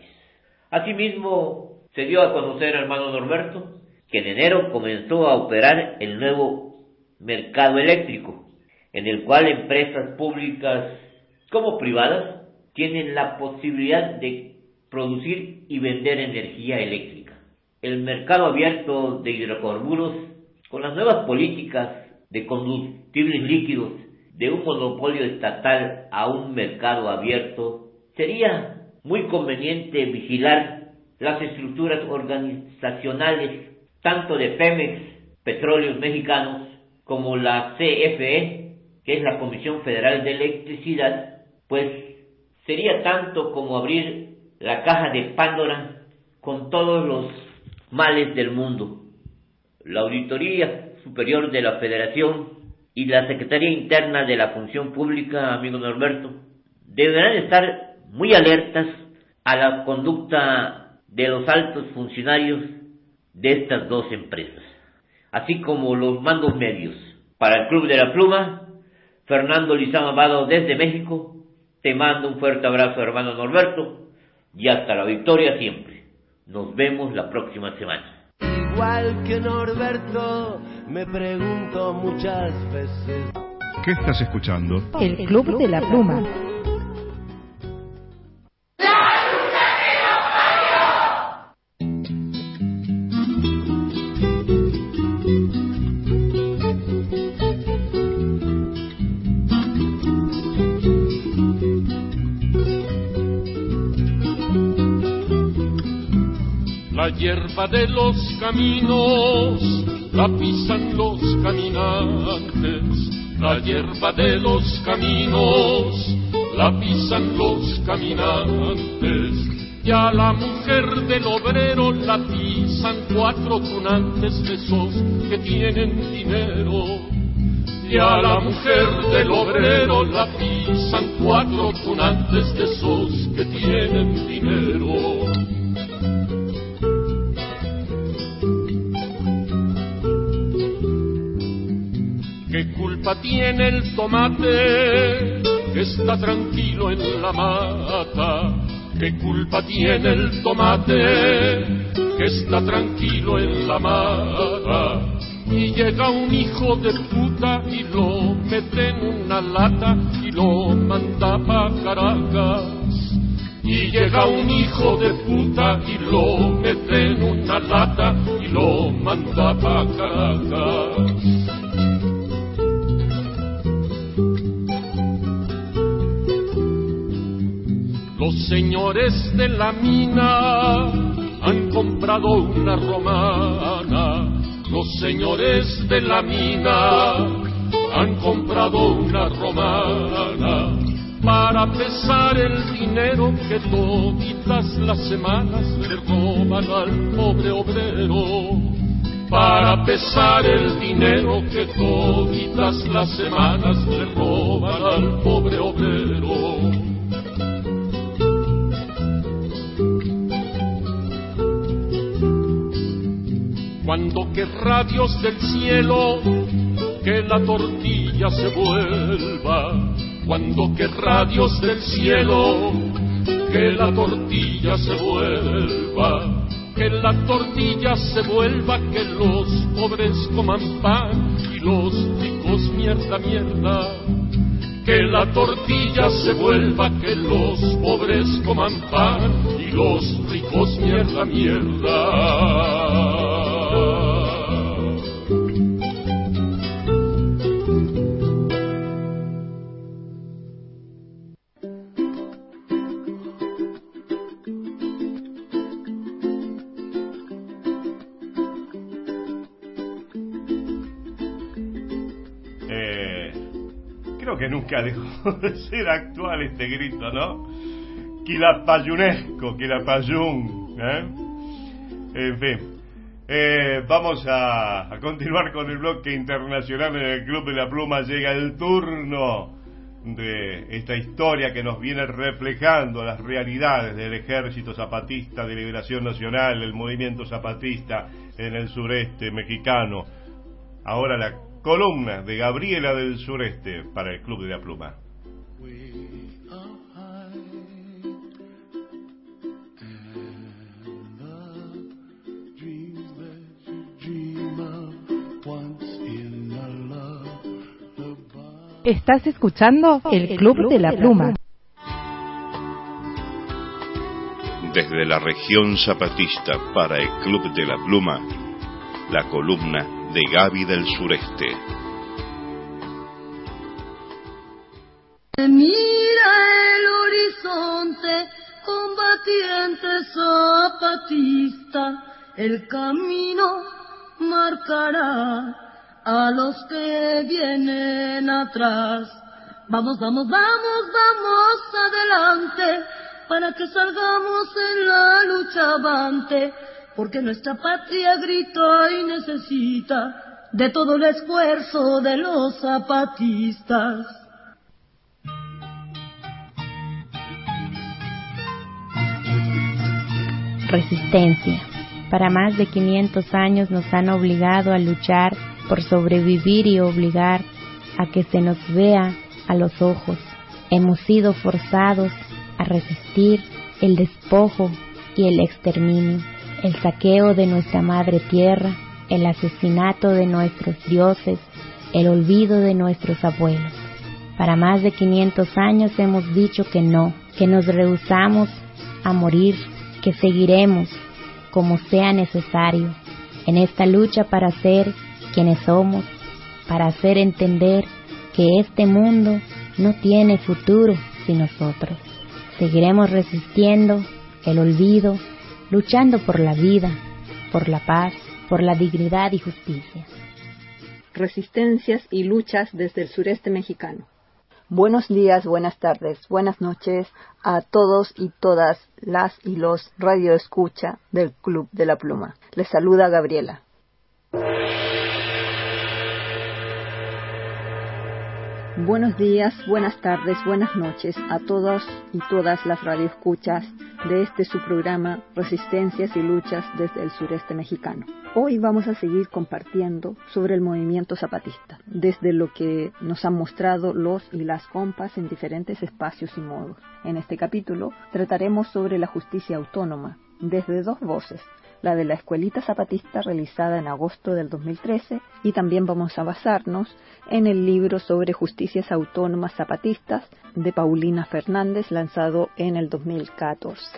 Asimismo, se dio a conocer, hermano Norberto, que en enero comenzó a operar el nuevo mercado eléctrico, en el cual empresas públicas como privadas tienen la posibilidad de producir y vender energía eléctrica. El mercado abierto de hidrocarburos, con las nuevas políticas de combustibles líquidos, de un monopolio estatal a un mercado abierto, sería muy conveniente vigilar las estructuras organizacionales tanto de Pemex, Petróleos Mexicanos, como la C F E, que es la Comisión Federal de Electricidad, pues sería tanto como abrir la caja de Pandora con todos los males del mundo. La Auditoría Superior de la Federación y la Secretaría Interna de la Función Pública, amigo Norberto, deberán estar muy alertas a la conducta de los altos funcionarios de estas dos empresas, así como los mandos medios. Para el Club de la Pluma, Fernando Lizama Vado desde México, te mando un fuerte abrazo, hermano Norberto, y hasta la victoria siempre. Nos vemos la próxima semana. Igual que Norberto, me pregunto muchas veces. ¿Qué estás escuchando? El Club de la Pluma. La hierba de los caminos la pisan los caminantes. La hierba de los caminos la pisan los caminantes. Y a la mujer del obrero la pisan cuatro tunantes de esos que tienen dinero. y a la mujer del obrero la pisan cuatro tunantes de esos que tienen dinero. ¿Qué culpa tiene el tomate que está tranquilo en la mata? ¿Qué culpa tiene el tomate que está tranquilo en la mata? Y llega un hijo de puta y lo mete en una lata y lo manda pa' Caracas. Y llega un hijo de puta y lo mete en una lata y lo manda pa' Caracas. Los señores de la mina han comprado una romana. Los señores de la mina han comprado una romana para pesar el dinero que toditas las semanas le roban al pobre obrero. Para pesar el dinero que toditas las semanas le roban al pobre obrero. Cuando querrá Dios del cielo que la tortilla se vuelva, cuando querrá Dios del cielo que la tortilla se vuelva, que la tortilla se vuelva, que los pobres coman pan y los ricos mierda, mierda. Que la tortilla se vuelva, que los pobres coman pan y los ricos mierda, mierda. Que nunca dejó de ser actual este grito, ¿no? Quilapayunesco, Quilapayún, ¿eh? En fin, eh, vamos a, a continuar con el bloque internacional en el Club de la Pluma. Llega el turno de esta historia que nos viene reflejando las realidades del Ejército Zapatista de Liberación Nacional, el movimiento zapatista en el sureste mexicano. Ahora la columna de Gabriela del Sureste para el Club de la Pluma. Estás escuchando el Club de la Pluma. Desde la región zapatista para el Club de la Pluma, la columna de Gaby del Sureste. Mira el horizonte, combatiente zapatista, el camino marcará a los que vienen atrás. Vamos, vamos, vamos, vamos adelante, para que salgamos en la lucha avante, porque nuestra patria grita y necesita de todo el esfuerzo de los zapatistas. Resistencia. Para más de quinientos años nos han obligado a luchar por sobrevivir y obligar a que se nos vea a los ojos. Hemos sido forzados a resistir el despojo y el exterminio, el saqueo de nuestra madre tierra, el asesinato de nuestros dioses, el olvido de nuestros abuelos. Para más de quinientos años hemos dicho que no, que nos rehusamos a morir, que seguiremos como sea necesario en esta lucha para ser quienes somos, para hacer entender que este mundo no tiene futuro sin nosotros. Seguiremos resistiendo el olvido, luchando por la vida, por la paz, por la dignidad y justicia. Resistencias y luchas desde el sureste mexicano. Buenos días, buenas tardes, buenas noches a todos y todas las y los radioescucha del Club de la Pluma. Les saluda Gabriela. Buenos días, buenas tardes, buenas noches a todos y todas las radioescuchas de este su programa Resistencias y Luchas desde el Sureste Mexicano. Hoy vamos a seguir compartiendo sobre el movimiento zapatista, desde lo que nos han mostrado los y las compas en diferentes espacios y modos. En este capítulo trataremos sobre la justicia autónoma, desde dos voces, la de la Escuelita Zapatista realizada en agosto del dos mil trece, y también vamos a basarnos en el libro sobre justicias autónomas zapatistas de Paulina Fernández, lanzado en el dos mil catorce.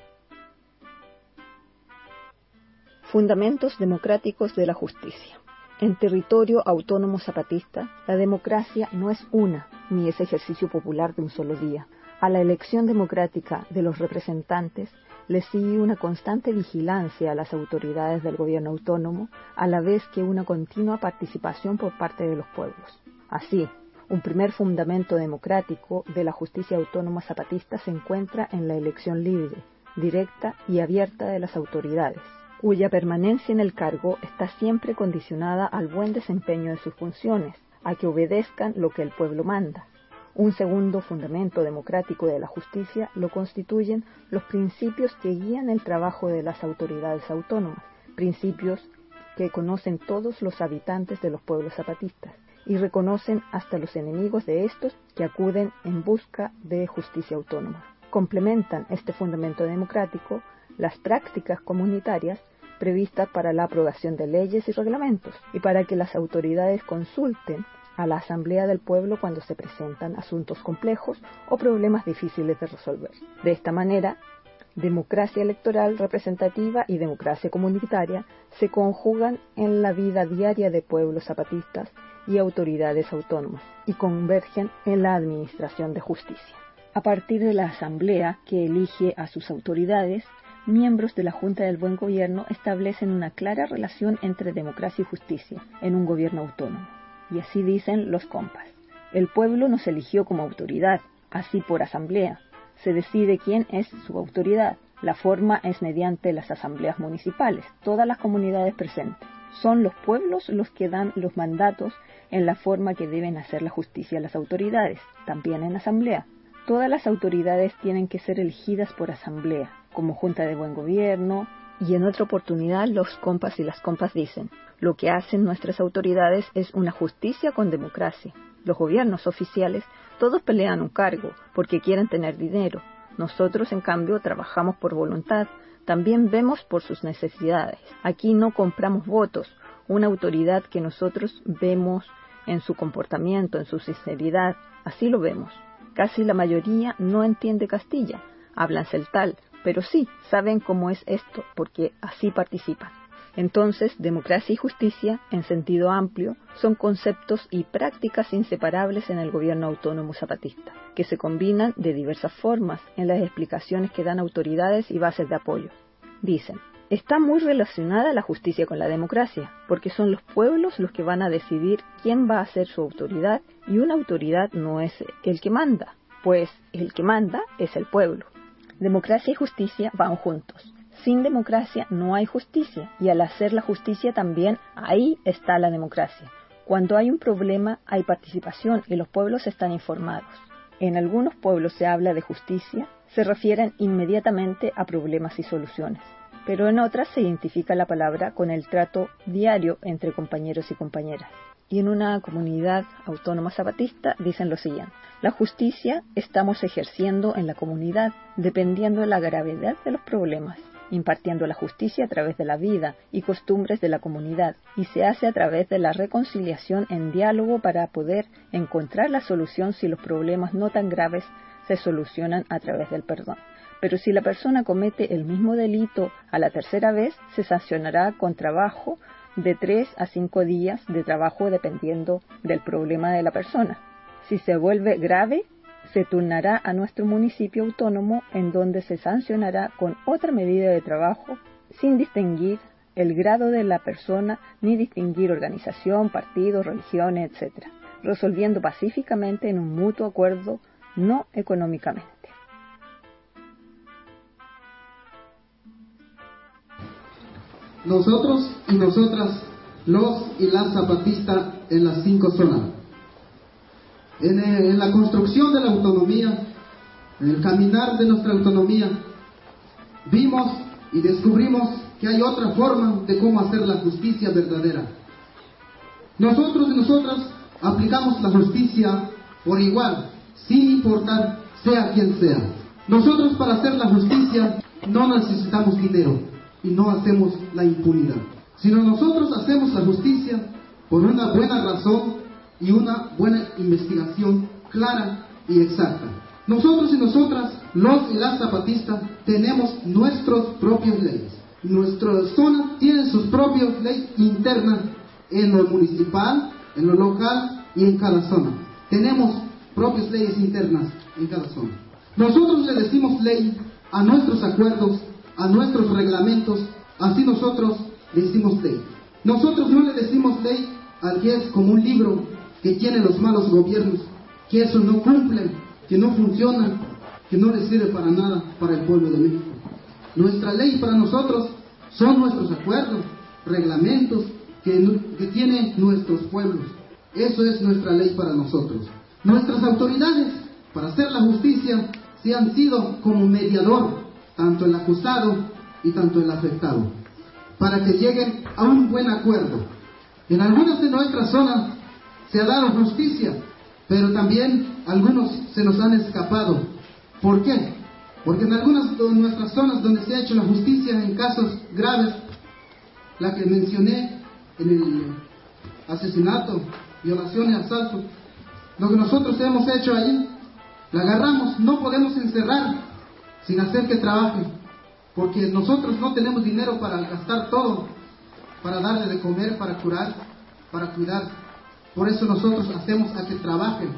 Fundamentos democráticos de la justicia. En territorio autónomo zapatista, la democracia no es una, ni es ejercicio popular de un solo día. A la elección democrática de los representantes le sigue una constante vigilancia a las autoridades del gobierno autónomo, a la vez que una continua participación por parte de los pueblos. Así, un primer fundamento democrático de la justicia autónoma zapatista se encuentra en la elección libre, directa y abierta de las autoridades, cuya permanencia en el cargo está siempre condicionada al buen desempeño de sus funciones, a que obedezcan lo que el pueblo manda. Un segundo fundamento democrático de la justicia lo constituyen los principios que guían el trabajo de las autoridades autónomas, principios que conocen todos los habitantes de los pueblos zapatistas y reconocen hasta los enemigos de estos que acuden en busca de justicia autónoma. Complementan este fundamento democrático las prácticas comunitarias previstas para la aprobación de leyes y reglamentos y para que las autoridades consulten a la Asamblea del Pueblo cuando se presentan asuntos complejos o problemas difíciles de resolver. De esta manera, democracia electoral representativa y democracia comunitaria se conjugan en la vida diaria de pueblos zapatistas y autoridades autónomas y convergen en la administración de justicia. A partir de la Asamblea que elige a sus autoridades, miembros de la Junta del Buen Gobierno establecen una clara relación entre democracia y justicia en un gobierno autónomo. Y así dicen los compas. El pueblo nos eligió como autoridad, así por asamblea. Se decide quién es su autoridad. La forma es mediante las asambleas municipales, todas las comunidades presentes. Son los pueblos los que dan los mandatos en la forma que deben hacer la justicia a las autoridades, también en asamblea. Todas las autoridades tienen que ser elegidas por asamblea, como Junta de Buen Gobierno, y en otra oportunidad los compas y las compas dicen: lo que hacen nuestras autoridades es una justicia con democracia. Los gobiernos oficiales todos pelean un cargo porque quieren tener dinero. Nosotros, en cambio, trabajamos por voluntad. También vemos por sus necesidades. Aquí no compramos votos. Una autoridad que nosotros vemos en su comportamiento, en su sinceridad. Así lo vemos. Casi la mayoría no entiende Castilla. Hablan celtal, pero sí saben cómo es esto, porque así participan. Entonces, democracia y justicia, en sentido amplio, son conceptos y prácticas inseparables en el gobierno autónomo zapatista, que se combinan de diversas formas en las explicaciones que dan autoridades y bases de apoyo. Dicen: está muy relacionada la justicia con la democracia, porque son los pueblos los que van a decidir quién va a ser su autoridad, y una autoridad no es el que manda, pues el que manda es el pueblo. Democracia y justicia van juntos. Sin democracia no hay justicia, y al hacer la justicia también ahí está la democracia. Cuando hay un problema hay participación y los pueblos están informados. En algunos pueblos se habla de justicia, se refieren inmediatamente a problemas y soluciones, pero en otras se identifica la palabra con el trato diario entre compañeros y compañeras. Y en una comunidad autónoma zapatista dicen lo siguiente: la justicia estamos ejerciendo en la comunidad, dependiendo de la gravedad de los problemas, impartiendo la justicia a través de la vida y costumbres de la comunidad, y se hace a través de la reconciliación en diálogo para poder encontrar la solución si los problemas no tan graves se solucionan a través del perdón. Pero si la persona comete el mismo delito a la tercera vez, se sancionará con trabajo de tres a cinco días de trabajo dependiendo del problema de la persona. Si se vuelve grave, se turnará a nuestro municipio autónomo, en donde se sancionará con otra medida de trabajo, sin distinguir el grado de la persona, ni distinguir organización, partido, religión, etcétera, resolviendo pacíficamente en un mutuo acuerdo, no económicamente. Nosotros y nosotras, los y las zapatistas en las cinco zonas. En, eh, en la construcción de la autonomía, en el caminar de nuestra autonomía, vimos y descubrimos que hay otra forma de cómo hacer la justicia verdadera. Nosotros y nosotras aplicamos la justicia por igual, sin importar sea quien sea. Nosotros para hacer la justicia no necesitamos dinero y no hacemos la impunidad, sino nosotros hacemos la justicia por una buena razón y una buena investigación clara y exacta. Nosotros y nosotras, los y las zapatistas, tenemos nuestras propias leyes. Nuestra zona tiene sus propias leyes internas en lo municipal, en lo local y en cada zona. Tenemos propias leyes internas en cada zona. Nosotros le decimos ley a nuestros acuerdos, a nuestros reglamentos, así nosotros le decimos ley. Nosotros no le decimos ley al que es como un libro que tiene los malos gobiernos, que eso no cumple, que no funciona, que no le sirve para nada para el pueblo de México. Nuestra ley para nosotros son nuestros acuerdos, reglamentos que, que tienen nuestros pueblos. Eso es nuestra ley para nosotros. Nuestras autoridades, para hacer la justicia, se han sido como mediador, tanto el acusado y tanto el afectado, para que lleguen a un buen acuerdo. En algunas de nuestras zonas se ha dado justicia, pero también algunos se nos han escapado. ¿Por qué? Porque en algunas de nuestras zonas donde se ha hecho la justicia en casos graves, la que mencioné en el asesinato, violación y asalto, lo que nosotros hemos hecho ahí, la agarramos, no podemos encerrar sin hacer que trabaje, porque nosotros no tenemos dinero para gastar todo, para darle de comer, para curar, para cuidar. Por eso nosotros hacemos a que trabajen.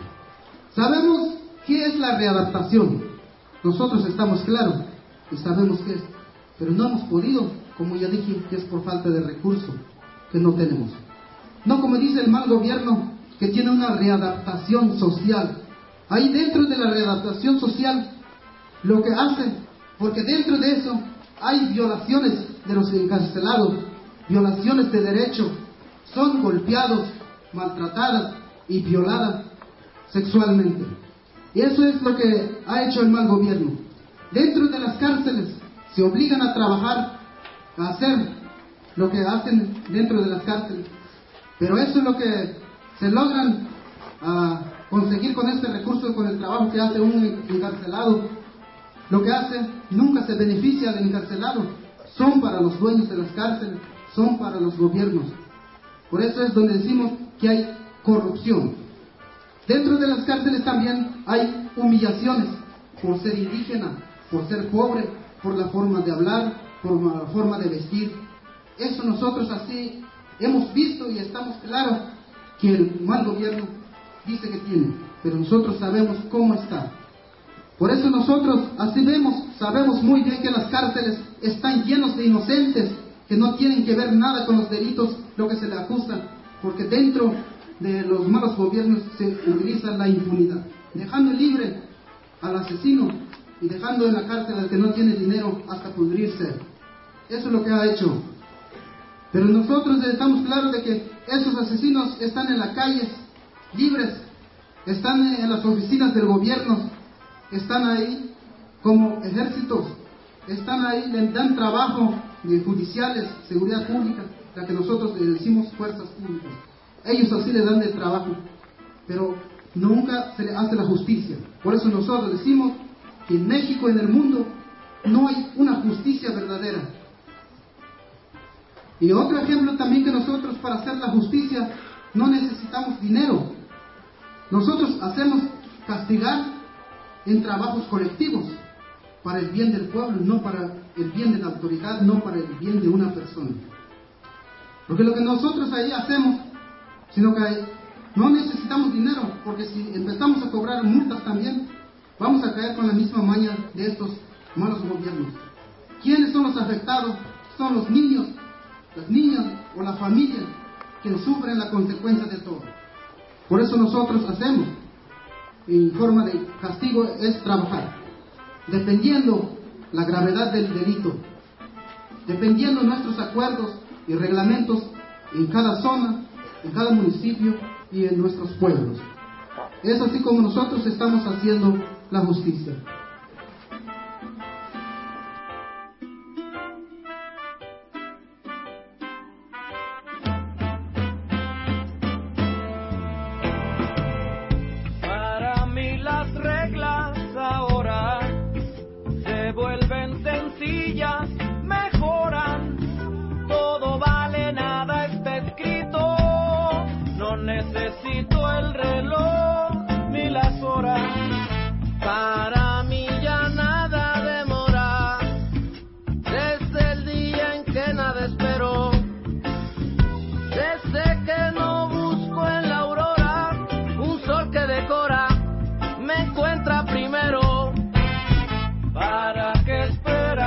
Sabemos qué es la readaptación. Nosotros estamos claros y sabemos qué es, pero no hemos podido, como ya dije, que es por falta de recursos que no tenemos. No como dice el mal gobierno, que tiene una readaptación social. Ahí dentro de la readaptación social, lo que hacen, porque dentro de eso hay violaciones de los encarcelados, violaciones de derechos, son golpeados, maltratadas y violadas sexualmente. Y eso es lo que ha hecho el mal gobierno. Dentro de las cárceles se obligan a trabajar, a hacer lo que hacen dentro de las cárceles. Pero eso es lo que se logran a conseguir con este recurso, con el trabajo que hace un encarcelado. Lo que hace nunca se beneficia del encarcelado. Son para los dueños de las cárceles, son para los gobiernos. Por eso es donde decimos que hay corrupción. Dentro de las cárceles también hay humillaciones por ser indígena, por ser pobre, por la forma de hablar, por la forma de vestir. Eso nosotros así hemos visto y estamos claros que el mal gobierno dice que tiene, pero nosotros sabemos cómo está. Por eso nosotros así vemos, sabemos muy bien que las cárceles están llenos de inocentes que no tienen que ver nada con los delitos, lo que se le acusa, porque dentro de los malos gobiernos se utiliza la impunidad, dejando libre al asesino y dejando en la cárcel al que no tiene dinero hasta pudrirse. Eso es lo que ha hecho. Pero nosotros estamos claros de que esos asesinos están en las calles, libres, están en las oficinas del gobierno, están ahí como ejércitos, están ahí, le dan trabajo de judiciales, seguridad pública, la que nosotros le decimos fuerzas públicas. Ellos así le dan de trabajo, pero nunca se le hace la justicia. Por eso nosotros decimos que en México y en el mundo no hay una justicia verdadera. Y otro ejemplo también, que nosotros para hacer la justicia no necesitamos dinero. Nosotros hacemos castigar en trabajos colectivos para el bien del pueblo, no para el bien de la autoridad, no para el bien de una persona. Porque lo que nosotros ahí hacemos, sino que no necesitamos dinero, porque si empezamos a cobrar multas también, vamos a caer con la misma maña de estos malos gobiernos. ¿Quiénes son los afectados? Son los niños, las niñas o la familia que sufren la consecuencia de todo. Por eso nosotros hacemos, en forma de castigo, es trabajar, dependiendo la gravedad del delito, dependiendo nuestros acuerdos y reglamentos en cada zona, en cada municipio y en nuestros pueblos. Es así como nosotros estamos haciendo la justicia. Para mí las reglas ahora se vuelven sencillas, mejoran, todo vale, nada está escrito, no necesito el reloj ni las horas, para mí ya nada demora, desde el día en que nada espero, desde que no busco en la aurora un sol que decora, me encuentra primero. ¿Para qué esperar?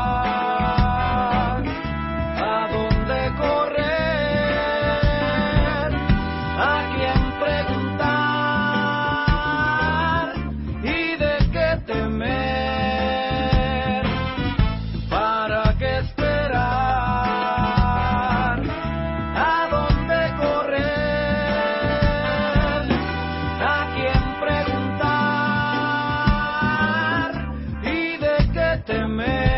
¿A dónde correr? ¿A quién preguntar? ¿Y de qué temer? ¿Para qué esperar? ¿A dónde correr? ¿A quién preguntar? ¿Y de qué temer?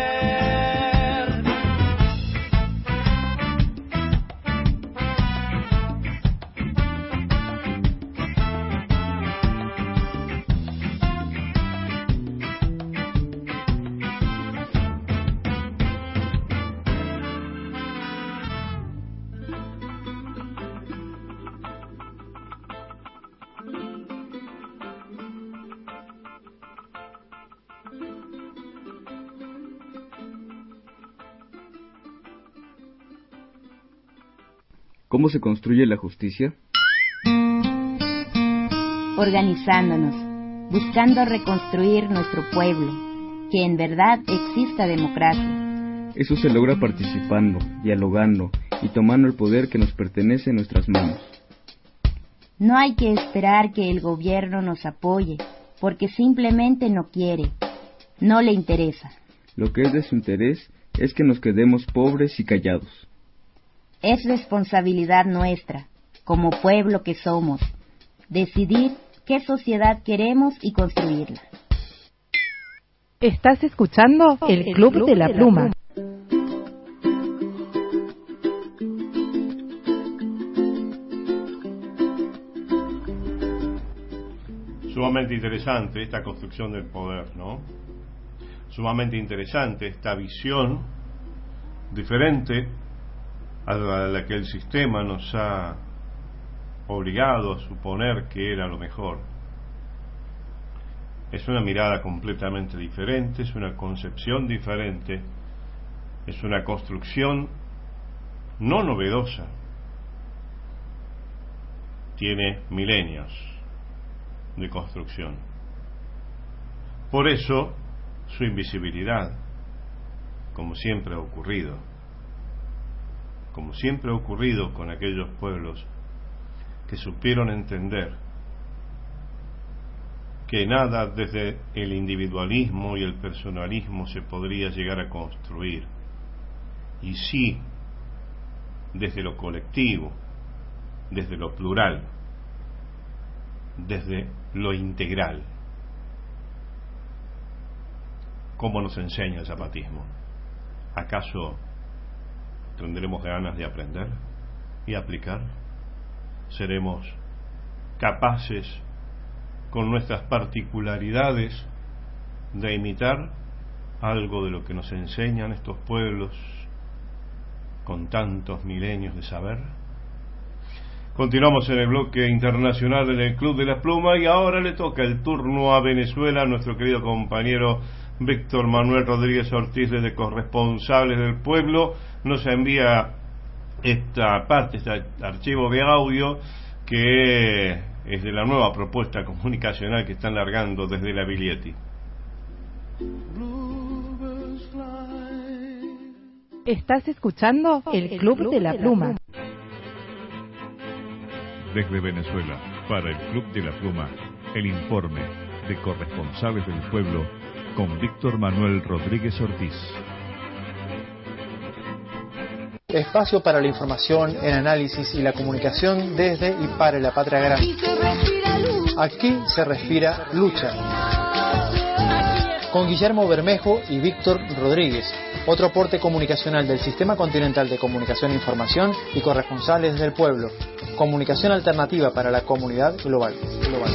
¿Cómo se construye la justicia? Organizándonos, buscando reconstruir nuestro pueblo, que en verdad exista democracia. Eso se logra participando, dialogando y tomando el poder que nos pertenece en nuestras manos. No hay que esperar que el gobierno nos apoye, porque simplemente no quiere, no le interesa. Lo que es de su interés es que nos quedemos pobres y callados. Es responsabilidad nuestra, como pueblo que somos, decidir qué sociedad queremos y construirla. Estás escuchando el, el Club, Club de la, de la Pluma. Pluma. Sumamente interesante esta construcción del poder, ¿no? Sumamente interesante esta visión diferente a la que el sistema nos ha obligado a suponer que era lo mejor. Es una mirada completamente diferente, es una concepción diferente, es una construcción no novedosa, tiene milenios de construcción. Por eso su invisibilidad, como siempre ha ocurrido, como siempre ha ocurrido con aquellos pueblos que supieron entender que nada desde el individualismo y el personalismo se podría llegar a construir, y sí desde lo colectivo, desde lo plural, desde lo integral, como nos enseña el zapatismo. ¿Acaso tendremos ganas de aprender y aplicar? ¿Seremos capaces, con nuestras particularidades, de imitar algo de lo que nos enseñan estos pueblos con tantos milenios de saber? Continuamos en el bloque internacional en el Club de la Pluma, y ahora le toca el turno a Venezuela a nuestro querido compañero Víctor Manuel Rodríguez Ortiz, desde Corresponsables del Pueblo. Nos envía esta parte, este archivo de audio que es de la nueva propuesta comunicacional que están largando desde la Biglietti. Estás escuchando el Club de la Pluma. Desde Venezuela, para el Club de la Pluma, el informe de Corresponsales del Pueblo con Víctor Manuel Rodríguez Ortiz. Espacio para la información, el análisis y la comunicación desde y para la patria grande. Aquí se respira lucha. Con Guillermo Bermejo y Víctor Rodríguez, otro aporte comunicacional del Sistema Continental de Comunicación e Información y corresponsales del pueblo. Comunicación alternativa para la comunidad global. global.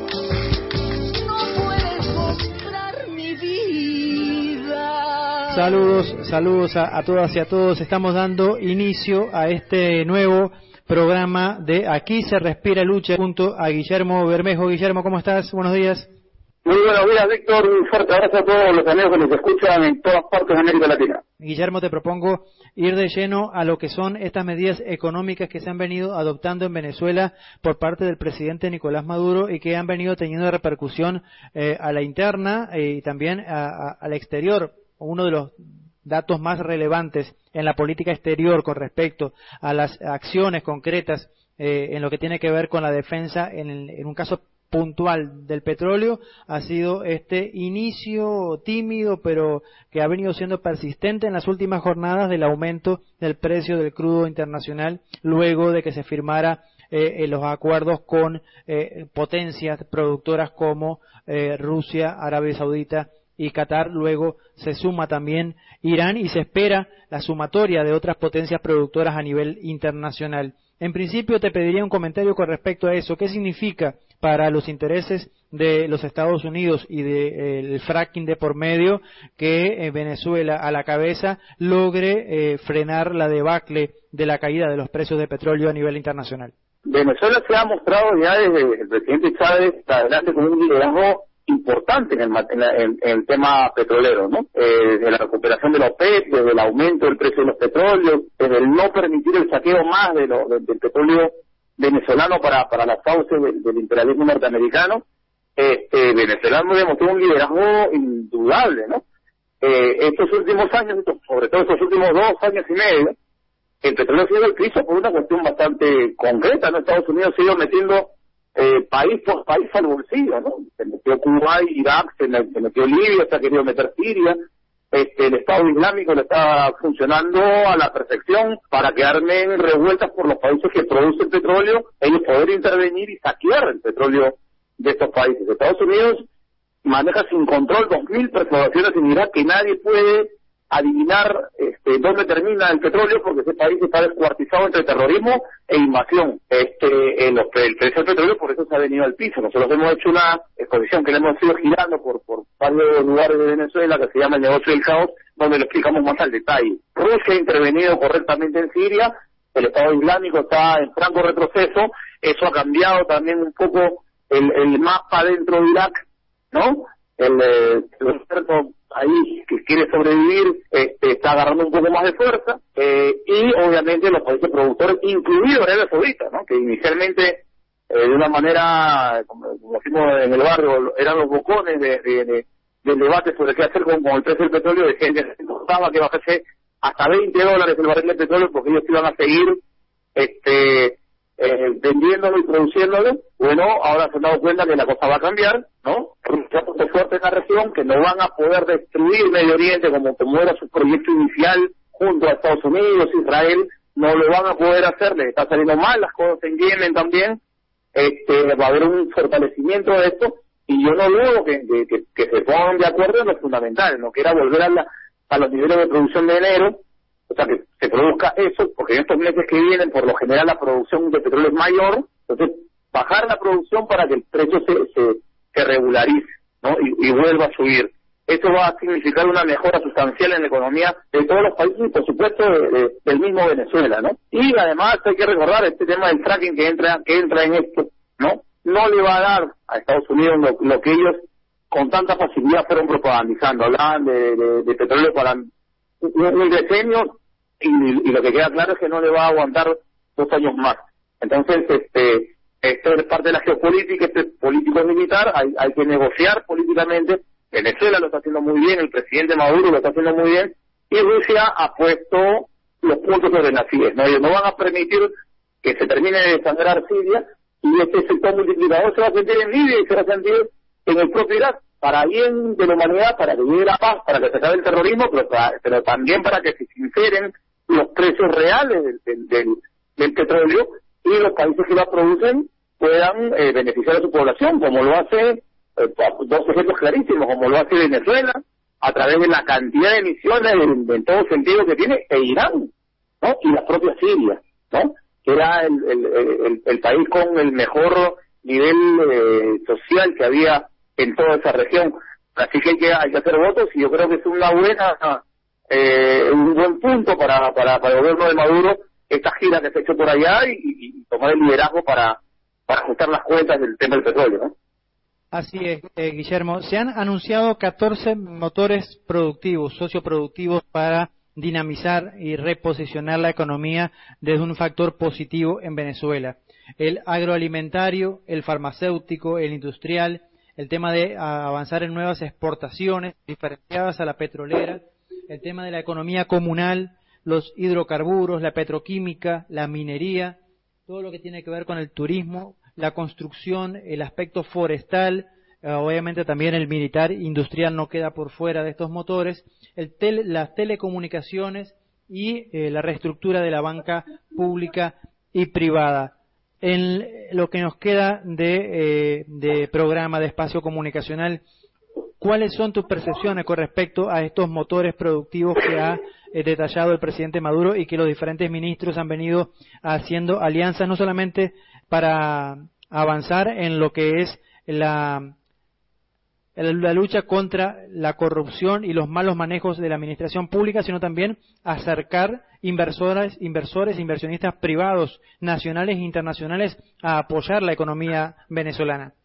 Saludos, saludos a, a todas y a todos. Estamos dando inicio a este nuevo programa de Aquí se respira lucha junto a Guillermo Bermejo. Guillermo, ¿cómo estás? Buenos días. Muy buenos días, Víctor. Un fuerte abrazo a todos los amigos que nos escuchan en todas partes de América Latina. Guillermo, te propongo ir de lleno a lo que son estas medidas económicas que se han venido adoptando en Venezuela por parte del presidente Nicolás Maduro y que han venido teniendo repercusión eh, a la interna eh, y también a, a, al exterior. Uno de los datos más relevantes en la política exterior con respecto a las acciones concretas eh, en lo que tiene que ver con la defensa en, el, en un caso puntual del petróleo ha sido este inicio tímido pero que ha venido siendo persistente en las últimas jornadas del aumento del precio del crudo internacional luego de que se firmara eh, los acuerdos con eh, potencias productoras como eh, Rusia, Arabia Saudita y Qatar. Luego se suma también Irán y se espera la sumatoria de otras potencias productoras a nivel internacional. En principio te pediría un comentario con respecto a eso. ¿Qué significa para los intereses de los Estados Unidos y del de, eh, fracking de por medio que eh, Venezuela a la cabeza logre eh, frenar la debacle de la caída de los precios de petróleo a nivel internacional? Venezuela se ha mostrado ya desde el presidente Chávez hasta adelante con un liderazgo importante en el, en, la, en, en el tema petrolero, ¿no? Eh, desde la recuperación de la OPEC, desde el aumento del precio de los petróleos, desde el no permitir el saqueo más de lo, de, del petróleo venezolano para para las fauces del, del imperialismo norteamericano. Este, Venezuela demostró un liderazgo indudable, ¿no? Eh, estos últimos años, sobre todo estos últimos dos años y medio, el petróleo ha sido el piso por una cuestión bastante concreta, ¿no? Estados Unidos ha ido metiendo Eh, país por país al bolsillo, ¿no? Se metió Kuwait, Irak, se, se metió Libia, se ha querido meter Siria, este, el Estado Islámico le está funcionando a la perfección para que armen revueltas por los países que producen petróleo, ellos poder intervenir y saquear el petróleo de estos países. Estados Unidos maneja sin control dos mil perforaciones en Irak que nadie puede adivinar este, dónde termina el petróleo porque ese país está descuartizado entre terrorismo e invasión. Este, el, el precio del petróleo por eso se ha venido al piso. Nosotros hemos hecho una exposición que le hemos ido girando por, por varios lugares de Venezuela que se llama El negocio del caos, donde lo explicamos más al detalle. Rusia ha intervenido correctamente en Siria, el Estado Islámico está en franco retroceso, eso ha cambiado también un poco el, el mapa dentro de Irak, ¿no? El, el, el experto ahí que quiere sobrevivir este, está agarrando un poco más de fuerza eh, y obviamente los países productores, incluido Arabia Saudita, ¿no? Que inicialmente eh, de una manera, como, como decimos en el barrio, eran los bocones de, de, de, del debate sobre qué hacer con, con el precio del petróleo, de gente que importaba que bajase hasta veinte dólares el barril de petróleo porque ellos iban a seguir este eh, vendiéndolo y produciéndolo. Bueno, ahora se han dado cuenta que la cosa va a cambiar, ¿no? Rusia puso fuerte en la región, que no van a poder destruir Medio Oriente como, como era su proyecto inicial junto a Estados Unidos, Israel, no lo van a poder hacer, les está saliendo mal las cosas en Yemen también, este va a haber un fortalecimiento de esto, y yo no dudo que, que, que, que se pongan de acuerdo en lo fundamental, no que era volver a, la, a los niveles de producción de enero, o sea, que se produzca eso, porque en estos meses que vienen, por lo general, la producción de petróleo es mayor, entonces bajar la producción para que el precio se, se, se regularice, ¿no? Y, y vuelva a subir. Eso va a significar una mejora sustancial en la economía de todos los países y, por supuesto, de, de, del mismo Venezuela, ¿no? Y además hay que recordar este tema del fracking que entra que entra en esto, ¿no? No le va a dar a Estados Unidos lo, lo que ellos con tanta facilidad fueron propagandizando. Hablaban de, de, de petróleo para un, un decenio y, y lo que queda claro es que no le va a aguantar dos años más. Entonces, este esto es parte de la geopolítica, este político militar, hay, hay que negociar políticamente. Venezuela lo está haciendo muy bien, el presidente Maduro lo está haciendo muy bien, y Rusia ha puesto los puntos sobre las sillas, ¿no? Ellos no van a permitir que se termine de desangrar Siria, y este sector multiplicador se va a sentir en Libia y se va a sentir en el propio Irak, para bien de la humanidad, para que llegue la paz, para que se acabe el terrorismo, pero, para, pero también para que se sinceren los precios reales del, del, del, del petróleo, y los países que lo producen puedan eh, beneficiar a su población, como lo hace, eh, dos ejemplos clarísimos, como lo hace Venezuela, a través de la cantidad de emisiones en, en todo sentido que tiene, e Irán, ¿no? Y la propia Siria, ¿no? Que era el, el, el, el país con el mejor nivel eh, social que había en toda esa región. Así que hay que, hay que hacer votos, y yo creo que es una buena, eh, un buen punto para, para, para el gobierno de Maduro, esta gira que se ha hecho por allá, y, y tomar el liderazgo para, para ajustar las cuentas del tema del petróleo, ¿no? Así es, eh, Guillermo. Se han anunciado catorce motores productivos, socioproductivos, para dinamizar y reposicionar la economía desde un factor positivo en Venezuela. El agroalimentario, el farmacéutico, el industrial, el tema de avanzar en nuevas exportaciones diferenciadas a la petrolera, el tema de la economía comunal, los hidrocarburos, la petroquímica, la minería, todo lo que tiene que ver con el turismo, la construcción, el aspecto forestal, eh, obviamente también el militar industrial no queda por fuera de estos motores, el tele, las telecomunicaciones y eh, la reestructura de la banca pública y privada. En lo que nos queda de, eh, de programa, de espacio comunicacional, ¿cuáles son tus percepciones con respecto a estos motores productivos que ha eh, detallado el presidente Maduro y que los diferentes ministros han venido haciendo alianzas no solamente para avanzar en lo que es la, la lucha contra la corrupción y los malos manejos de la administración pública, sino también acercar inversores, inversores, inversionistas privados, nacionales e internacionales, a apoyar la economía venezolana?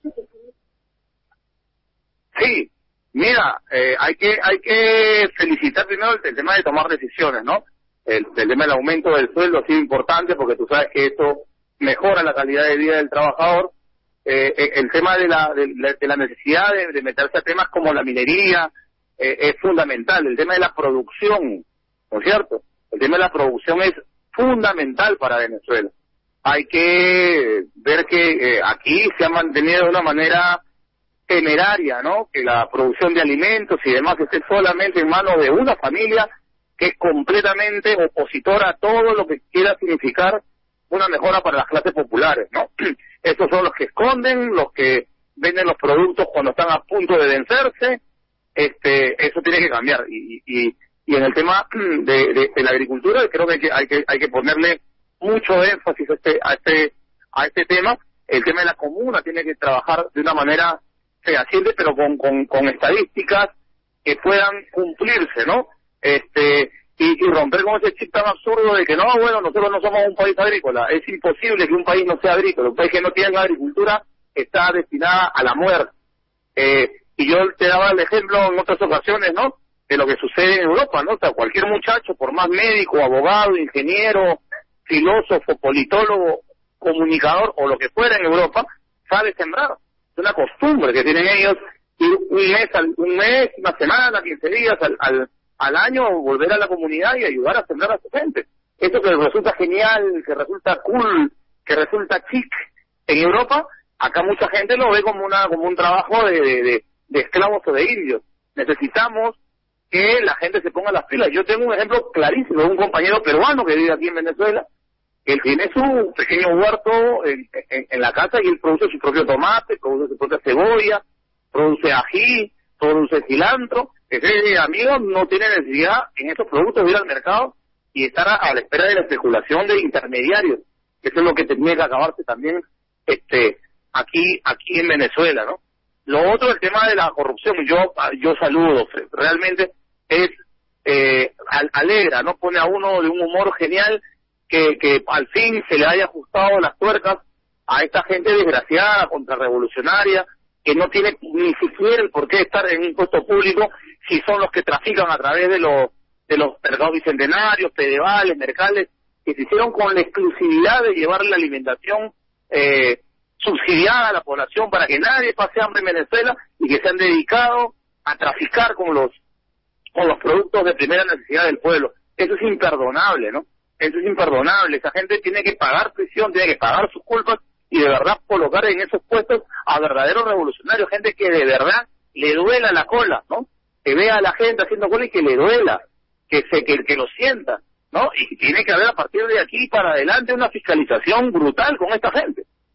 Sí, mira, eh, hay que hay que felicitar primero el, el tema de tomar decisiones, ¿no? El, el tema del aumento del sueldo ha sido importante, porque tú sabes que esto mejora la calidad de vida del trabajador. Eh, el tema de la, de, de la necesidad de, de meterse a temas como la minería eh, es fundamental. El tema de la producción, ¿no es cierto? El tema de la producción es fundamental para Venezuela. Hay que ver que eh, aquí se ha mantenido de una manera temeraria, ¿no? Que la producción de alimentos y demás esté solamente en manos de una familia que es completamente opositora a todo lo que quiera significar una mejora para las clases populares, ¿no? Esos son los que esconden, los que venden los productos cuando están a punto de vencerse. Este, eso tiene que cambiar. Y, y, y en el tema de, de, de la agricultura, creo que hay que, hay que hay que ponerle mucho énfasis a este, a este, a este tema. El tema de la comuna tiene que trabajar de una manera fehaciente, pero con, con, con estadísticas que puedan cumplirse, ¿no? Este, y, y romper con ese chip tan absurdo de que no, bueno, nosotros no somos un país agrícola. Es imposible que un país no sea agrícola. Un país que no tenga agricultura está destinada a la muerte. Eh, y yo te daba el ejemplo en otras ocasiones, ¿no? De lo que sucede en Europa, ¿no? O sea, cualquier muchacho, por más médico, abogado, ingeniero, filósofo, politólogo, comunicador o lo que fuera en Europa, sabe sembrar. Es una costumbre que tienen ellos ir un mes, un mes, una semana, quince días al, al, al año, volver a la comunidad y ayudar a sembrar a su gente. Esto que resulta genial, que resulta cool, que resulta chic en Europa, acá mucha gente lo ve como una como un trabajo de, de, de, de esclavos o de indios. Necesitamos que la gente se ponga las pilas. Yo tengo un ejemplo clarísimo de un compañero peruano que vive aquí en Venezuela. Él tiene su pequeño huerto en, en, en la casa y él produce su propio tomate, produce su propia cebolla, produce ají, produce cilantro. Ese amigo no tiene necesidad en estos productos de ir al mercado y estar a, a la espera de la especulación de intermediarios. Eso es lo que tenía que acabarse también este aquí aquí en Venezuela, ¿no? Lo otro, el tema de la corrupción, yo yo saludo, realmente es eh, alegra, ¿no? Pone a uno de un humor genial que, que al fin se le haya ajustado las tuercas a esta gente desgraciada, contrarrevolucionaria, que no tiene ni siquiera el por qué estar en un puesto público si son los que trafican a través de los de los mercados bicentenarios, pedevales, mercales, que se hicieron con la exclusividad de llevar la alimentación eh, subsidiada a la población para que nadie pase hambre en Venezuela y que se han dedicado a traficar con los con los productos de primera necesidad del pueblo. Eso es imperdonable, ¿no? Eso es imperdonable. Esa gente tiene que pagar prisión, tiene que pagar sus culpas y de verdad colocar en esos puestos a verdaderos revolucionarios, gente que de verdad le duela la cola, ¿no? Que vea a la gente haciendo cola y que le duela, que se que, que lo sienta, ¿no? Y tiene que haber a partir de aquí para adelante una fiscalización brutal con esta gente.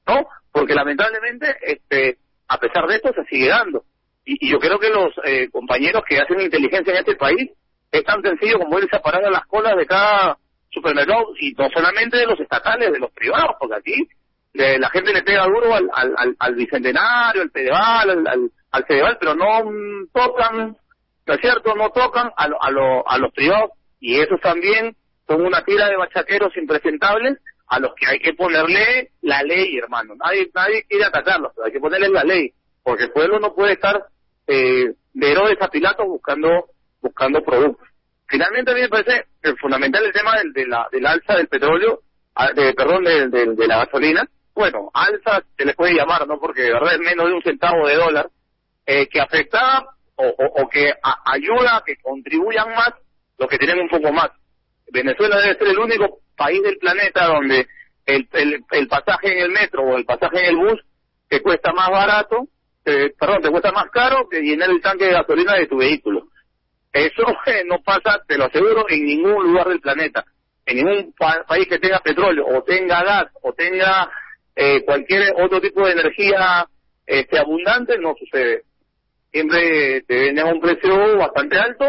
¿no? Porque lamentablemente, este, a pesar de esto, se sigue dando. Y, y yo creo que los eh, compañeros que hacen inteligencia en este país es tan sencillo como irse a parar a las colas de cada supermercado, y no solamente de los estatales, de los privados, porque aquí de, la gente le pega duro al, al, al, al Bicentenario, al Pedeval, al, al, al Cedeval, pero no mm, tocan, ¿no es cierto? No tocan a, lo, a, lo, a los privados, y esos también son una tira de bachaqueros impresentables a los que hay que ponerle la ley, hermano. Nadie nadie quiere atacarlos, pero hay que ponerle la ley, porque el pueblo no puede estar eh, de Herodes a Pilatos buscando buscando productos. Finalmente, a mí me parece fundamental el tema del, de la, del alza del petróleo, de, perdón, de, de, de la gasolina. Bueno, alza se le puede llamar, ¿no? Porque de verdad es menos de un centavo de dólar, eh, que afecta o, o, o que a, ayuda a que contribuyan más los que tienen un poco más. Venezuela debe ser el único país del planeta donde el, el, el pasaje en el metro o el pasaje en el bus te cuesta más barato, eh, perdón, te cuesta más caro que llenar el tanque de gasolina de tu vehículo. Eso eh, no pasa, te lo aseguro, en ningún lugar del planeta. En ningún pa país que tenga petróleo, o tenga gas, o tenga eh, cualquier otro tipo de energía este, abundante, no sucede. Siempre te venden a un precio bastante alto,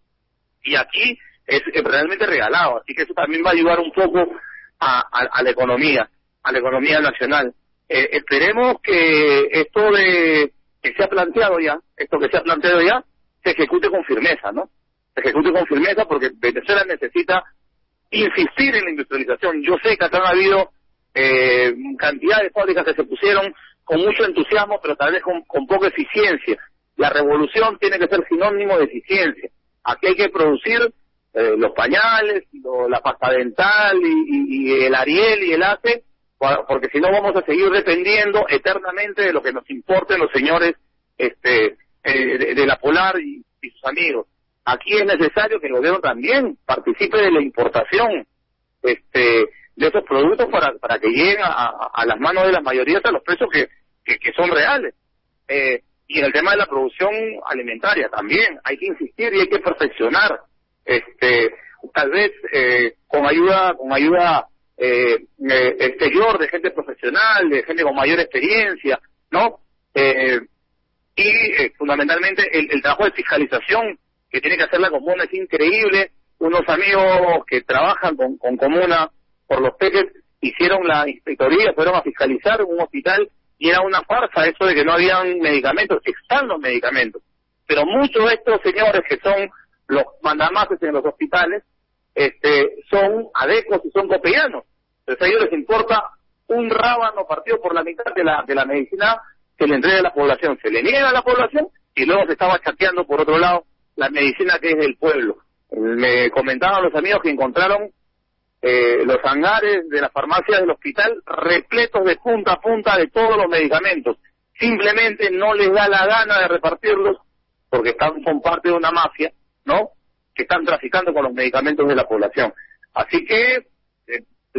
y aquí es, es realmente regalado. Así que eso también va a ayudar un poco a, a, a la economía, a la economía nacional. Eh, esperemos que esto de que se ha planteado ya, esto que se ha planteado ya, se ejecute con firmeza, ¿no? Se ejecute con firmeza, porque Venezuela necesita insistir en la industrialización. Yo sé que acá han habido eh, cantidad de fábricas que se pusieron con mucho entusiasmo, pero tal vez con, con poca eficiencia. La revolución tiene que ser sinónimo de eficiencia. Aquí hay que producir eh, los pañales, lo, la pasta dental y, y, y el Ariel y el ACE, porque si no vamos a seguir dependiendo eternamente de lo que nos importen los señores este eh, de, de la Polar y, y sus amigos. Aquí es necesario que el gobierno también participe de la importación este de esos productos para para que lleguen a, a, a las manos de las mayorías a los precios que, que, que son reales. Eh, y en el tema de la producción alimentaria también hay que insistir y hay que perfeccionar, este tal vez eh, con ayuda con ayuda eh, eh, exterior de gente profesional, de gente con mayor experiencia, ¿no? Eh, y eh, fundamentalmente el, el trabajo de fiscalización que tiene que hacer la comuna es increíble. Unos amigos que trabajan con, con comuna por los peques hicieron la inspectoría, fueron a fiscalizar un hospital y era una farsa eso de que no habían medicamentos. Están los medicamentos, pero muchos de estos señores que son los mandamases en los hospitales este son adecos y son copellanos. Entonces a ellos les importa un rábano partido por la mitad de la de la medicina que le entrega a la población, se le niega a la población y luego se estaba chateando por otro lado la medicina que es del pueblo. Me comentaban los amigos que encontraron eh, los hangares de las farmacias del hospital repletos de punta a punta de todos los medicamentos. Simplemente no les da la gana de repartirlos porque están son parte de una mafia, ¿no?, que están traficando con los medicamentos de la población. Así que eh,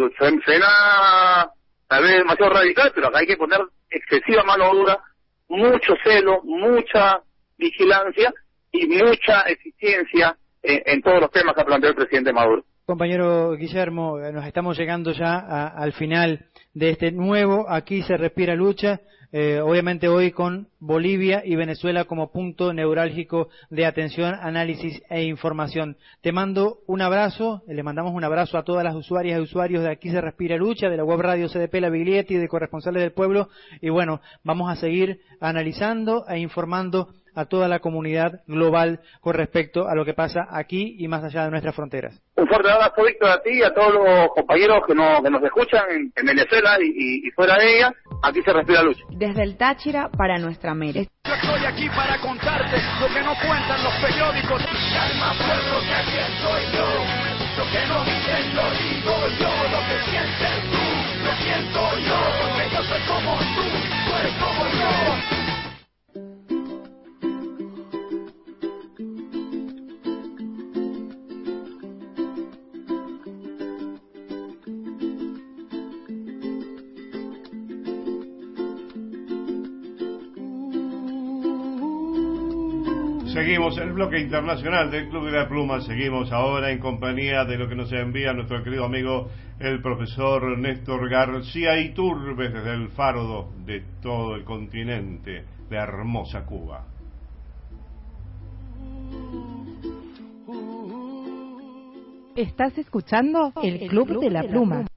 suena tal vez demasiado radical, pero acá hay que poner excesiva mano dura, mucho celo, mucha vigilancia y mucha eficiencia en, en todos los temas que ha planteado el presidente Maduro. Compañero Guillermo, nos estamos llegando ya a, al final de este nuevo Aquí se respira lucha, eh, obviamente hoy con Bolivia y Venezuela como punto neurálgico de atención, análisis e información. Te mando un abrazo, le mandamos un abrazo a todas las usuarias y usuarios de Aquí se respira lucha, de la web radio C D P La Biglietti, de Corresponsales del Pueblo, y bueno, vamos a seguir analizando e informando a toda la comunidad global con respecto a lo que pasa aquí y más allá de nuestras fronteras. Un fuerte abrazo, Víctor, a ti y a todos los compañeros que nos, que nos escuchan en, en Venezuela y, y, y fuera de ella. Aquí se respira lucha. Desde el Táchira para nuestra América. Yo estoy aquí para contarte lo que no cuentan los periódicos. Calma, pueblo, que aquí estoy yo. Lo que no dicen lo digo yo. Lo que sientes tú, lo siento yo. Porque yo soy como tú, tú eres como yo. Seguimos el bloque internacional del Club de la Pluma. Seguimos ahora en compañía de lo que nos envía nuestro querido amigo el profesor Néstor García Iturbe desde el faro de todo el continente, la hermosa Cuba. Estás escuchando el Club de la Pluma.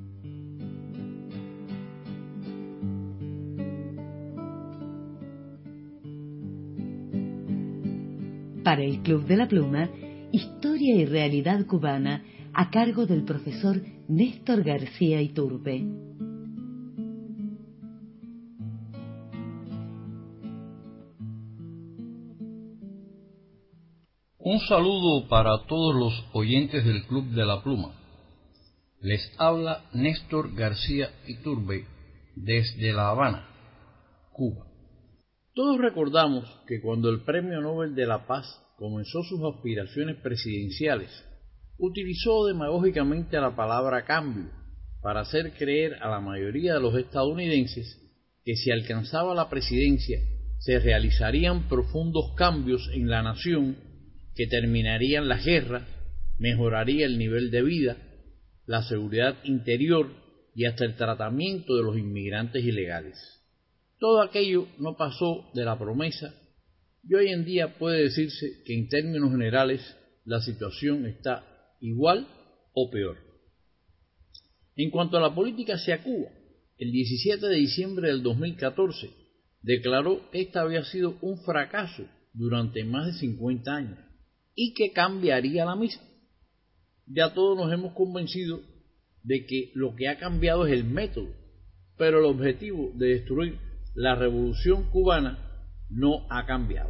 Para el Club de la Pluma, Historia y Realidad Cubana, a cargo del profesor Néstor García Iturbe. Un saludo para todos los oyentes del Club de la Pluma. Les habla Néstor García Iturbe desde La Habana, Cuba. Todos recordamos que cuando el Premio Nobel de la Paz comenzó sus aspiraciones presidenciales, utilizó demagógicamente la palabra cambio para hacer creer a la mayoría de los estadounidenses que si alcanzaba la presidencia se realizarían profundos cambios en la nación que terminarían las guerras, mejoraría el nivel de vida, la seguridad interior y hasta el tratamiento de los inmigrantes ilegales. Todo aquello no pasó de la promesa y hoy en día puede decirse que en términos generales la situación está igual o peor. En cuanto a la política hacia Cuba, el diecisiete de diciembre del dos mil catorce declaró que esta había sido un fracaso durante más de cincuenta años y que cambiaría la misma. Ya todos nos hemos convencido de que lo que ha cambiado es el método, pero el objetivo de destruir la revolución cubana no ha cambiado.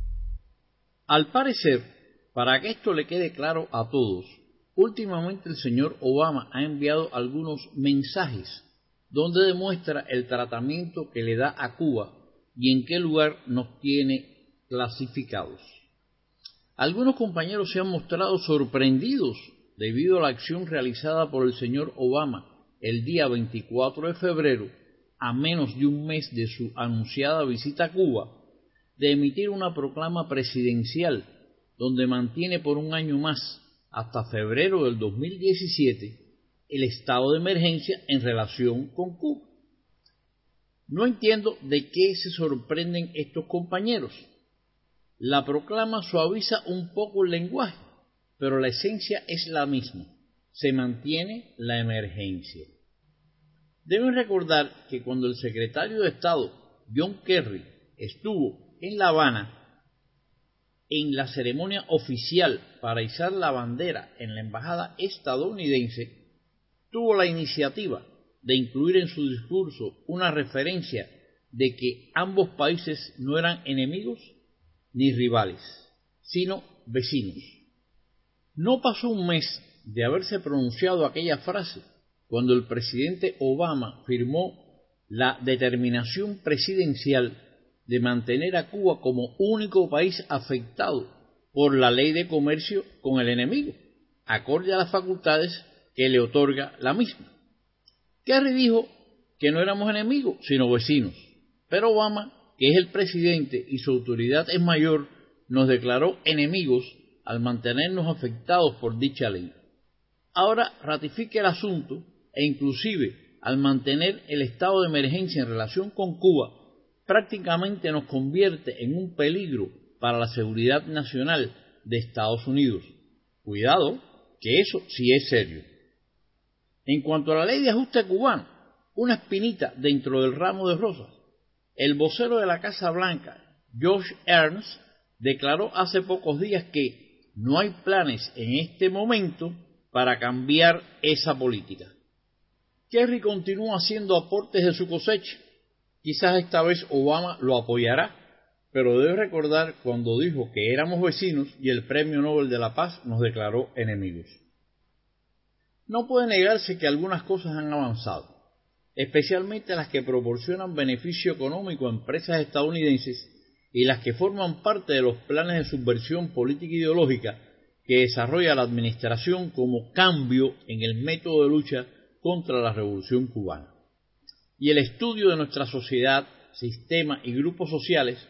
Al parecer, para que esto le quede claro a todos, últimamente el señor Obama ha enviado algunos mensajes donde demuestra el tratamiento que le da a Cuba y en qué lugar nos tiene clasificados. Algunos compañeros se han mostrado sorprendidos debido a la acción realizada por el señor Obama el día veinticuatro de febrero, a menos de un mes de su anunciada visita a Cuba, de emitir una proclama presidencial donde mantiene por un año más, hasta febrero del dos mil diecisiete, el estado de emergencia en relación con Cuba. No entiendo de qué se sorprenden estos compañeros. La proclama suaviza un poco el lenguaje, pero la esencia es la misma. Se mantiene la emergencia. Deben recordar que cuando el secretario de Estado, John Kerry, estuvo en La Habana, en la ceremonia oficial para izar la bandera en la embajada estadounidense, tuvo la iniciativa de incluir en su discurso una referencia de que ambos países no eran enemigos ni rivales, sino vecinos. No pasó un mes de haberse pronunciado aquella frase cuando el presidente Obama firmó la determinación presidencial de mantener a Cuba como único país afectado por la ley de comercio con el enemigo, acorde a las facultades que le otorga la misma. Kerry dijo que no éramos enemigos, sino vecinos, pero Obama, que es el presidente y su autoridad es mayor, nos declaró enemigos al mantenernos afectados por dicha ley. Ahora ratifica el asunto e inclusive al mantener el estado de emergencia en relación con Cuba, prácticamente nos convierte en un peligro para la seguridad nacional de Estados Unidos. Cuidado, que eso sí es serio. En cuanto a la ley de ajuste cubano, una espinita dentro del ramo de rosas, el vocero de la Casa Blanca, Josh Earnest, declaró hace pocos días que no hay planes en este momento para cambiar esa política. Kerry continúa haciendo aportes de su cosecha. Quizás esta vez Obama lo apoyará, pero debe recordar cuando dijo que éramos vecinos y el Premio Nobel de la Paz nos declaró enemigos. No puede negarse que algunas cosas han avanzado, especialmente las que proporcionan beneficio económico a empresas estadounidenses y las que forman parte de los planes de subversión política e ideológica que desarrolla la administración como cambio en el método de lucha contra la revolución cubana. Y el estudio de nuestra sociedad, sistema y grupos sociales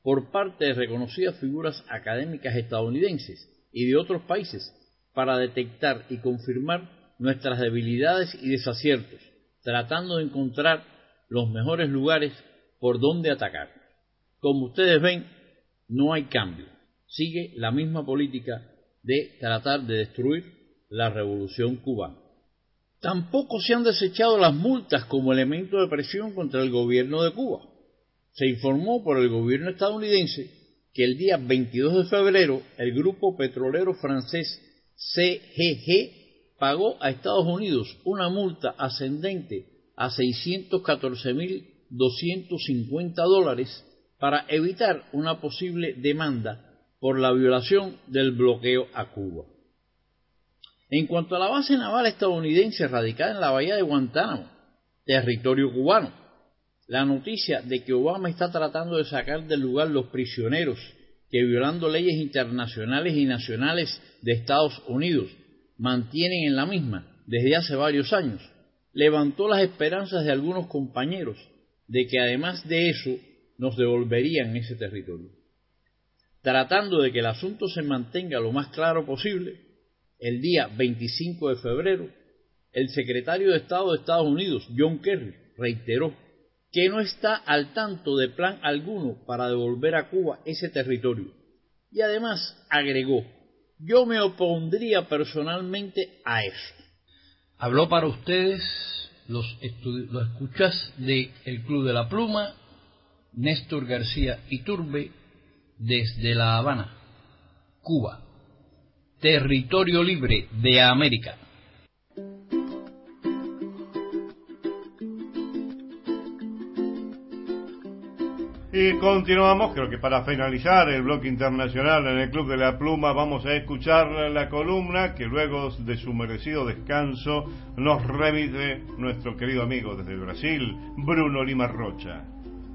por parte de reconocidas figuras académicas estadounidenses y de otros países para detectar y confirmar nuestras debilidades y desaciertos, tratando de encontrar los mejores lugares por donde atacar. Como ustedes ven, no hay cambio. Sigue la misma política de tratar de destruir la revolución cubana. Tampoco se han desechado las multas como elemento de presión contra el gobierno de Cuba. Se informó por el gobierno estadounidense que el día veintidós de febrero el grupo petrolero francés C G G pagó a Estados Unidos una multa ascendente a seiscientos catorce mil doscientos cincuenta dólares para evitar una posible demanda por la violación del bloqueo a Cuba. En cuanto a la base naval estadounidense radicada en la bahía de Guantánamo, territorio cubano, la noticia de que Obama está tratando de sacar del lugar los prisioneros que, violando leyes internacionales y nacionales de Estados Unidos, mantienen en la misma desde hace varios años, levantó las esperanzas de algunos compañeros de que además de eso nos devolverían ese territorio. Tratando de que el asunto se mantenga lo más claro posible, el día veinticinco de febrero, el secretario de Estado de Estados Unidos, John Kerry, reiteró que no está al tanto de plan alguno para devolver a Cuba ese territorio. Y además agregó: yo me opondría personalmente a eso. Habló para ustedes los, los escuchas de El Club de la Pluma, Néstor García Iturbe, desde La Habana, Cuba, territorio libre de América. Y continuamos, creo que para finalizar el bloque internacional en el Club de la Pluma vamos a escuchar la columna que luego de su merecido descanso nos remite nuestro querido amigo desde Brasil, Bruno Lima Rocha.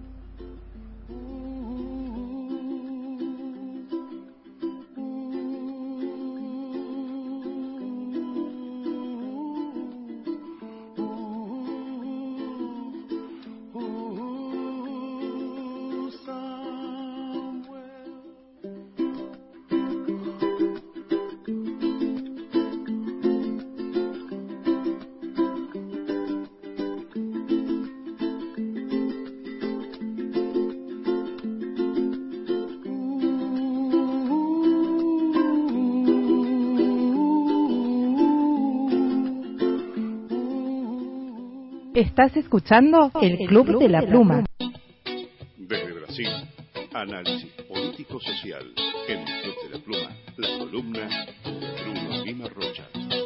Estás escuchando El Club de la Pluma. Desde Brasil, análisis político-social en El Club de la Pluma, la columna de Bruno Lima Rocha.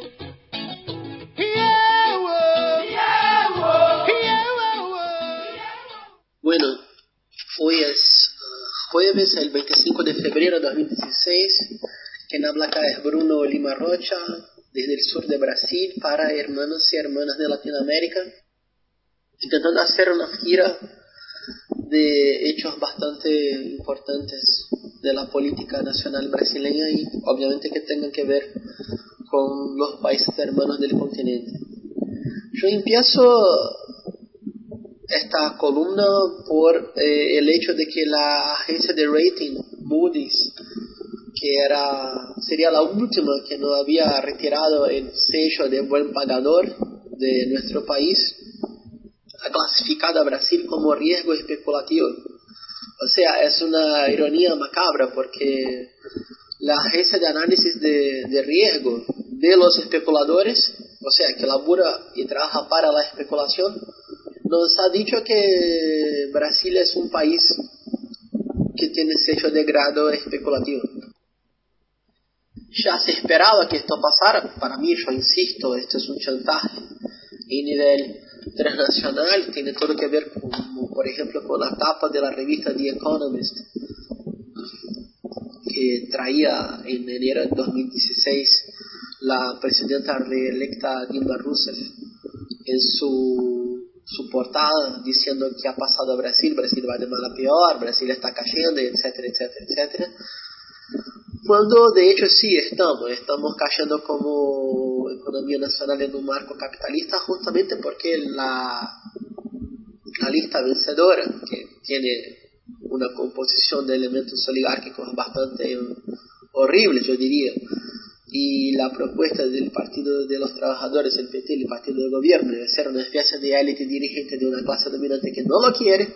Bueno, hoy es uh, jueves, el veinticinco de febrero de dos mil dieciséis. Quien habla acá es Bruno Lima Rocha, desde el sur de Brasil, para hermanos y hermanas de Latinoamérica, intentando hacer una gira de hechos bastante importantes de la política nacional brasileña y obviamente que tengan que ver con los países hermanos del continente. Yo empiezo esta columna por eh, el hecho de que la agencia de rating Moody's, que era sería la última que no había retirado el sello de buen pagador de nuestro país, ha clasificado a Brasil como riesgo especulativo. O sea, es una ironía macabra porque la agencia de análisis de, de riesgo de los especuladores, o sea, que labura y trabaja para la especulación, nos ha dicho que Brasil es un país que tiene sello de grado especulativo. Ya se esperaba que esto pasara. Para mí, yo insisto, esto es un chantaje en nivel transnacional, tiene todo que ver con, por ejemplo, con la tapa de la revista The Economist, que traía en enero de dos mil dieciséis la presidenta reelecta Dilma Rousseff en su, su portada diciendo que ha pasado a Brasil, Brasil va de mal a peor, Brasil está cayendo, etcétera, etcétera, etcétera. Cuando de hecho sí estamos, estamos cayendo como economía nacional en un marco capitalista, justamente porque la, la lista vencedora, que tiene una composición de elementos oligárquicos bastante horrible, yo diría. Y la propuesta del Partido de los Trabajadores, el P T, el partido del gobierno, de ser una especie de élite dirigente de una clase dominante que no lo quiere,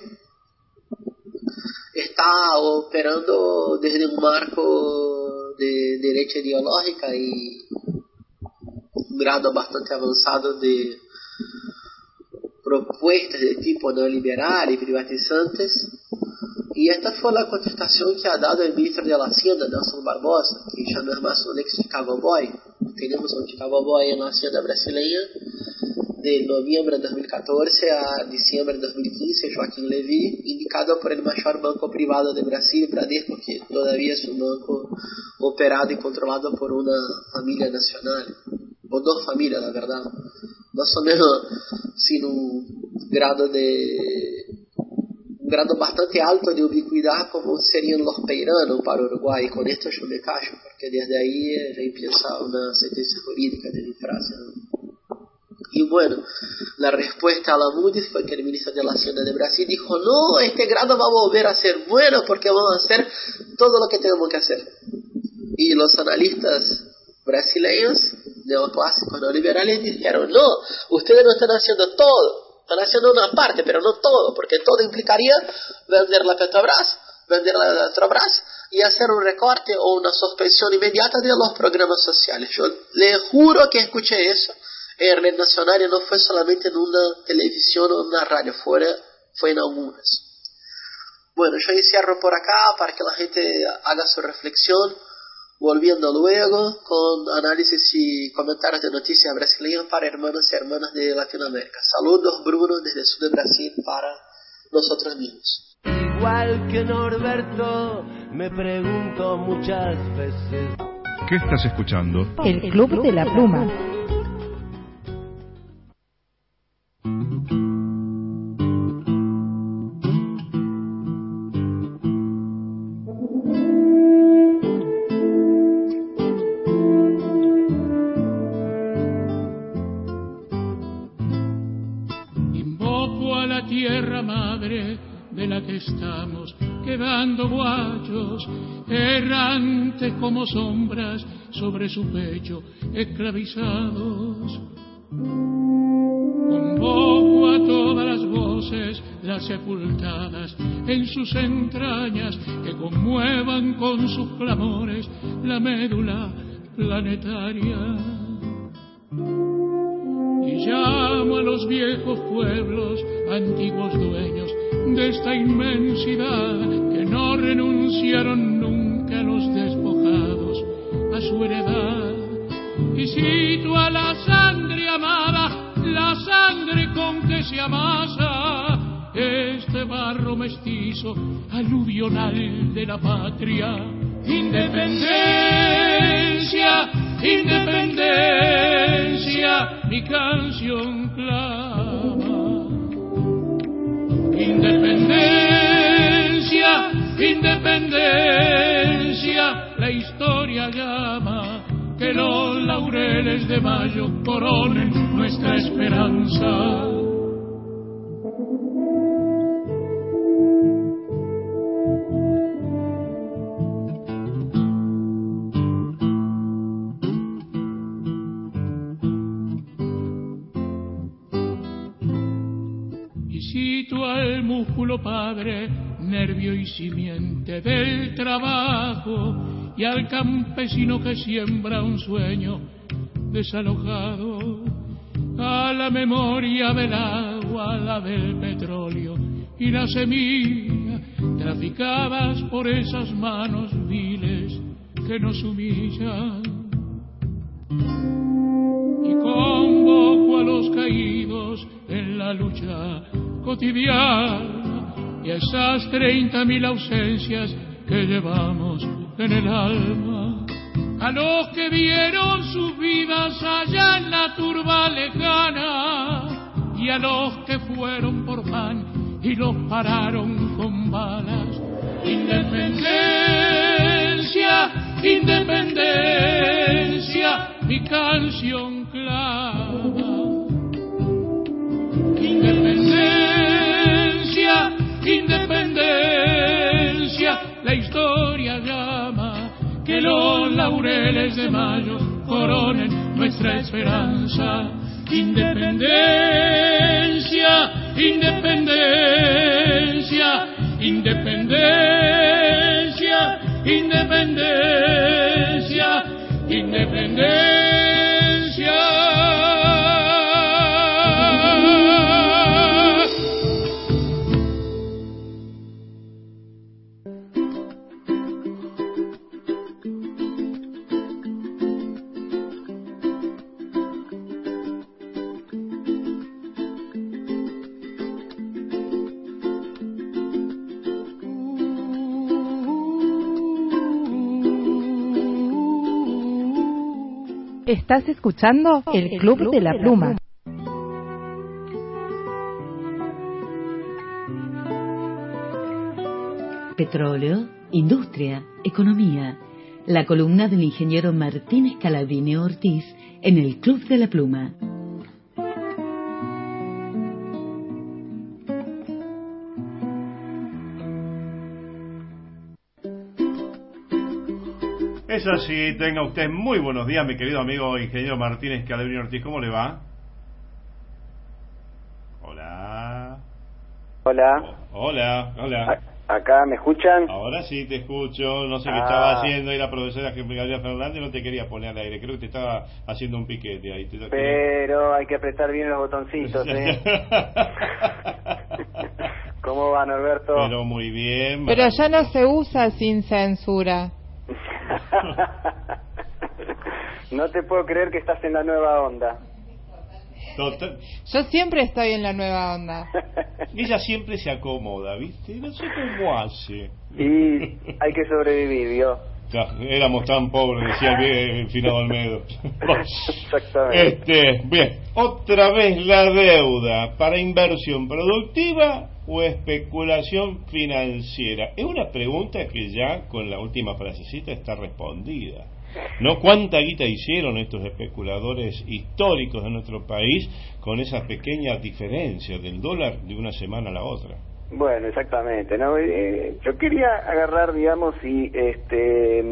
está operando desde un marco de derecha ideológica y un grado bastante avanzado de propuestas de tipo neoliberal y privatizantes. Y esta fue la contestación que ha dado el ministro de la Hacienda, Nelson Barbosa, que ya no es más un ex Chicago Boy. Tenemos un Chicago Boy en la Hacienda brasileña de noviembre de dos mil catorce a diciembre de dos mil quince, Joaquín Levy, indicado por el mayor banco privado de Brasil, Bradesco, que todavía es un banco operado y controlado por una familia nacional, o dos familias, la verdad, más o menos sin un grado de un grado bastante alto de ubicuidad como serían los peiranos para Uruguay. Con esto yo me callo, porque desde ahí empieza una sentencia jurídica de mi frase, ¿no? Y bueno, la respuesta a la Moody's fue que el ministro de la Hacienda de Brasil dijo: no, este grado va a volver a ser bueno porque vamos a hacer todo lo que tenemos que hacer. Y los analistas brasileños, neoclásicos, neoliberales, dijeron: no, ustedes no están haciendo todo, están haciendo una parte, pero no todo, porque todo implicaría vender la Petrobras, vender la Petrobras y hacer un recorte o una suspensión inmediata de los programas sociales. Yo le juro que escuché eso en Red Nacional, y no fue solamente en una televisión o una radio, fue, fue en algunas. Bueno, yo encierro por acá para que la gente haga su reflexión, volviendo luego con análisis y comentarios de noticias brasileñas para hermanos y hermanas de Latinoamérica. Saludos, Bruno, desde el sur de Brasil para nosotros mismos. Igual que Norberto, me pregunto muchas veces. ¿Qué estás escuchando? El Club de la Pluma. Invoco a la tierra madre de la que estamos quedando guachos, errantes como sombras sobre su pecho esclavizados. Convoco a todas las voces, las sepultadas en sus entrañas, que conmuevan con sus clamores la médula planetaria. Y llamo a los viejos pueblos, antiguos dueños de esta inmensidad, que no renunciaron nunca a los despojados, a su heredad. Y cito a la sangre amada, la sangre con que se amasa este barro mestizo aluvional de la patria. Independencia, independencia, mi canción clama. Independencia, independencia, la historia llama. Que los laureles de mayo coronen nuestra esperanza. Y cito al músculo padre, nervio y simiente del trabajo, y al campesino que siembra un sueño desalojado, a la memoria del agua, la del petróleo y la semilla, traficadas por esas manos viles que nos humillan. Y convoco a los caídos en la lucha cotidiana y a esas treinta mil ausencias que llevamos en el alma, a los que vieron sus vidas allá en la turba lejana, y a los que fueron por pan y los pararon con balas. Independencia, independencia, mi canción clama. Independencia, independencia, los laureles de mayo coronen nuestra esperanza. Independencia, independencia, independencia, independencia, independencia. Estás escuchando El Club, El Club de la, de la Pluma. Pluma. Petróleo, industria, economía. La columna del ingeniero Martín Scalabrini Ortiz en El Club de la Pluma. Es así, tenga usted muy buenos días, mi querido amigo ingeniero Martín Scalabrini Ortiz. ¿Cómo le va? Hola. Hola. Hola, hola. A ¿Acá me escuchan? Ahora sí te escucho. No sé qué ah. estaba haciendo ahí la profesora Gabriela Fernández, no te quería poner al aire. Creo que te estaba haciendo un piquete ahí. Te Pero quería... hay que apretar bien los botoncitos, ¿eh? ¿Cómo va, Norberto? Pero muy bien. Pero ya no se usa sin censura. No te puedo creer que estás en la nueva onda. Total. Yo siempre estoy en la nueva onda. Ella siempre se acomoda, ¿viste? No sé cómo hace. Y hay que sobrevivir, ¿vio? Ya, éramos tan pobres, decía el, el finado Olmedo. Exactamente. Este, bien, otra vez la deuda para inversión productiva o especulación financiera. Es una pregunta que ya con la última frasecita está respondida. ¿No? ¿Cuánta guita hicieron estos especuladores históricos de nuestro país con esa pequeña diferencia del dólar de una semana a la otra? Bueno, exactamente, ¿no? Eh, yo quería agarrar, digamos, y este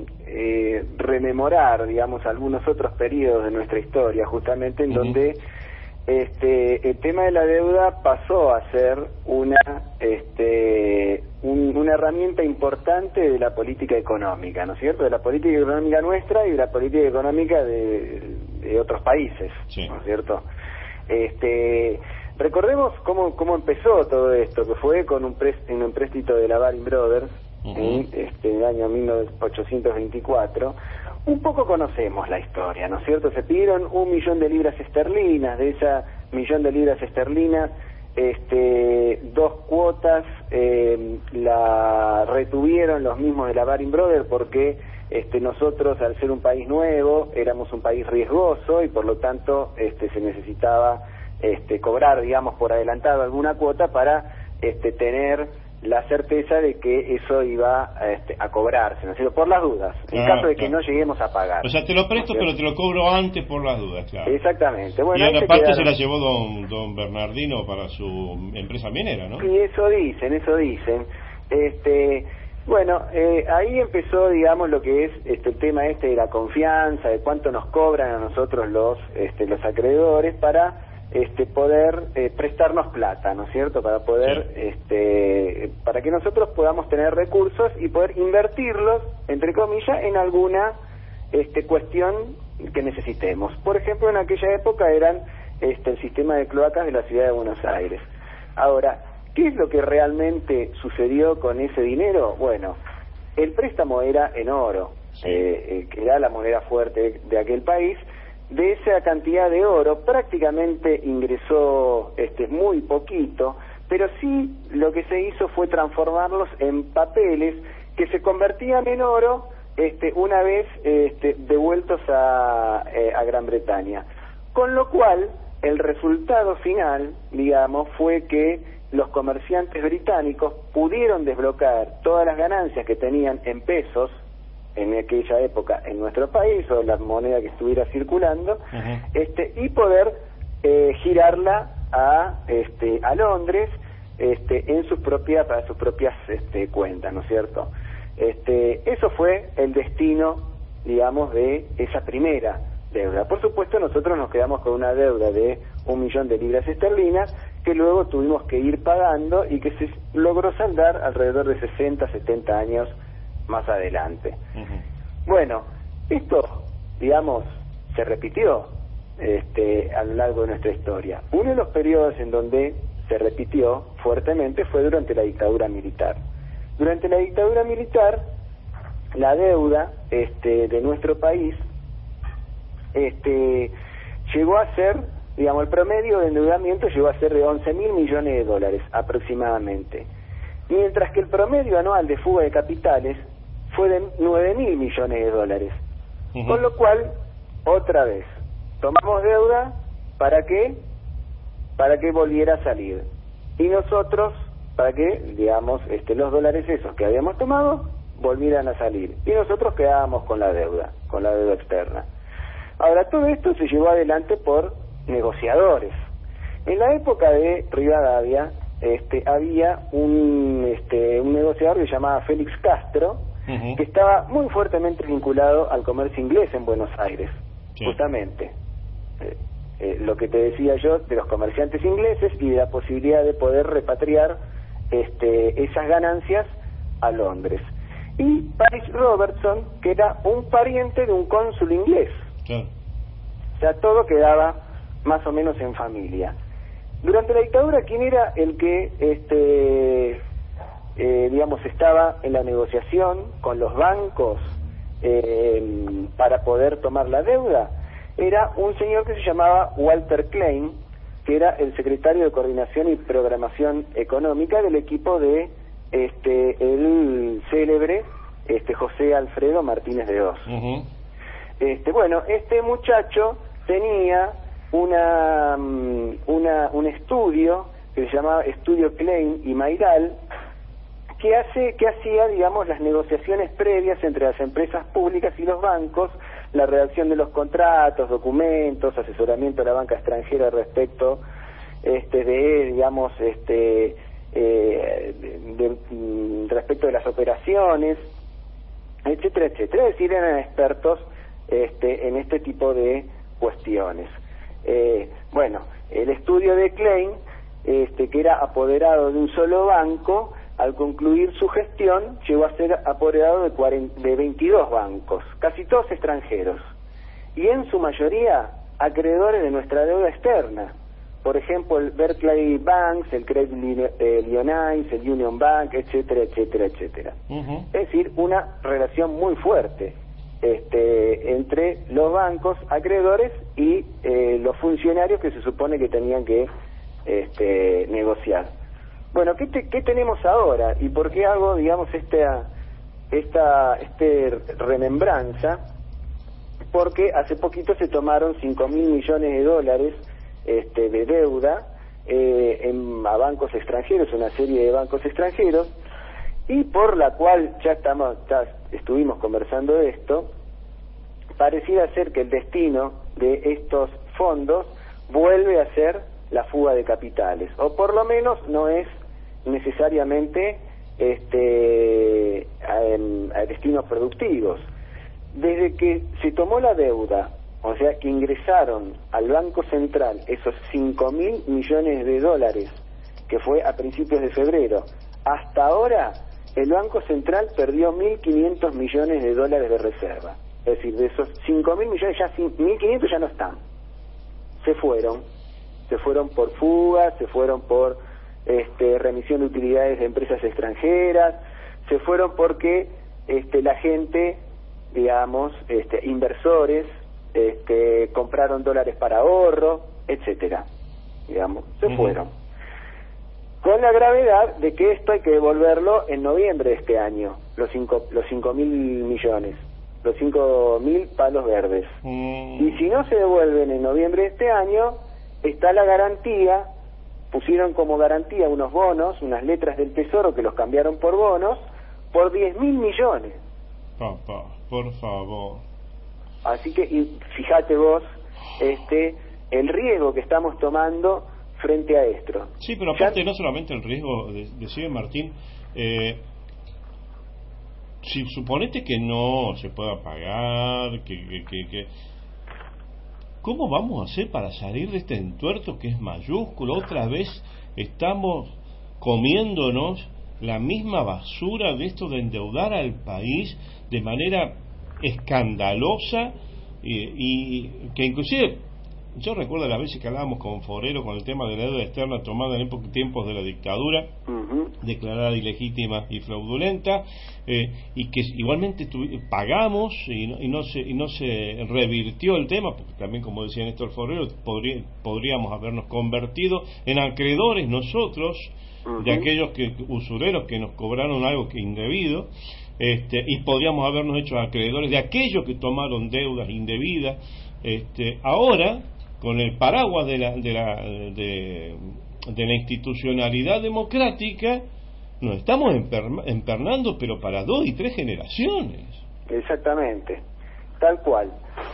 eh, rememorar, digamos, algunos otros periodos de nuestra historia, justamente en uh-huh. donde este el tema de la deuda pasó a ser una este un, una herramienta importante de la política económica, ¿no es cierto? De la política económica nuestra y de la política económica de, de otros países, sí. ¿No es cierto? Este recordemos cómo cómo empezó todo esto, que fue con un, prest, un empréstito de la Baring Brothers uh-huh. en este en el año mil ochocientos veinticuatro. Un poco conocemos la historia, ¿no es cierto? Se pidieron un millón de libras esterlinas. De esa millón de libras esterlinas, este, dos cuotas eh, la retuvieron los mismos de la Baring Brothers porque este, nosotros, al ser un país nuevo, éramos un país riesgoso y por lo tanto este, se necesitaba este, cobrar, digamos, por adelantado alguna cuota para este, tener la certeza de que eso iba este, a cobrarse, ¿no es cierto? Por las dudas, en ah, caso de que claro. no lleguemos a pagar. O sea, te lo presto, ¿no? Pero te lo cobro antes por las dudas, claro. Exactamente. Bueno, y aparte quedaron... se la llevó don, don Bernardino para su empresa minera, ¿no? Y eso dicen, eso dicen. Este, bueno, eh, ahí empezó, digamos, lo que es este, el tema este de la confianza, de cuánto nos cobran a nosotros los, este, los acreedores para... este poder eh, prestarnos plata, ¿no es cierto? Para poder, sí. este para que nosotros podamos tener recursos y poder invertirlos, entre comillas, en alguna este cuestión que necesitemos. Por ejemplo, en aquella época eran este el sistema de cloacas de la ciudad de Buenos Aires. Ahora, ¿qué es lo que realmente sucedió con ese dinero? Bueno, el préstamo era en oro, sí. eh, que era la moneda fuerte de aquel país. De esa cantidad de oro prácticamente ingresó este muy poquito, pero sí lo que se hizo fue transformarlos en papeles que se convertían en oro este una vez este, devueltos a, eh, a Gran Bretaña. Con lo cual, el resultado final, digamos, fue que los comerciantes británicos pudieron desbloquear todas las ganancias que tenían en pesos en aquella época en nuestro país, o la moneda que estuviera circulando, uh-huh. este y poder eh, girarla a este a Londres este en sus propias para sus propias este cuentas, ¿no es cierto? Este eso fue el destino digamos, de esa primera deuda. Por supuesto, nosotros nos quedamos con una deuda de un millón de libras esterlinas que luego tuvimos que ir pagando y que se logró saldar alrededor de sesenta, setenta años más adelante. Uh-huh. Bueno, esto, digamos, se repitió este, a lo largo de nuestra historia. Uno de los periodos en donde se repitió fuertemente fue durante la dictadura militar. Durante la dictadura militar, la deuda este, de nuestro país este, llegó a ser, digamos, el promedio de endeudamiento llegó a ser de once mil millones de dólares aproximadamente, mientras que el promedio anual de fuga de capitales fue de nueve mil millones de dólares. Uh-huh. Con lo cual, otra vez, tomamos deuda, ¿para qué? Para que volviera a salir. Y nosotros, para que, digamos, este, los dólares esos que habíamos tomado, volvieran a salir. Y nosotros quedábamos con la deuda, con la deuda externa. Ahora, todo esto se llevó adelante por negociadores. En la época de Rivadavia, este, había un, este, un negociador que se llamaba Félix Castro, uh-huh. que estaba muy fuertemente vinculado al comercio inglés en Buenos Aires, sí. justamente. Eh, eh, lo que te decía yo de los comerciantes ingleses y de la posibilidad de poder repatriar este, esas ganancias a Londres. Y Paris Robertson, que era un pariente de un cónsul inglés. Sí. O sea, todo quedaba más o menos en familia. Durante la dictadura, ¿quién era el que, este, eh, digamos, estaba en la negociación con los bancos eh, para poder tomar la deuda? Era un señor que se llamaba Walter Klein, que era el secretario de Coordinación y Programación Económica del equipo de este el célebre este José Alfredo Martínez de Oz. Uh-huh. Este, bueno, este muchacho tenía una, una un estudio que se llamaba Estudio Klein y Mayral, que hace que hacía, digamos, las negociaciones previas entre las empresas públicas y los bancos, la redacción de los contratos, documentos, asesoramiento a la banca extranjera respecto este de, digamos, este eh, de, de, respecto de las operaciones, etcétera, etcétera. Es decir, eran expertos este en este tipo de cuestiones. Eh, bueno, el estudio de Klein, este, que era apoderado de un solo banco, al concluir su gestión llegó a ser apoderado de, cuarenta, de veintidós bancos, casi todos extranjeros, y en su mayoría acreedores de nuestra deuda externa. Por ejemplo, el Berkeley Banks, el Credit Lyonnais, el Union Bank, etcétera, etcétera, etcétera. Uh-huh. Es decir, una relación muy fuerte este, entre los bancos acreedores y eh, los funcionarios que se supone que tenían que este, negociar. Bueno, ¿qué, te, ¿qué tenemos ahora? ¿Y por qué hago, digamos, esta, esta este remembranza? Porque hace poquito se tomaron cinco mil millones de dólares este, de deuda eh, en, a bancos extranjeros, una serie de bancos extranjeros, y por la cual ya estamos ya estuvimos conversando de esto, pareciera ser que el destino de estos fondos vuelve a ser la fuga de capitales, o por lo menos no es necesariamente este a, a destinos productivos. Desde que se tomó la deuda, o sea que ingresaron al Banco Central esos cinco mil millones de dólares, que fue a principios de febrero, hasta ahora el Banco Central perdió mil quinientos millones de dólares de reserva. Es decir, de esos cinco mil millones, ya mil quinientos ya no están, se fueron. Se fueron por fugas, se fueron por este, remisión de utilidades de empresas extranjeras, se fueron porque este, la gente, digamos, este, inversores, este, compraron dólares para ahorro, etcétera. Digamos, se uh-huh. fueron. Con la gravedad de que esto hay que devolverlo en noviembre de este año, los cinco, los cinco mil millones, los cinco mil palos verdes. Uh-huh. Y si no se devuelven en noviembre de este año, está la garantía, pusieron como garantía unos bonos, unas letras del Tesoro que los cambiaron por bonos, por diez mil millones. Papá, por favor. Así que, y fíjate vos, este, el riesgo que estamos tomando frente a esto. Sí, pero aparte ya... no solamente el riesgo, de, decía Martín, eh, si suponete que no se pueda pagar, que, que, que, que ¿cómo vamos a hacer para salir de este entuerto que es mayúsculo? Otra vez estamos comiéndonos la misma basura de esto de endeudar al país de manera escandalosa, y, y que inclusive yo recuerdo las veces que hablábamos con Forero con el tema de la deuda externa tomada en época, tiempos de la dictadura, uh-huh. declarada ilegítima y fraudulenta, eh, y que igualmente tu, pagamos y no, y, no se, y no se revirtió el tema, porque también, como decía Néstor Forero, podría, podríamos habernos convertido en acreedores nosotros uh-huh. de aquellos que usureros que nos cobraron algo que indebido, este, y podríamos habernos hecho acreedores de aquellos que tomaron deudas indebidas. Este, ahora, con el paraguas de la, de la, de, de la institucionalidad democrática, nos estamos emper, empernando, pero para dos y tres generaciones. Exactamente, tal cual.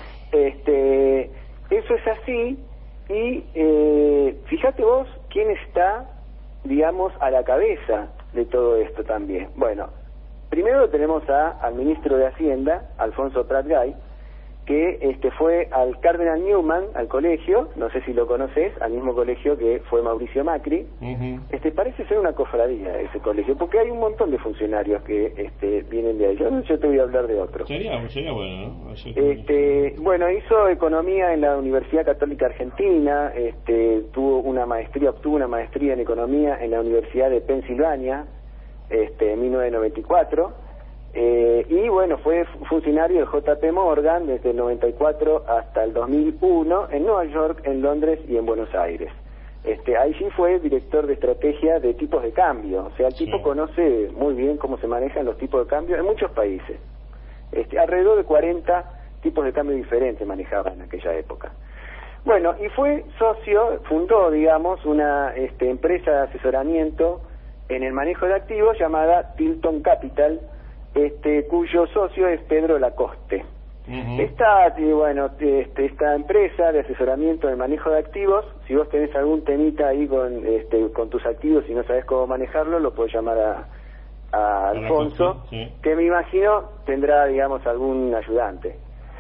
Este, eso es así, y eh, fíjate vos quién está, digamos, a la cabeza de todo esto también. Bueno, primero tenemos a, al ministro de Hacienda, Alfonso Prat-Gay, que este fue al Cardenal Newman, al colegio, no sé si lo conoces, al mismo colegio que fue Mauricio Macri. Uh-huh. Este parece ser una cofradía ese colegio, porque hay un montón de funcionarios que este vienen de ahí. Yo, yo te voy a hablar de otro. Sería, sería bueno, ¿no? Este, bueno, hizo economía en la Universidad Católica Argentina, este, tuvo una maestría, obtuvo una maestría en economía en la Universidad de Pensilvania, este, en mil novecientos noventa y cuatro. Eh, y bueno, fue funcionario del J P Morgan desde el noventa y cuatro hasta el dos mil uno en Nueva York, en Londres y en Buenos Aires. Este, allí fue director de estrategia de tipos de cambio, o sea, el tipo sí. conoce muy bien cómo se manejan los tipos de cambio en muchos países. Este, alrededor de cuarenta tipos de cambio diferentes manejaba en aquella época. Bueno, y fue socio, fundó, digamos, una este, empresa de asesoramiento en el manejo de activos llamada Tilton Capital, este cuyo socio es Pedro Lacoste. Uh-huh. Esta, bueno, este, esta empresa de asesoramiento en manejo de activos, si vos tenés algún temita ahí con este, con tus activos y no sabés cómo manejarlo, lo podés llamar a, a Alfonso, sí. que me imagino tendrá, digamos, algún ayudante.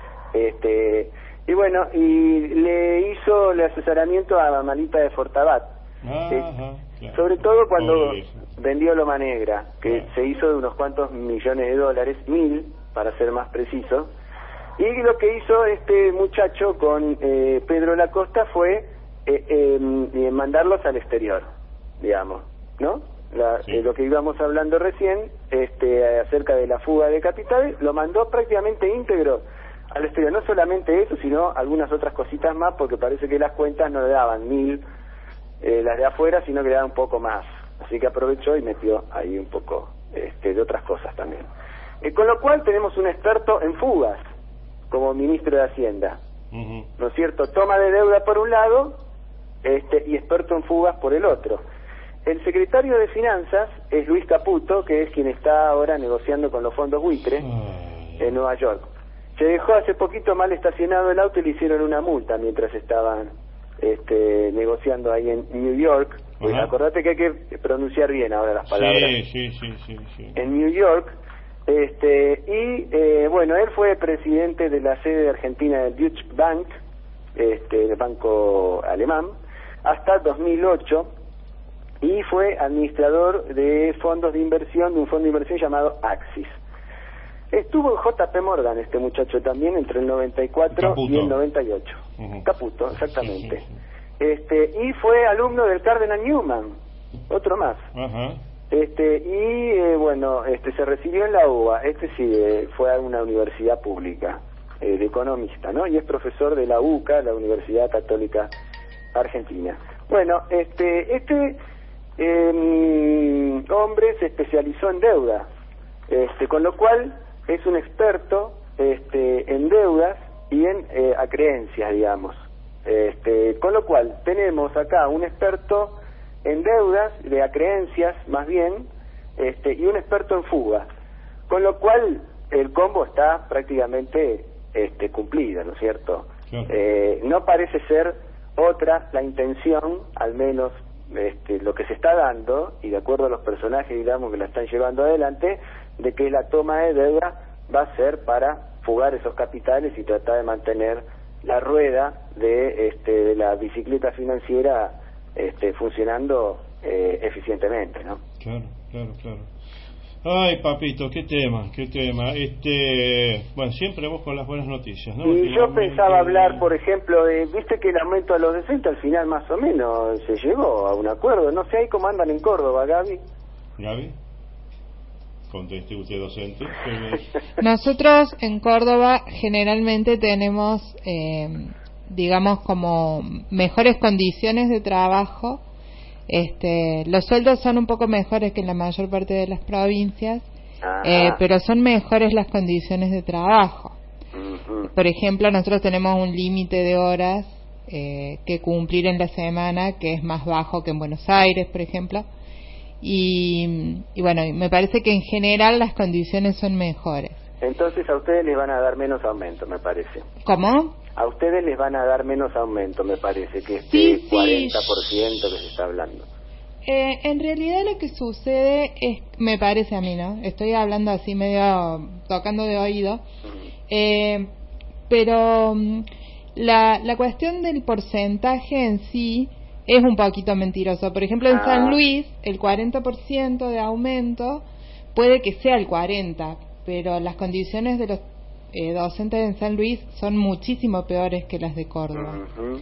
Este, y bueno, y le hizo el asesoramiento a Malita de Fortabat. Uh-huh. Eh, Claro. Sobre todo cuando oh, vendió Loma Negra, que claro. se hizo de unos cuantos millones de dólares, mil, para ser más preciso. Y lo que hizo este muchacho con eh, Pedro Lacosta fue eh, eh, mandarlos al exterior, digamos, ¿no? La, sí. eh, lo que íbamos hablando recién, este, acerca de la fuga de capitales, lo mandó prácticamente íntegro al exterior. No solamente eso, sino algunas otras cositas más, porque parece que las cuentas no le daban mil, Eh, las de afuera, sino que le da un poco más, así que aprovechó y metió ahí un poco este, de otras cosas también. Eh, con lo cual tenemos un experto en fugas como ministro de Hacienda, uh-huh. ¿no es cierto? Toma de deuda por un lado este, y experto en fugas por el otro. El secretario de Finanzas es Luis Caputo, que es quien está ahora negociando con los fondos buitre uh-huh. en Nueva York. Se dejó hace poquito mal estacionado el auto y le hicieron una multa mientras estaban Este, negociando ahí en New York. Pues acordate que hay que pronunciar bien ahora las palabras. Sí, sí, sí, sí, sí. En New York, este, y eh, bueno, él fue presidente de la sede de Argentina del Deutsche Bank, este, el banco alemán, hasta dos mil ocho, y fue administrador de fondos de inversión, de un fondo de inversión llamado Axis. Estuvo en J P Morgan este muchacho también entre el noventa y cuatro Caputo. Y el noventa y ocho. Uh-huh. Caputo, exactamente. Sí, sí, sí. Este, y fue alumno del Cardenal Newman, otro más. Uh-huh. Este, y eh, bueno, este se recibió en la U B A, este sí eh, fue a una universidad pública, eh, de economista, ¿no? Y es profesor de la U C A, la Universidad Católica Argentina. Bueno, este, este eh, hombre se especializó en deuda, este, con lo cual es un experto este, en deudas y en eh, acreencias, digamos. Este, con lo cual tenemos acá un experto en deudas, de acreencias más bien, este, y un experto en fuga. Con lo cual el combo está prácticamente este, cumplido, ¿no es cierto? Sí. Eh, no parece ser otra la intención, al menos este, lo que se está dando, y de acuerdo a los personajes, digamos, que la están llevando adelante, de que la toma de deuda va a ser para fugar esos capitales y tratar de mantener la rueda de, este, de la bicicleta financiera este, funcionando eh, eficientemente, ¿no? Claro, claro, claro. Ay, papito, qué tema, qué tema. Este, bueno, siempre vos con las buenas noticias, ¿no? Y yo pensaba hablar, por ejemplo, de, viste que el aumento a los docentes al final más o menos se llegó a un acuerdo. No sé ahí cómo andan en Córdoba, Gaby. Gaby, conteste usted, docente. Nosotros en Córdoba generalmente tenemos, eh, digamos, como mejores condiciones de trabajo. Este, los sueldos son un poco mejores que en la mayor parte de las provincias, eh, pero son mejores las condiciones de trabajo. Uh-huh. Por ejemplo, nosotros tenemos un límite de horas eh, que cumplir en la semana que es más bajo que en Buenos Aires, por ejemplo, y, y bueno, me parece que en general las condiciones son mejores. Entonces a ustedes les van a dar menos aumento, me parece. ¿Cómo? A ustedes les van a dar menos aumento, me parece, que este sí, cuarenta por ciento que se está hablando. Eh, en realidad lo que sucede es, me parece a mí, ¿no? Estoy hablando así medio tocando de oído, eh, pero la, la cuestión del porcentaje en sí es un poquito mentiroso. Por ejemplo, en ah. San Luis, el cuarenta por ciento de aumento puede que sea el cuarenta por ciento, pero las condiciones de los eh, docentes en San Luis son muchísimo peores que las de Córdoba. Uh-huh.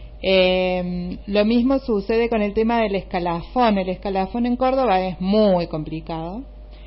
Eh, lo mismo sucede con el tema del escalafón. El escalafón en Córdoba es muy complicado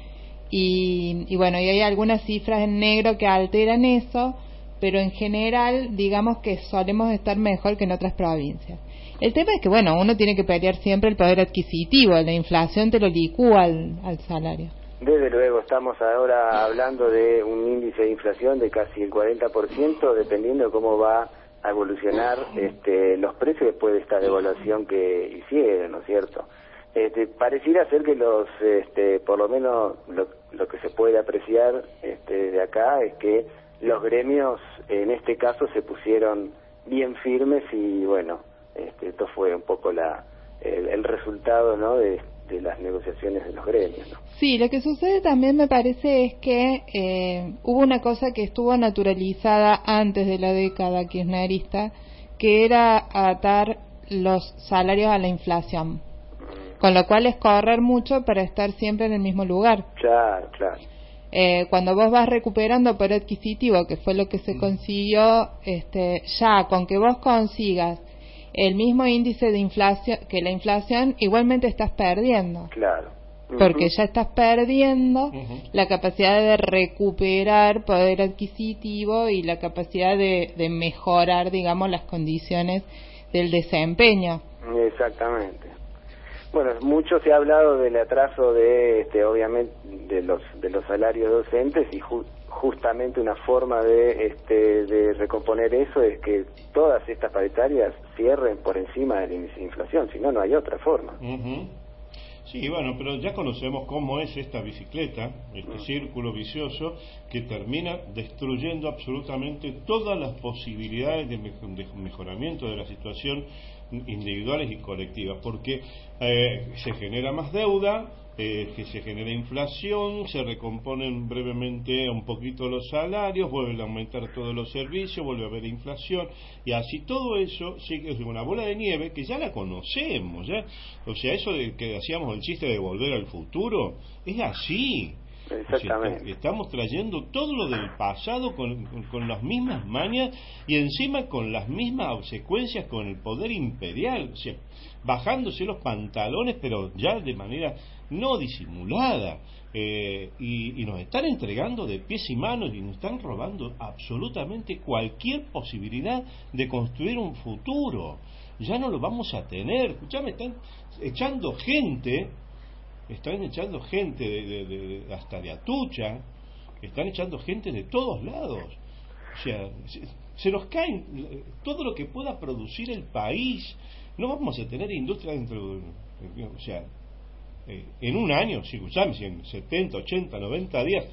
y, y bueno, y hay algunas cifras en negro que alteran eso, pero en general digamos que solemos estar mejor que en otras provincias. El tema es que bueno, uno tiene que pelear siempre el poder adquisitivo. La inflación te lo licúa al, al salario. Desde luego, estamos ahora hablando de un índice de inflación de casi el cuarenta por ciento, dependiendo de cómo va a evolucionar este, los precios después de esta devaluación que hicieron, ¿no es cierto? Este, pareciera ser que los, este, por lo menos lo, lo que se puede apreciar este, de acá es que los gremios en este caso se pusieron bien firmes y bueno, este, esto fue un poco la el, el resultado, ¿no?, de de las negociaciones de los gremios, ¿no? Sí, lo que sucede también me parece es que eh, hubo una cosa que estuvo naturalizada antes de la década kirchnerista, que era atar los salarios a la inflación, con lo cual es correr mucho para estar siempre en el mismo lugar. Claro, claro. Eh, cuando vos vas recuperando poder adquisitivo, que fue lo que se consiguió, este, ya con que vos consigas el mismo índice de inflación que la inflación, igualmente estás perdiendo. Claro. Uh-huh. Porque ya estás perdiendo uh-huh. la capacidad de recuperar poder adquisitivo y la capacidad de, de mejorar, digamos, las condiciones del desempeño. Exactamente. Bueno, mucho se ha hablado del atraso de, este, obviamente, de los de los salarios docentes y ju- justamente una forma de, este, de recomponer eso es que todas estas paritarias cierren por encima del índice de inflación, si no, no hay otra forma. Uh-huh. Sí, bueno, pero ya conocemos cómo es esta bicicleta, este uh-huh. círculo vicioso que termina destruyendo absolutamente todas las posibilidades de, me- de mejoramiento de la situación individuales y colectivas, porque eh, se genera más deuda, eh, que se genera inflación, se recomponen brevemente un poquito los salarios, vuelven a aumentar todos los servicios, vuelve a haber inflación, y así todo eso sigue una bola de nieve que ya la conocemos, ¿ya? O sea, eso de que hacíamos el chiste de volver al futuro, es así. Exactamente. O sea, estamos trayendo todo lo del pasado con, con, con las mismas mañas y encima con las mismas obsecuencias con el poder imperial, o sea, bajándose los pantalones, pero ya de manera no disimulada, eh, y, y nos están entregando de pies y manos y nos están robando absolutamente cualquier posibilidad de construir un futuro. Ya no lo vamos a tener. Ya me están echando gente. Están echando gente de, de, de, hasta de Atucha, están echando gente de todos lados. O sea, se, se nos caen todo lo que pueda producir el país. No vamos a tener industria dentro de, o sea, eh, en un año, si escuchamos, si en setenta, ochenta, noventa días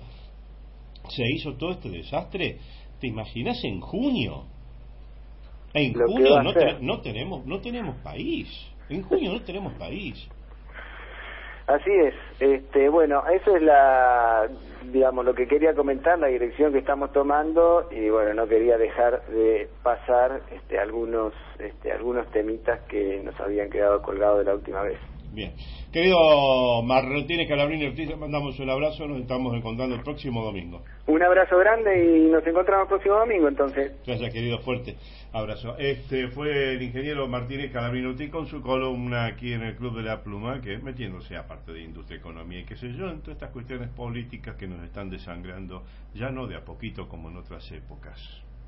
se hizo todo este desastre, ¿te imaginas en junio? En lo junio no, te, no tenemos no tenemos país. En junio no tenemos país. Así es. Este, bueno, eso es la, digamos, lo que quería comentar, la dirección que estamos tomando, y bueno, no quería dejar de pasar este, algunos, este, algunos temitas que nos habían quedado colgados de la última vez. Bien. Querido Martínez Calabrini Ortiz, mandamos un abrazo, nos estamos encontrando el próximo domingo. Un abrazo grande y nos encontramos el próximo domingo, entonces. Gracias, querido, fuerte abrazo. Este fue el ingeniero Martínez Calabrini Ortiz con su columna aquí en el Club de la Pluma, que metiéndose a parte de industria, economía y qué sé yo, en todas estas cuestiones políticas que nos están desangrando, ya no de a poquito como en otras épocas.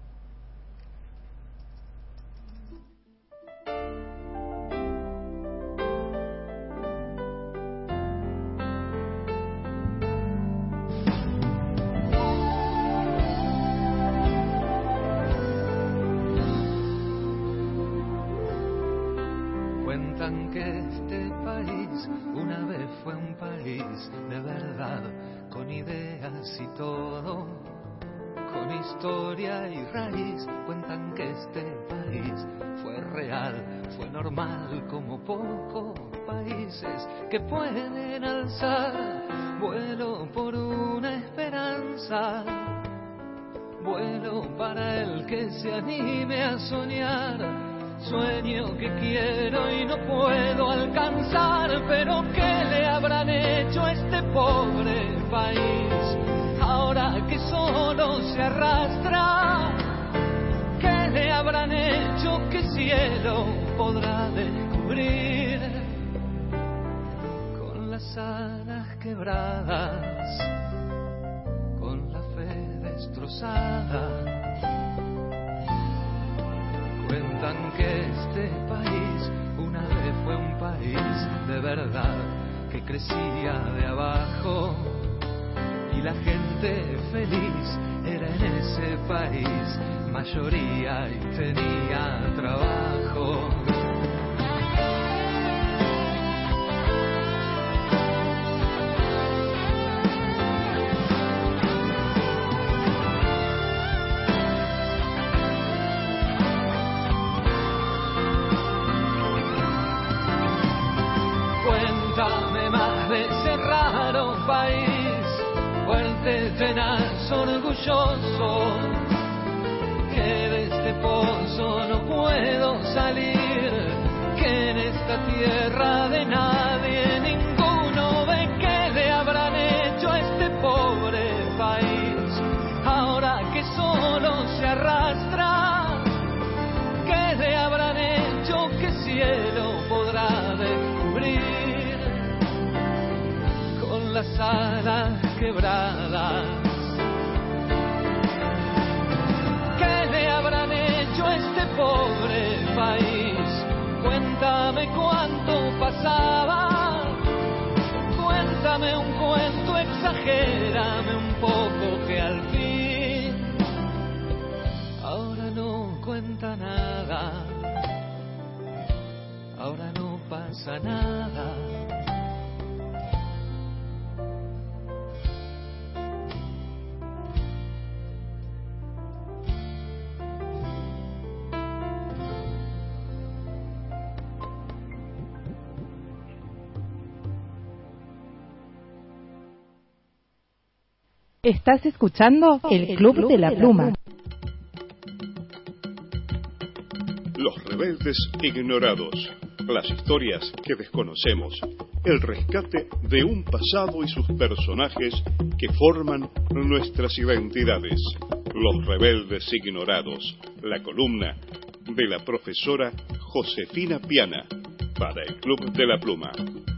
Cuentan que este país una vez fue un país de verdad, con ideas y todo, con historia y raíz. Cuentan que este país fue real, fue normal, como pocos países que pueden alzar vuelo por una esperanza, vuelo para el que se anime a soñar. Sueño que quiero y no puedo alcanzar, pero ¿qué le habrán hecho a este pobre país? Ahora que solo se arrastra, ¿qué le habrán hecho? ¿Qué cielo podrá descubrir? Con las alas quebradas, con la fe destrozada. Cuentan que este país una vez fue un país de verdad, que crecía de abajo y la gente feliz era en ese país mayoría y tenía trabajo. De ese raro país, fuerte, tenaz, orgulloso, que de este pozo no puedo salir, que en esta tierra de nadie ninguno ve. ¿Qué le habrán hecho a este pobre país? Ahora que solo se arrastra, ¿qué le habrán hecho? ¿Qué cielo podrá descubrir? Las alas quebradas, ¿qué le habrán hecho a este pobre país? Cuéntame cuánto pasaba, cuéntame un cuento, exagérame un poco, que al fin ahora no cuenta nada, ahora no pasa nada. Estás escuchando el Club de la Pluma. Los rebeldes ignorados, las historias que desconocemos, el rescate de un pasado y sus personajes que forman nuestras identidades. Los rebeldes ignorados, la columna de la profesora Josefina Piana para el Club de la Pluma.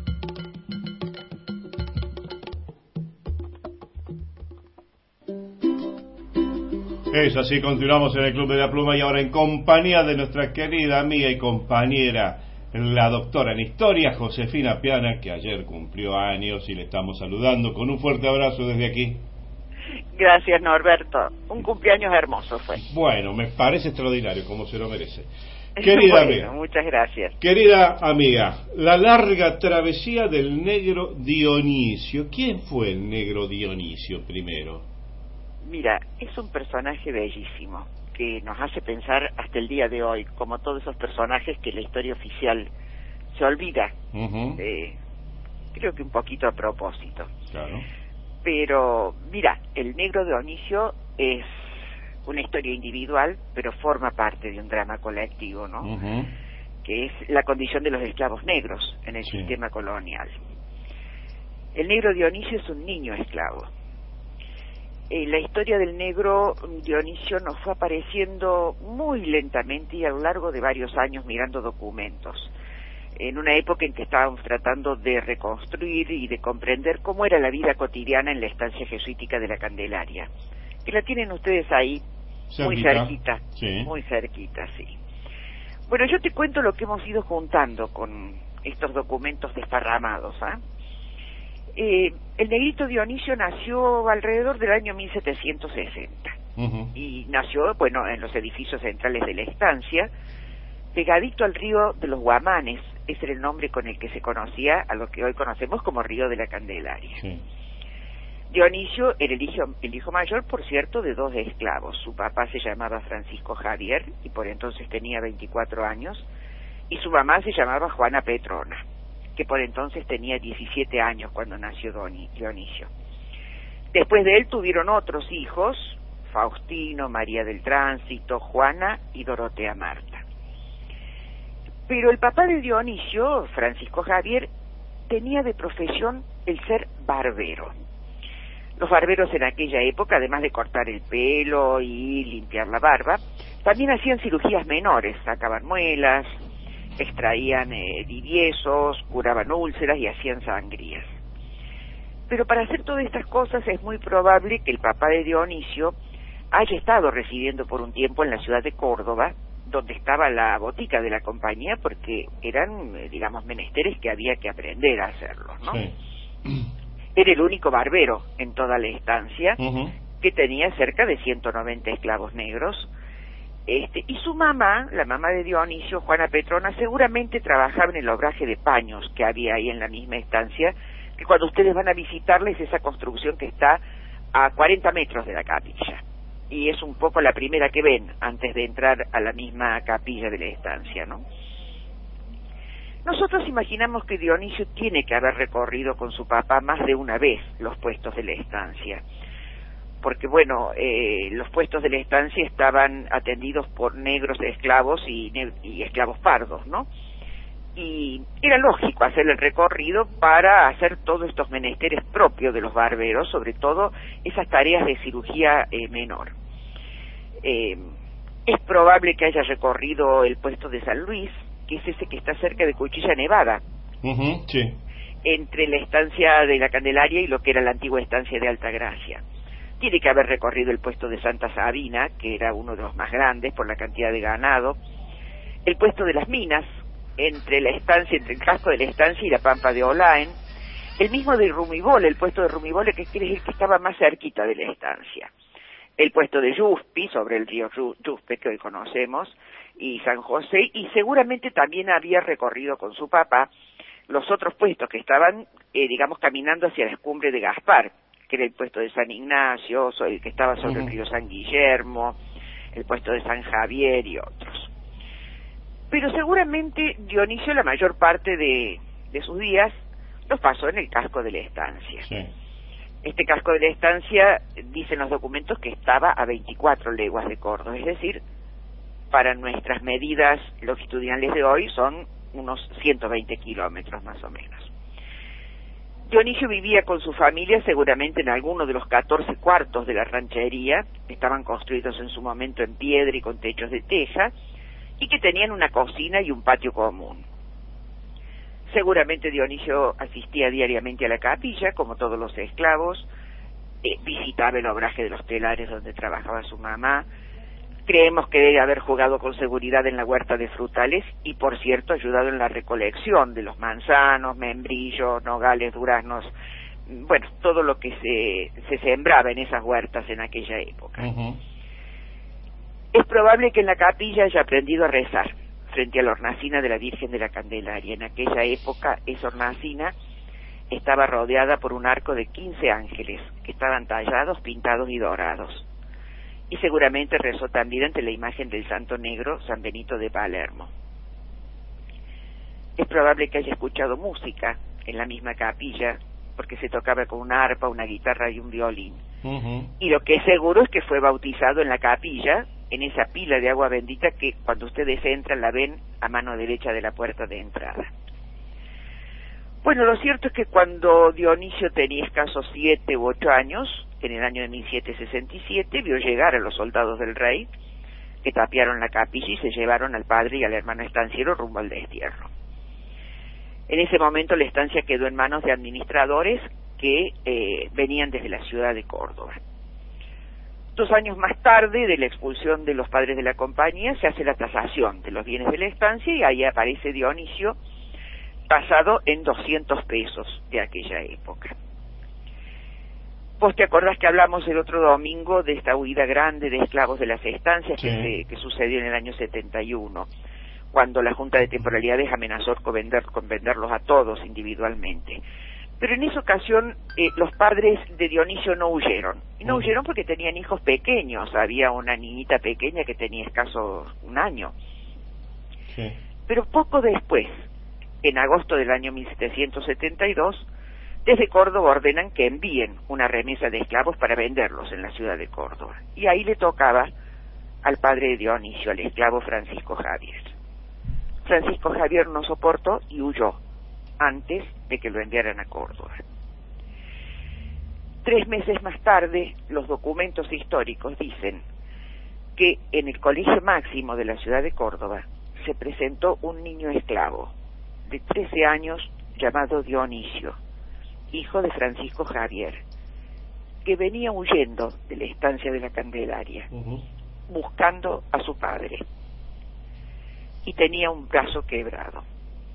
Es así, continuamos en el Club de la Pluma y ahora en compañía de nuestra querida amiga y compañera, la doctora en Historia, Josefina Piana, que ayer cumplió años y le estamos saludando con un fuerte abrazo desde aquí. Gracias, Norberto. Un cumpleaños hermoso fue. Bueno, me parece extraordinario, como se lo merece. Querida bueno, amiga. Muchas gracias. Querida amiga, la larga travesía del negro Dionisio. ¿Quién fue el negro Dionisio primero? Mira, es un personaje bellísimo que nos hace pensar hasta el día de hoy, como todos esos personajes que la historia oficial se olvida. Uh-huh. eh, creo que un poquito a propósito. Claro. Pero, mira, el negro Dionisio es una historia individual, pero forma parte de un drama colectivo, ¿no? Uh-huh. Que es la condición de los esclavos negros en el sí. sistema colonial. El negro Dionisio es un niño esclavo. Eh, la historia del negro Dionisio nos fue apareciendo muy lentamente y a lo largo de varios años mirando documentos, en una época en que estábamos tratando de reconstruir y de comprender cómo era la vida cotidiana en la estancia jesuítica de la Candelaria, que la tienen ustedes ahí, cerquita. muy cerquita, sí. muy cerquita, sí. Bueno, yo te cuento lo que hemos ido juntando con estos documentos desparramados, ¿ah? ¿eh? Eh, el negrito Dionisio nació alrededor del año mil setecientos sesenta uh-huh. y nació, bueno, en los edificios centrales de la estancia, pegadito al río de los Guamanes. Ese era el nombre con el que se conocía a lo que hoy conocemos como Río de la Candelaria. Sí. Dionisio era el hijo, el hijo mayor, por cierto, de dos esclavos. Su papá se llamaba Francisco Javier y por entonces tenía veinticuatro años, y su mamá se llamaba Juana Petrona, que por entonces tenía diecisiete años cuando nació Dionisio. Después de él tuvieron otros hijos, Faustino, María del Tránsito, Juana y Dorotea Marta. Pero el papá de Dionisio, Francisco Javier, tenía de profesión el ser barbero. Los barberos en aquella época, además de cortar el pelo y limpiar la barba, también hacían cirugías menores, sacaban muelas, extraían eh, diviesos, curaban úlceras y hacían sangrías. Pero para hacer todas estas cosas es muy probable que el papá de Dionisio haya estado residiendo por un tiempo en la ciudad de Córdoba, donde estaba la botica de la compañía, porque eran, eh, digamos, menesteres que había que aprender a hacerlos, ¿no? Sí. Era el único barbero en toda la estancia, uh-huh. que tenía cerca de ciento noventa esclavos negros. Este, y su mamá, la mamá de Dionisio, Juana Petrona, seguramente trabajaba en el obraje de paños que había ahí en la misma estancia, que cuando ustedes van a visitarles, esa construcción que está a cuarenta metros de la capilla. Y es un poco la primera que ven antes de entrar a la misma capilla de la estancia, ¿no? Nosotros imaginamos que Dionisio tiene que haber recorrido con su papá más de una vez los puestos de la estancia, porque bueno, eh, los puestos de la estancia estaban atendidos por negros esclavos y, ne- y esclavos pardos, ¿no? Y era lógico hacer el recorrido para hacer todos estos menesteres propios de los barberos, sobre todo esas tareas de cirugía eh, menor. Eh, es probable que haya recorrido el puesto de San Luis, que es ese que está cerca de Cuchilla Nevada, uh-huh, sí. entre la estancia de la Candelaria y lo que era la antigua estancia de Altagracia. Tiene que haber recorrido el puesto de Santa Sabina, que era uno de los más grandes por la cantidad de ganado, el puesto de las minas, entre la estancia, entre el casco de la estancia y la pampa de Olaen, el mismo de Rumibole, el puesto de Rumibole, que es el que estaba más cerquita de la estancia, el puesto de Yuspi, sobre el río Yuspe, que hoy conocemos, y San José, y seguramente también había recorrido con su papá los otros puestos que estaban, eh, digamos, caminando hacia la escumbre de Gaspar, que era el puesto de San Ignacio, el que estaba sobre uh-huh. el río San Guillermo, el puesto de San Javier y otros. Pero seguramente Dionisio la mayor parte de, de sus días los pasó en el casco de la estancia. Sí. Este casco de la estancia, dicen los documentos, que estaba a veinticuatro leguas de Córdoba, es decir, para nuestras medidas longitudinales de hoy son unos ciento veinte kilómetros más o menos. Dionisio vivía con su familia seguramente en alguno de los catorce cuartos de la ranchería, que estaban construidos en su momento en piedra y con techos de teja, y que tenían una cocina y un patio común. Seguramente Dionisio asistía diariamente a la capilla, como todos los esclavos, eh, visitaba el obraje de los telares donde trabajaba su mamá. Creemos que debe haber jugado con seguridad en la huerta de frutales y, por cierto, ayudado en la recolección de los manzanos, membrillos, nogales, duraznos, bueno, todo lo que se, se sembraba en esas huertas en aquella época. Uh-huh. Es probable que en la capilla haya aprendido a rezar frente a la hornacina de la Virgen de la Candelaria. En aquella época esa hornacina estaba rodeada por un arco de quince ángeles que estaban tallados, pintados y dorados. Y seguramente rezó también ante la imagen del Santo Negro, San Benito de Palermo. Es probable que haya escuchado música en la misma capilla, porque se tocaba con una arpa, una guitarra y un violín. Uh-huh. Y lo que es seguro es que fue bautizado en la capilla, en esa pila de agua bendita que cuando ustedes entran la ven a mano derecha de la puerta de entrada. Bueno, lo cierto es que cuando Dionisio tenía escasos siete u ocho años, en el año de mil setecientos sesenta y siete, vio llegar a los soldados del rey, que tapiaron la capilla y se llevaron al padre y al hermano estanciero rumbo al destierro. En ese momento la estancia quedó en manos de administradores que eh, venían desde la ciudad de Córdoba. Dos años más tarde de la expulsión de los padres de la compañía se hace la tasación de los bienes de la estancia y ahí aparece Dionisio tasado en doscientos pesos de aquella época. Vos te acordás que hablamos el otro domingo de esta huida grande de esclavos de las estancias, sí, que, se, que sucedió en el año setenta y uno, cuando la Junta de Temporalidades amenazó con, vender, con venderlos a todos individualmente. Pero en esa ocasión eh, los padres de Dionisio no huyeron. Y no huyeron porque tenían hijos pequeños. Había una niñita pequeña que tenía escaso un año. Sí. Pero poco después, en agosto del año mil setecientos setenta y dos, desde Córdoba ordenan que envíen una remesa de esclavos para venderlos en la ciudad de Córdoba. Y ahí le tocaba al padre de Dionisio, al esclavo Francisco Javier. Francisco Javier no soportó y huyó antes de que lo enviaran a Córdoba. Tres meses más tarde, los documentos históricos dicen que en el Colegio Máximo de la ciudad de Córdoba se presentó un niño esclavo de trece años llamado Dionisio, hijo de Francisco Javier, que venía huyendo de la estancia de la Candelaria, uh-huh, buscando a su padre, y tenía un brazo quebrado.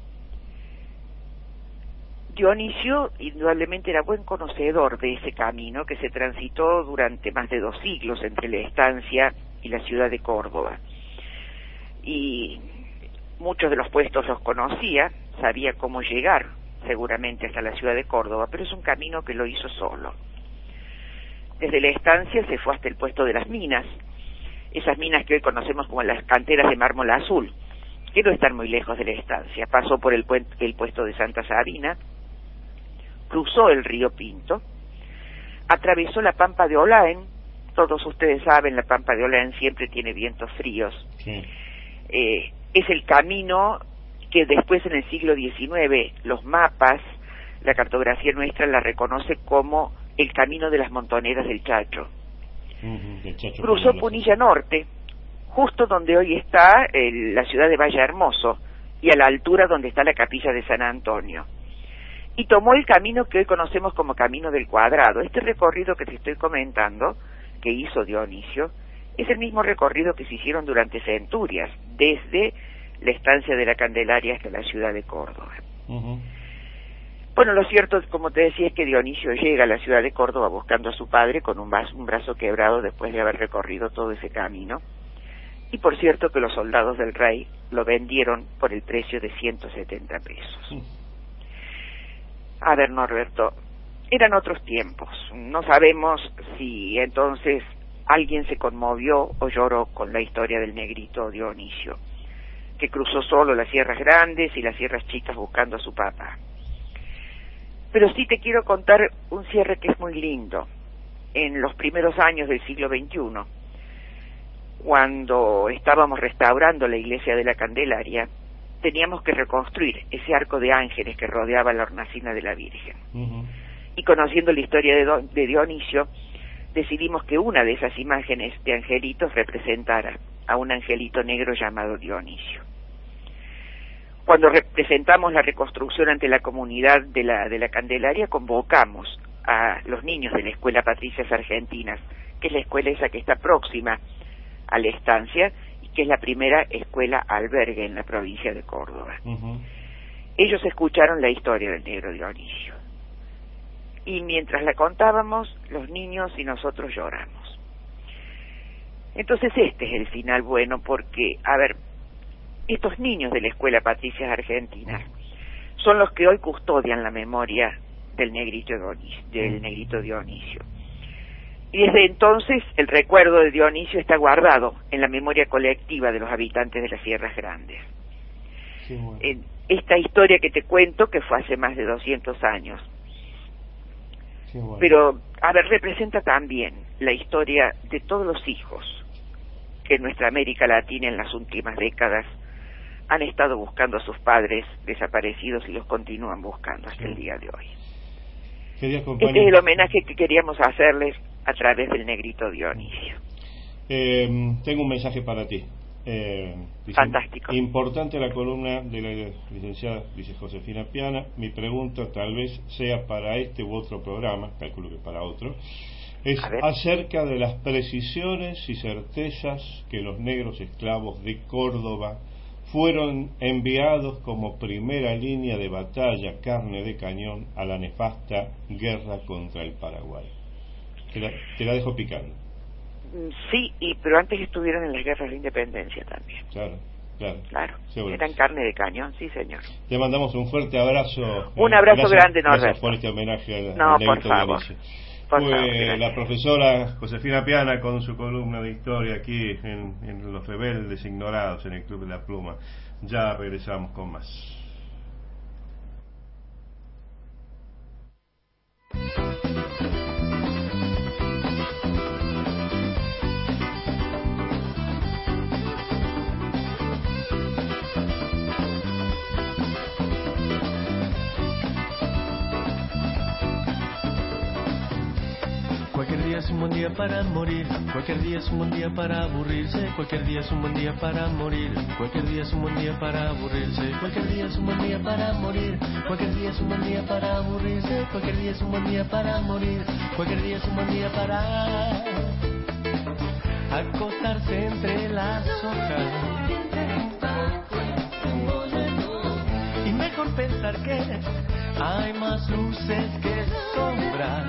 Dionisio indudablemente era buen conocedor de ese camino que se transitó durante más de dos siglos entre la estancia y la ciudad de Córdoba, y muchos de los puestos los conocía, sabía cómo llegar seguramente hasta la ciudad de Córdoba, pero es un camino que lo hizo solo. Desde la estancia se fue hasta el puesto de las minas, esas minas que hoy conocemos como las canteras de mármol azul, que no están muy lejos de la estancia. Pasó por el, puente, el puesto de Santa Sabina, cruzó el río Pinto, atravesó la Pampa de Olaén. Todos ustedes saben, la Pampa de Olaén siempre tiene vientos fríos. Sí. Eh, es el camino que después en el siglo diecinueve los mapas, la cartografía nuestra la reconoce como el camino de las montoneras del Chacho. Uh-huh, del Chacho. Cruzó Punilla Norte, justo donde hoy está el, la ciudad de Valle Hermoso, y a la altura donde está la capilla de San Antonio. Y tomó el camino que hoy conocemos como Camino del Cuadrado. Este recorrido que te estoy comentando, que hizo Dionisio, es el mismo recorrido que se hicieron durante centurias, desde la estancia de la Candelaria hasta la ciudad de Córdoba. Uh-huh. Bueno, lo cierto, como te decía, es que Dionisio llega a la ciudad de Córdoba buscando a su padre con un brazo, un brazo quebrado después de haber recorrido todo ese camino. Y por cierto que los soldados del rey lo vendieron por el precio de ciento setenta pesos. Uh-huh. A ver, Norberto, eran otros tiempos. No sabemos si entonces alguien se conmovió o lloró con la historia del negrito Dionisio, que cruzó solo las sierras grandes y las sierras chicas buscando a su papá. Pero sí te quiero contar un cierre que es muy lindo. En los primeros años del siglo veintiuno, cuando estábamos restaurando la iglesia de la Candelaria, teníamos que reconstruir ese arco de ángeles que rodeaba la hornacina de la Virgen. Uh-huh. Y conociendo la historia de, Don, de Dionisio, decidimos que una de esas imágenes de angelitos representara a un angelito negro llamado Dionisio. Cuando representamos la reconstrucción ante la comunidad de la, de la Candelaria, convocamos a los niños de la Escuela Patricias Argentinas, que es la escuela esa que está próxima a la estancia, y que es la primera escuela albergue en la provincia de Córdoba. Uh-huh. Ellos escucharon la historia del negro Dionisio. Y mientras la contábamos, los niños y nosotros lloramos. Entonces este es el final bueno, porque, a ver, estos niños de la Escuela Patricias Argentinas son los que hoy custodian la memoria del negrito Dionisio, del negrito Dionisio. Y desde entonces el recuerdo de Dionisio está guardado en la memoria colectiva de los habitantes de las Sierras Grandes. bueno. en esta historia que te cuento, que fue hace más de doscientos años. Bueno. Pero, a ver, representa también la historia de todos los hijos que en nuestra América Latina en las últimas décadas han estado buscando a sus padres desaparecidos y los continúan buscando hasta sí. el día de hoy. Este es el homenaje que queríamos hacerles a través del Negrito Dionisio. Eh, tengo un mensaje para ti. Eh, dice, Fantástico. Importante la columna de la licenciada, dice Josefina Piana. Mi pregunta tal vez sea para este u otro programa, calculo que para otro, es acerca de las precisiones y certezas que los negros esclavos de Córdoba fueron enviados como primera línea de batalla, carne de cañón, a la nefasta guerra contra el Paraguay. Te la, te la dejo picando. Sí, y pero antes estuvieron en las guerras de independencia también. Claro, claro. Claro, seguro. Eran carne de cañón, sí señor. Te mandamos un fuerte abrazo. Un abrazo gracias, grande, Norberto. Gracias por este homenaje al No, al por favor. Por Fue favor, la profesora Josefina Piana con su columna de historia aquí en, en Los Rebeldes Ignorados en el Club de la Pluma. Ya regresamos con más. Cualquier día es un buen día para morir, cualquier día es un buen día para aburrirse, cualquier día es un buen día para morir, cualquier día es un buen día para aburrirse, cualquier día es un buen día para morir, cualquier día es un buen día para aburrirse, cualquier día es un buen día para morir, cualquier día es un buen día para acostarse entre las hojas y mejor pensar que hay más luces que sombras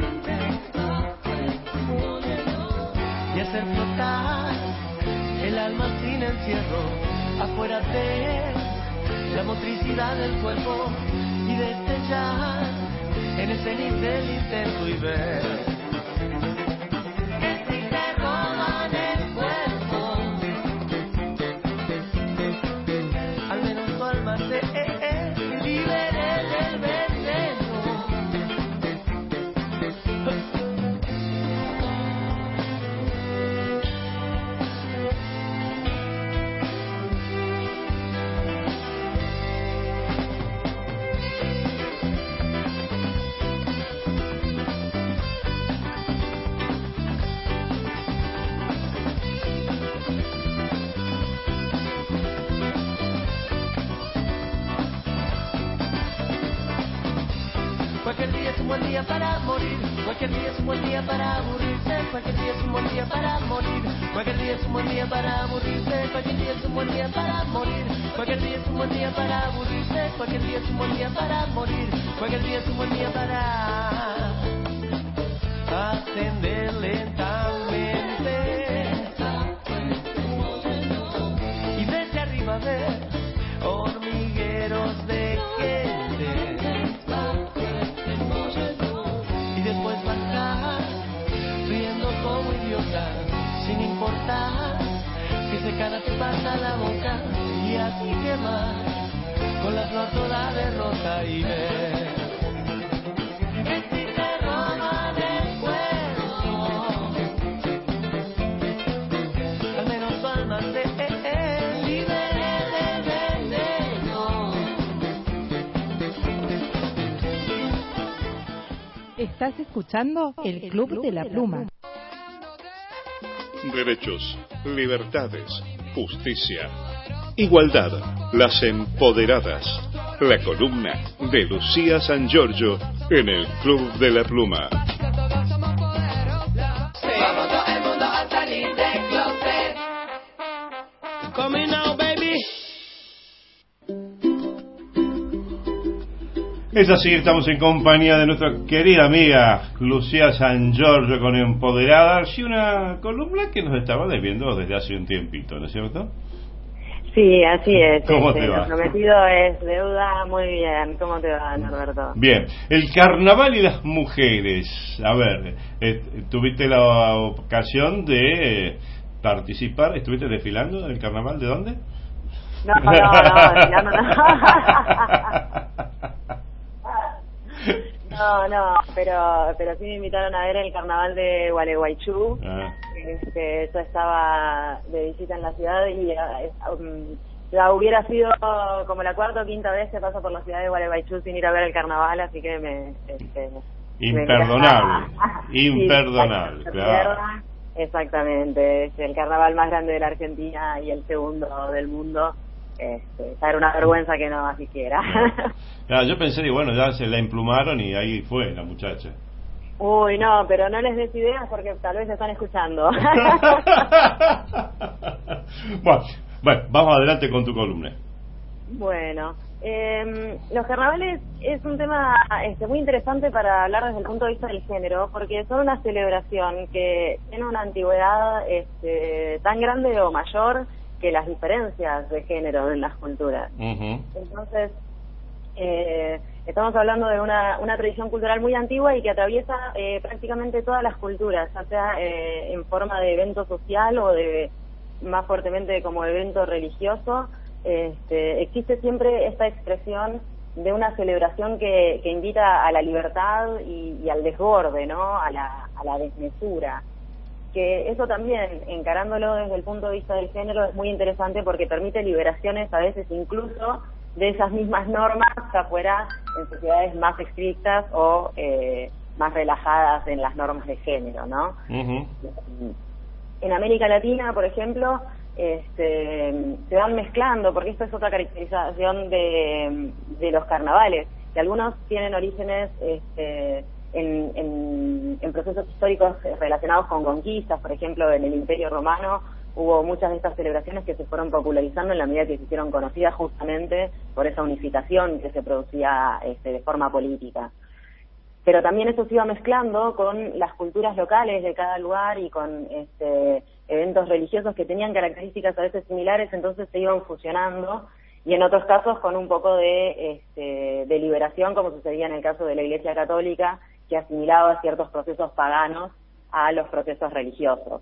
y hacer flotar el alma sin encierro afuera de la motricidad del cuerpo y destellar en el cenit del intento y ver que si te roban el cuerpo al menos tu alma se eh, eh, libere del veneno. Cualquier día es un buen día para morir, cualquier día es un buen día para aburrirse, cualquier día es un buen día para morir, cualquier día es un buen día para aburrirse, cualquier día es un buen día para morir, cualquier día es un buen día para aburrirse, cualquier día es un buen día para morir, cualquier día es un buen día para ascender lentamente y desde arriba ver hormigueros de gente. Y después bajar, riendo como idiota, sin importar que se cada te pasa la boca, y así quemar con la flor toda derrota y ver que si te roban el cuerpo, al menos tu alma se eh, eh, libere del veneno. Estás escuchando el Club de la Pluma. Derechos, libertades, justicia, igualdad, las empoderadas. La columna de Lucía San Giorgio en el Club de la Pluma. Vamos todo el mundo a salir del closet. Come now, baby. Es así, estamos en compañía de nuestra querida amiga Lucía San Giorgio con Empoderadas, y una columna que nos estaba debiendo desde hace un tiempito, ¿no es cierto? Sí, así es. ¿Cómo este, te va? Lo prometido es deuda. Muy bien. ¿Cómo te va, Norberto? Bien. El carnaval y las mujeres. A ver, eh, ¿tuviste la ocasión de participar? ¿Estuviste desfilando en el carnaval? ¿De dónde? No, no, no, no, no. No, no, pero pero sí me invitaron a ver el carnaval de Gualeguaychú. Ah. Este, yo estaba de visita en la ciudad y um, ya hubiera sido como la cuarta o quinta vez que paso por la ciudad de Gualeguaychú sin ir a ver el carnaval, así que me... Este, imperdonable, me imperdonable, sí, claro. Exactamente, es el carnaval más grande de la Argentina y el segundo del mundo. Este, era una vergüenza que no asistiera. Claro, yo pensé que bueno, ya se la emplumaron y ahí fue la muchacha. Uy, no, pero no les des ideas porque tal vez se están escuchando. bueno, bueno, vamos adelante con tu columna. Bueno, eh, los carnavales es un tema este, muy interesante para hablar desde el punto de vista del género, porque son una celebración que tiene una antigüedad este, tan grande o mayor que las diferencias de género en las culturas. Uh-huh. Entonces, eh, estamos hablando de una, una tradición cultural muy antigua y que atraviesa eh, prácticamente todas las culturas, ya sea eh, en forma de evento social o de más fuertemente como evento religioso. Este, existe siempre esta expresión de una celebración que, que invita a la libertad y, y al desborde, ¿no? A la, a la desmesura. Que eso también, encarándolo desde el punto de vista del género, es muy interesante porque permite liberaciones a veces incluso de esas mismas normas que afuera en sociedades más estrictas o eh, más relajadas en las normas de género, ¿no? Uh-huh. En América Latina, por ejemplo, este, se van mezclando, porque esto es otra caracterización de, de los carnavales, que algunos tienen orígenes este, en, en, en procesos históricos relacionados con conquistas. Por ejemplo, en el Imperio Romano hubo muchas de estas celebraciones que se fueron popularizando en la medida que se hicieron conocidas justamente por esa unificación que se producía este, de forma política. Pero también eso se iba mezclando con las culturas locales de cada lugar y con este, eventos religiosos que tenían características a veces similares, entonces se iban fusionando, y en otros casos con un poco de, este, de liberación, como sucedía en el caso de la Iglesia Católica, que asimilaba ciertos procesos paganos a los procesos religiosos.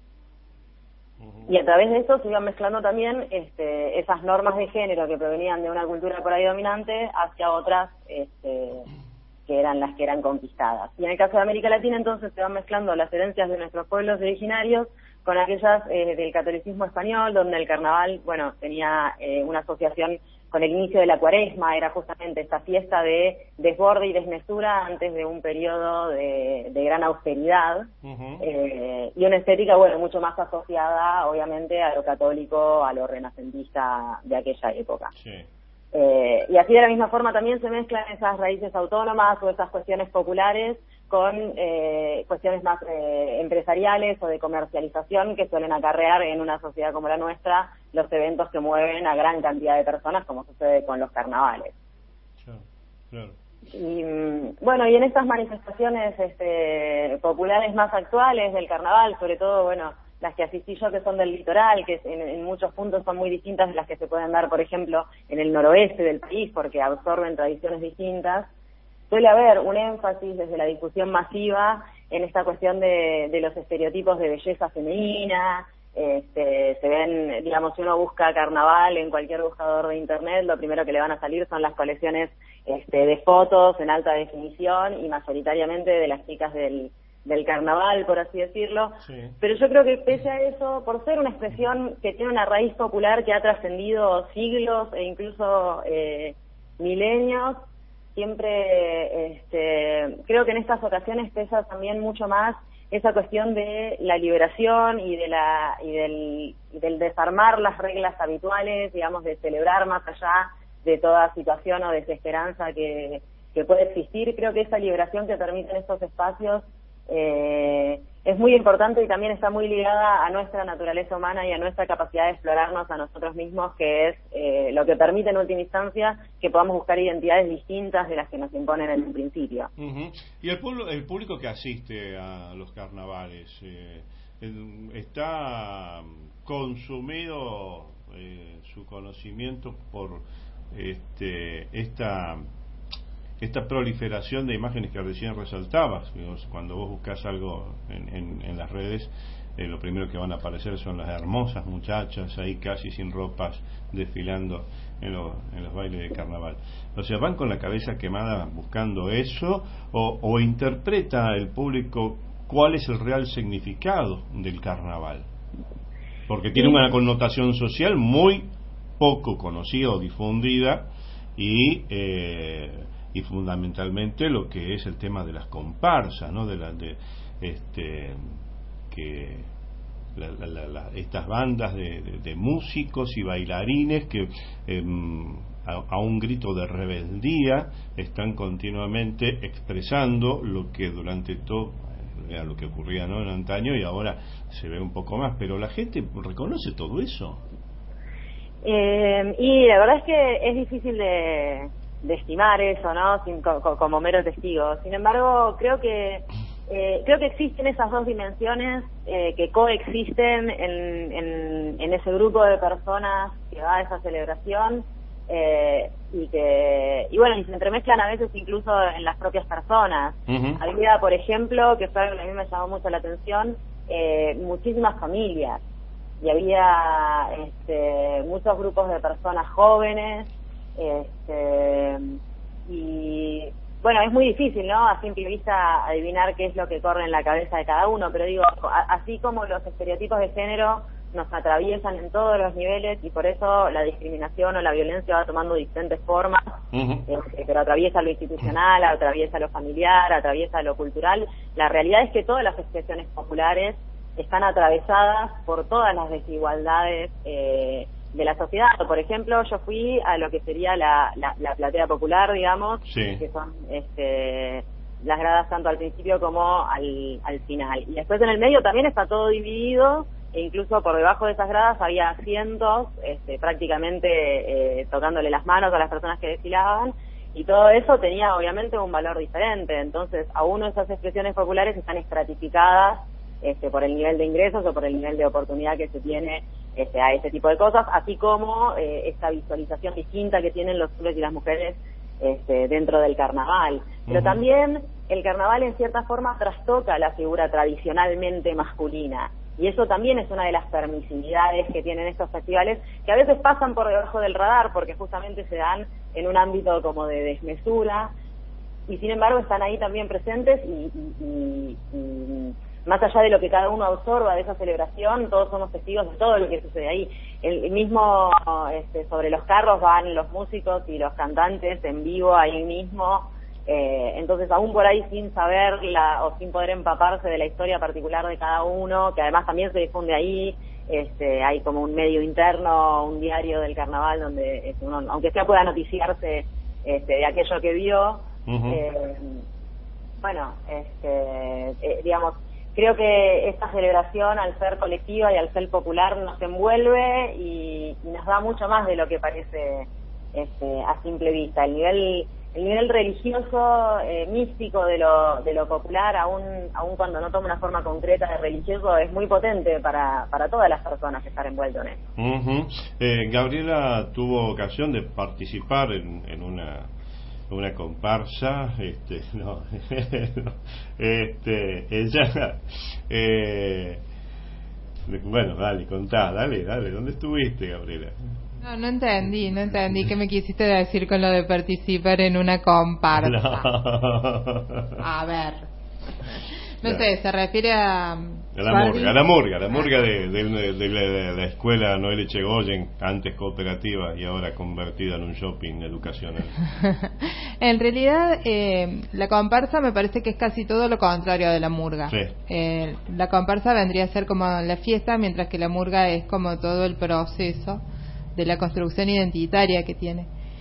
Uh-huh. Y a través de eso se iban mezclando también este, esas normas de género que provenían de una cultura por ahí dominante hacia otras este, que eran las que eran conquistadas. Y en el caso de América Latina, entonces, se van mezclando las herencias de nuestros pueblos originarios con aquellas eh, del catolicismo español, donde el carnaval, bueno, tenía eh, una asociación con el inicio de la Cuaresma, era justamente esta fiesta de desborde y desmesura antes de un periodo de, de gran austeridad, uh-huh. eh, y una estética, bueno, mucho más asociada, obviamente, a lo católico, a lo renacentista de aquella época. Sí. Eh, y así de la misma forma también se mezclan esas raíces autónomas o esas cuestiones populares con eh, cuestiones más eh, empresariales o de comercialización que suelen acarrear en una sociedad como la nuestra los eventos que mueven a gran cantidad de personas, como sucede con los carnavales. Claro, claro. Y bueno, y en estas manifestaciones este, populares más actuales del carnaval, sobre todo, bueno, las que asistí yo, que son del litoral, que en, en muchos puntos son muy distintas de las que se pueden dar, por ejemplo, en el noroeste del país, porque absorben tradiciones distintas, suele haber un énfasis desde la difusión masiva en esta cuestión de, de los estereotipos de belleza femenina. Este, se ven, digamos, si uno busca carnaval en cualquier buscador de internet, lo primero que le van a salir son las colecciones este, de fotos en alta definición y mayoritariamente de las chicas del del carnaval, por así decirlo, sí. Pero yo creo que pese a eso, por ser una expresión que tiene una raíz popular que ha trascendido siglos e incluso eh, milenios, siempre este, creo que en estas ocasiones pesa también mucho más esa cuestión de la liberación y de la y del, y del desarmar las reglas habituales, digamos, de celebrar más allá de toda situación o desesperanza que, que puede existir. Creo que esa liberación que permiten estos espacios Eh, es muy importante y también está muy ligada a nuestra naturaleza humana y a nuestra capacidad de explorarnos a nosotros mismos, que es eh, lo que permite en última instancia que podamos buscar identidades distintas de las que nos imponen en un principio. Uh-huh. Y el, pueblo, el público que asiste a los carnavales eh, está consumido eh, su conocimiento por este esta esta proliferación de imágenes que recién resaltabas. Cuando vos buscas algo en, en, en las redes, eh, lo primero que van a aparecer son las hermosas muchachas ahí casi sin ropas desfilando en, lo, en los bailes de carnaval. O sea, ¿van con la cabeza quemada buscando eso o, o interpreta el público cuál es el real significado del carnaval? Porque tiene una connotación social muy poco conocida o difundida y eh, y fundamentalmente lo que es el tema de las comparsas, ¿no? De la, de este que la, la, la, la, estas bandas de, de, de músicos y bailarines que eh, a, a un grito de rebeldía están continuamente expresando lo que durante todo era lo que ocurría, ¿no?, en antaño, y ahora se ve un poco más, pero la gente reconoce todo eso. Eh, y la verdad es que es difícil de, de estimar eso, ¿no?, Sin, co, como mero testigo. Sin embargo, creo que eh, creo que existen esas dos dimensiones eh, que coexisten en, en, en ese grupo de personas que va a esa celebración. Eh, y que y bueno y se entremezclan a veces incluso en las propias personas. Uh-huh. Había, por ejemplo, que fue algo que a mí me llamó mucho la atención, eh, muchísimas familias, y había este, muchos grupos de personas jóvenes, este, y bueno, es muy difícil, ¿no?, a simple vista adivinar qué es lo que corre en la cabeza de cada uno, pero digo, a, así como los estereotipos de género nos atraviesan en todos los niveles, y por eso la discriminación o la violencia va tomando diferentes formas. Uh-huh. eh, pero atraviesa lo institucional, atraviesa lo familiar, atraviesa lo cultural. La realidad es que todas las expresiones populares están atravesadas por todas las desigualdades eh, de la sociedad. Por ejemplo, yo fui a lo que sería la, la, la platea popular, digamos, sí, que son este las gradas tanto al principio como al, al final, y después en el medio también está todo dividido, e incluso por debajo de esas gradas había asientos este, prácticamente eh, tocándole las manos a las personas que desfilaban, y todo eso tenía obviamente un valor diferente. Entonces, aún esas expresiones populares están estratificadas este, por el nivel de ingresos o por el nivel de oportunidad que se tiene este, a ese tipo de cosas, así como eh, esta visualización distinta que tienen los hombres y las mujeres este, dentro del carnaval. Pero uh-huh. también el carnaval en cierta forma trastoca la figura tradicionalmente masculina. Y eso también es una de las permisividades que tienen estos festivales, que a veces pasan por debajo del radar porque justamente se dan en un ámbito como de desmesura, y sin embargo están ahí también presentes, y, y, y, y más allá de lo que cada uno absorba de esa celebración, todos somos testigos de todo lo que sucede ahí. El, el mismo este, sobre los carros van los músicos y los cantantes en vivo ahí mismo. Eh, entonces, aún por ahí sin saber la, o sin poder empaparse de la historia particular de cada uno, que además también se difunde ahí, este, hay como un medio interno, un diario del carnaval donde este, uno, aunque sea, pueda noticiarse este, de aquello que vio. Uh-huh. eh, bueno, este, eh, digamos, creo que esta celebración, al ser colectiva y al ser popular, nos envuelve y, y nos da mucho más de lo que parece este, a simple vista. El nivel El nivel religioso, eh, místico de lo de lo popular, aún aún cuando no toma una forma concreta de religioso, es muy potente para para todas las personas que están envueltas en eso. Uh-huh. eh, Gabriela tuvo ocasión de participar en, en una una comparsa, este, no, no este, ella, eh, bueno, dale, contá, dale, dale, ¿dónde estuviste, Gabriela? No, no entendí, no entendí qué me quisiste decir con lo de participar en una comparsa. No. A ver, no ya. sé, se refiere a... A la murga, a la murga, la murga de, de, de, de, la, de la escuela Noel Echegoyen, antes cooperativa y ahora convertida en un shopping educacional. En realidad, eh, la comparsa me parece que es casi todo lo contrario de la murga. Sí. Eh, la comparsa vendría a ser como la fiesta, mientras que la murga es como todo el proceso de la construcción identitaria que tiene.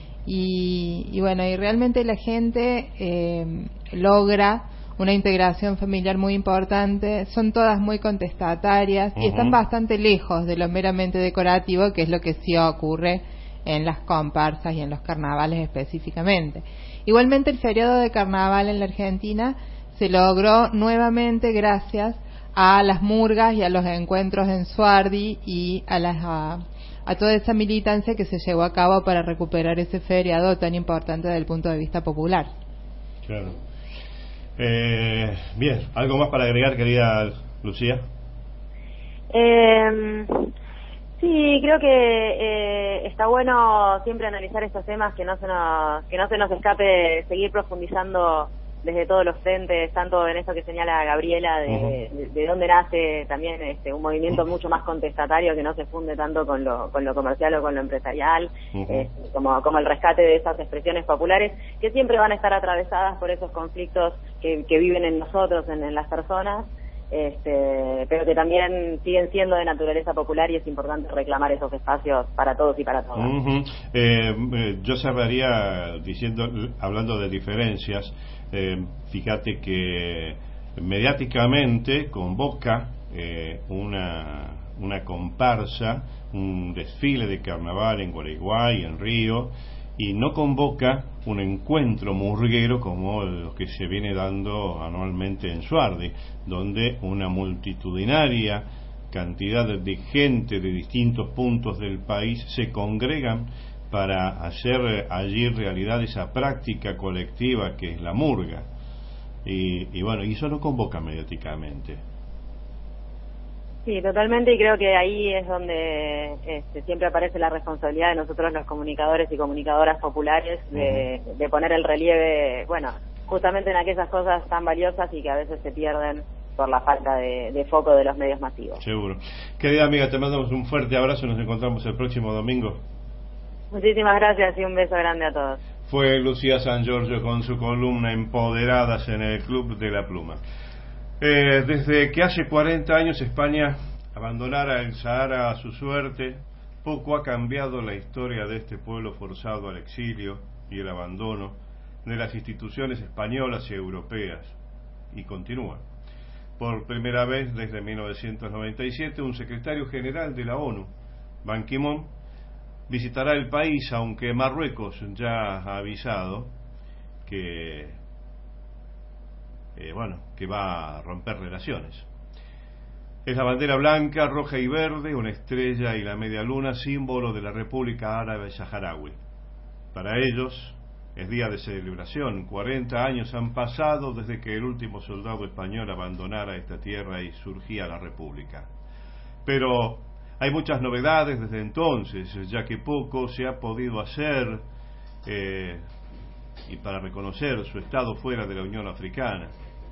Y, y bueno, y realmente la gente eh, logra una integración familiar muy importante, son todas muy contestatarias uh-huh. y están bastante lejos de lo meramente decorativo, que es lo que sí ocurre en las comparsas y en los carnavales específicamente. Igualmente, el feriado de carnaval en la Argentina se logró nuevamente gracias a las murgas y a los encuentros en Suardi y a las a, a toda esa militancia que se llevó a cabo para recuperar ese feriado tan importante desde el punto de vista popular. Claro. Eh, bien, ¿algo más para agregar, querida Lucía? Eh, sí, creo que eh, está bueno siempre analizar estos temas, que no se nos, que no se nos escape seguir profundizando desde todos los frentes, tanto en esto que señala Gabriela, de, uh-huh. de, de dónde nace también este, un movimiento uh-huh. mucho más contestatario, que no se funde tanto con lo, con lo comercial o con lo empresarial, uh-huh. eh, como, como el rescate de esas expresiones populares, que siempre van a estar atravesadas por esos conflictos que, que viven en nosotros, en, en las personas, este, pero que también siguen siendo de naturaleza popular, y es importante reclamar esos espacios para todos y para todas. Uh-huh. eh, eh, yo cerraría diciendo, hablando de diferencias. Eh, fíjate que mediáticamente convoca eh, una, una comparsa, un desfile de carnaval en Gualeguay, en Río, y no convoca un encuentro murguero como los que se viene dando anualmente en Suardi, donde una multitudinaria cantidad de gente de distintos puntos del país se congregan para hacer allí realidad esa práctica colectiva que es la murga, y, y bueno, y eso lo convoca mediáticamente. Sí, totalmente, y creo que ahí es donde este, siempre aparece la responsabilidad de nosotros los comunicadores y comunicadoras populares de, uh-huh. de poner el relieve, bueno, justamente en aquellas cosas tan valiosas y que a veces se pierden por la falta de, de foco de los medios masivos. Seguro. Querida amiga, te mandamos un fuerte abrazo, nos encontramos el próximo domingo. Muchísimas gracias y un beso grande a todos. Fue Lucía San Giorgio con su columna Empoderadas en el Club de la Pluma. Eh, desde que hace cuarenta años España abandonara el Sahara a su suerte, poco ha cambiado la historia de este pueblo forzado al exilio y el abandono de las instituciones españolas y europeas, y continúa. Por primera vez desde mil novecientos noventa y siete, un secretario general de la ONU, Ban Ki-moon, visitará el país, aunque Marruecos ya ha avisado que eh, bueno, que va a romper relaciones. Es la bandera blanca, roja y verde, una estrella y la media luna, símbolo de la República Árabe Saharaui. Para ellos es día de celebración. cuarenta años han pasado desde que el último soldado español abandonara esta tierra y surgía la República. Pero hay muchas novedades desde entonces, ya que poco se ha podido hacer eh, y para reconocer su estado fuera de la Unión Africana.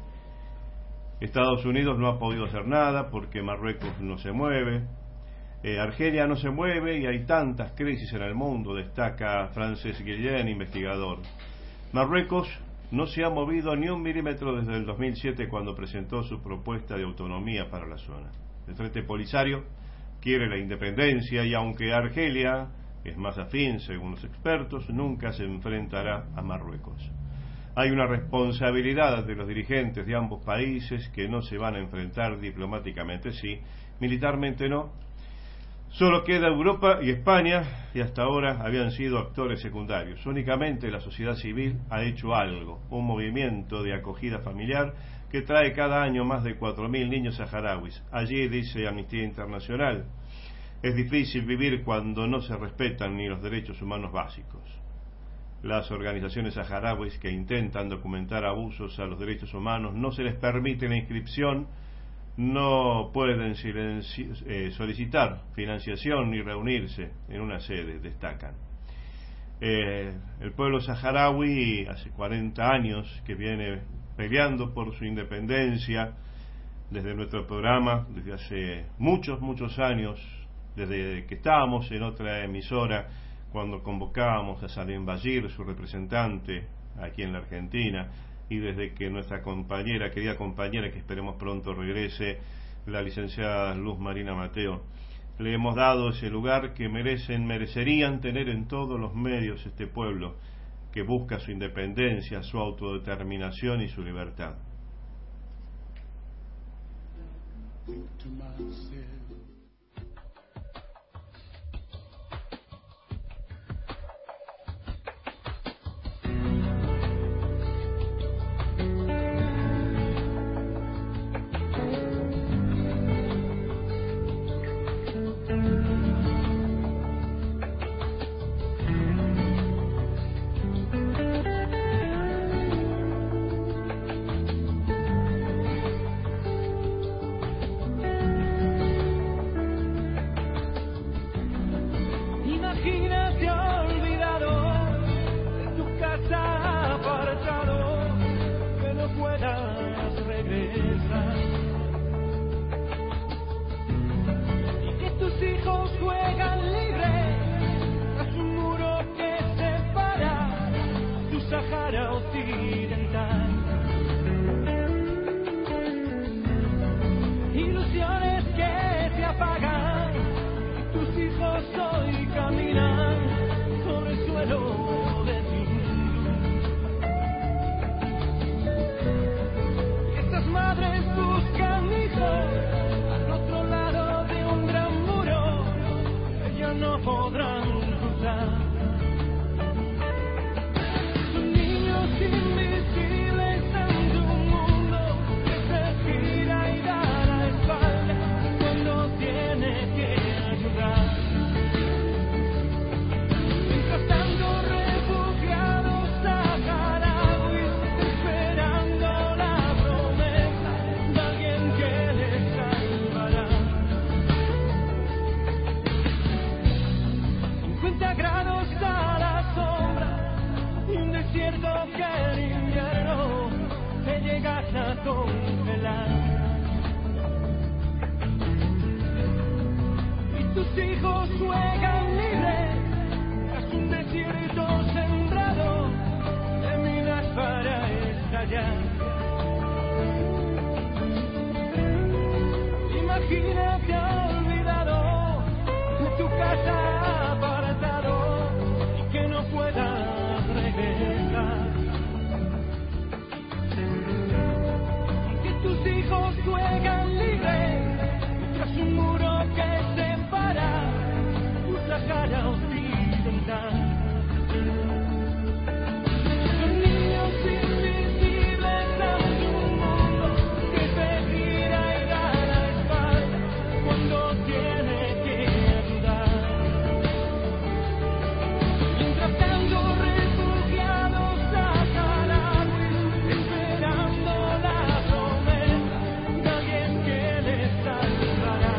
Estados Unidos no ha podido hacer nada porque Marruecos no se mueve, eh, Argelia no se mueve y hay tantas crisis en el mundo, destaca Frances Guillén, investigador. Marruecos no se ha movido ni un milímetro desde el dos mil siete, cuando presentó su propuesta de autonomía para la zona. El Frente Polisario quiere la independencia y aunque Argelia es más afín, según los expertos, nunca se enfrentará a Marruecos. Hay una responsabilidad de los dirigentes de ambos países que no se van a enfrentar diplomáticamente, sí, militarmente no. Solo queda Europa y España, y hasta ahora habían sido actores secundarios. Únicamente la sociedad civil ha hecho algo, un movimiento de acogida familiar que trae cada año más de cuatro mil niños saharauis. Allí, dice Amnistía Internacional, es difícil vivir cuando no se respetan ni los derechos humanos básicos. Las organizaciones saharauis que intentan documentar abusos a los derechos humanos no se les permite la inscripción, no pueden silenci- eh, solicitar financiación ni reunirse en una sede, destacan. Eh, el pueblo saharaui hace cuarenta años que viene peleando por su independencia. Desde nuestro programa, desde hace muchos, muchos años, desde que estábamos en otra emisora, cuando convocábamos a Salim Bashir, su representante aquí en la Argentina, y desde que nuestra compañera, querida compañera, que esperemos pronto regrese, la licenciada Luz Marina Mateo, le hemos dado ese lugar que merecen, merecerían tener en todos los medios este pueblo que busca su independencia, su autodeterminación y su libertad. Imagínate olvidado de tu casa apartado, que no puedas regresar, y que tus hijos juegan libre tras un muro que separa tu Sahara occidental. Ilusiones que se apagan, tus hijos hoy caminan sobre el suelo de tu mundo. Y estas madres buscan hijos al otro lado de un gran muro que ya no podrán cruzar. Son niños invisibles ante un mundo que se gira y da la espalda cuando tiene que ayudar. Mientras tanto, refugiados saharauis esperando la promesa de alguien que les salvará. cincuenta grados a la sombra y un desierto que en invierno te llegas a congelar. Y tus hijos juegan libres tras un desierto sembrado de minas para estallar. Imagínate olvidado de tu casa apartado y que no puedas regresar, y que tus hijos juegan libres tras un muro que separa tu Sahara occidental. Son niños invisibles ante un mundo que se gira y da la espalda cuando tiene que ayudar. Mientras tanto, refugiados saharauis esperando la promesa de alguien que les salvará.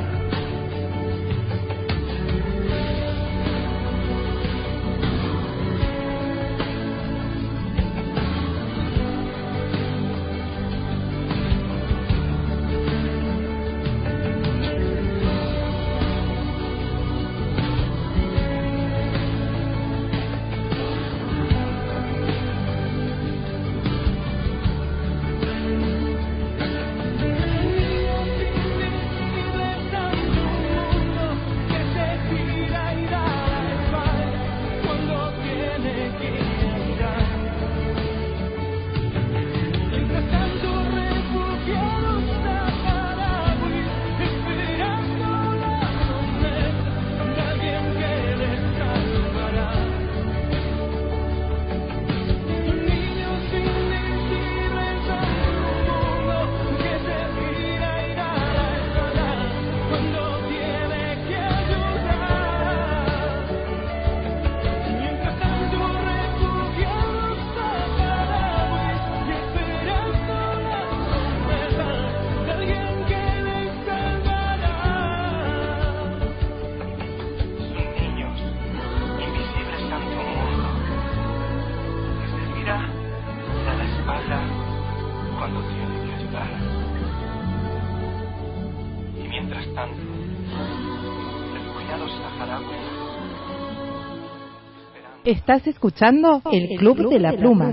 Estás escuchando El Club, Club de la Pluma.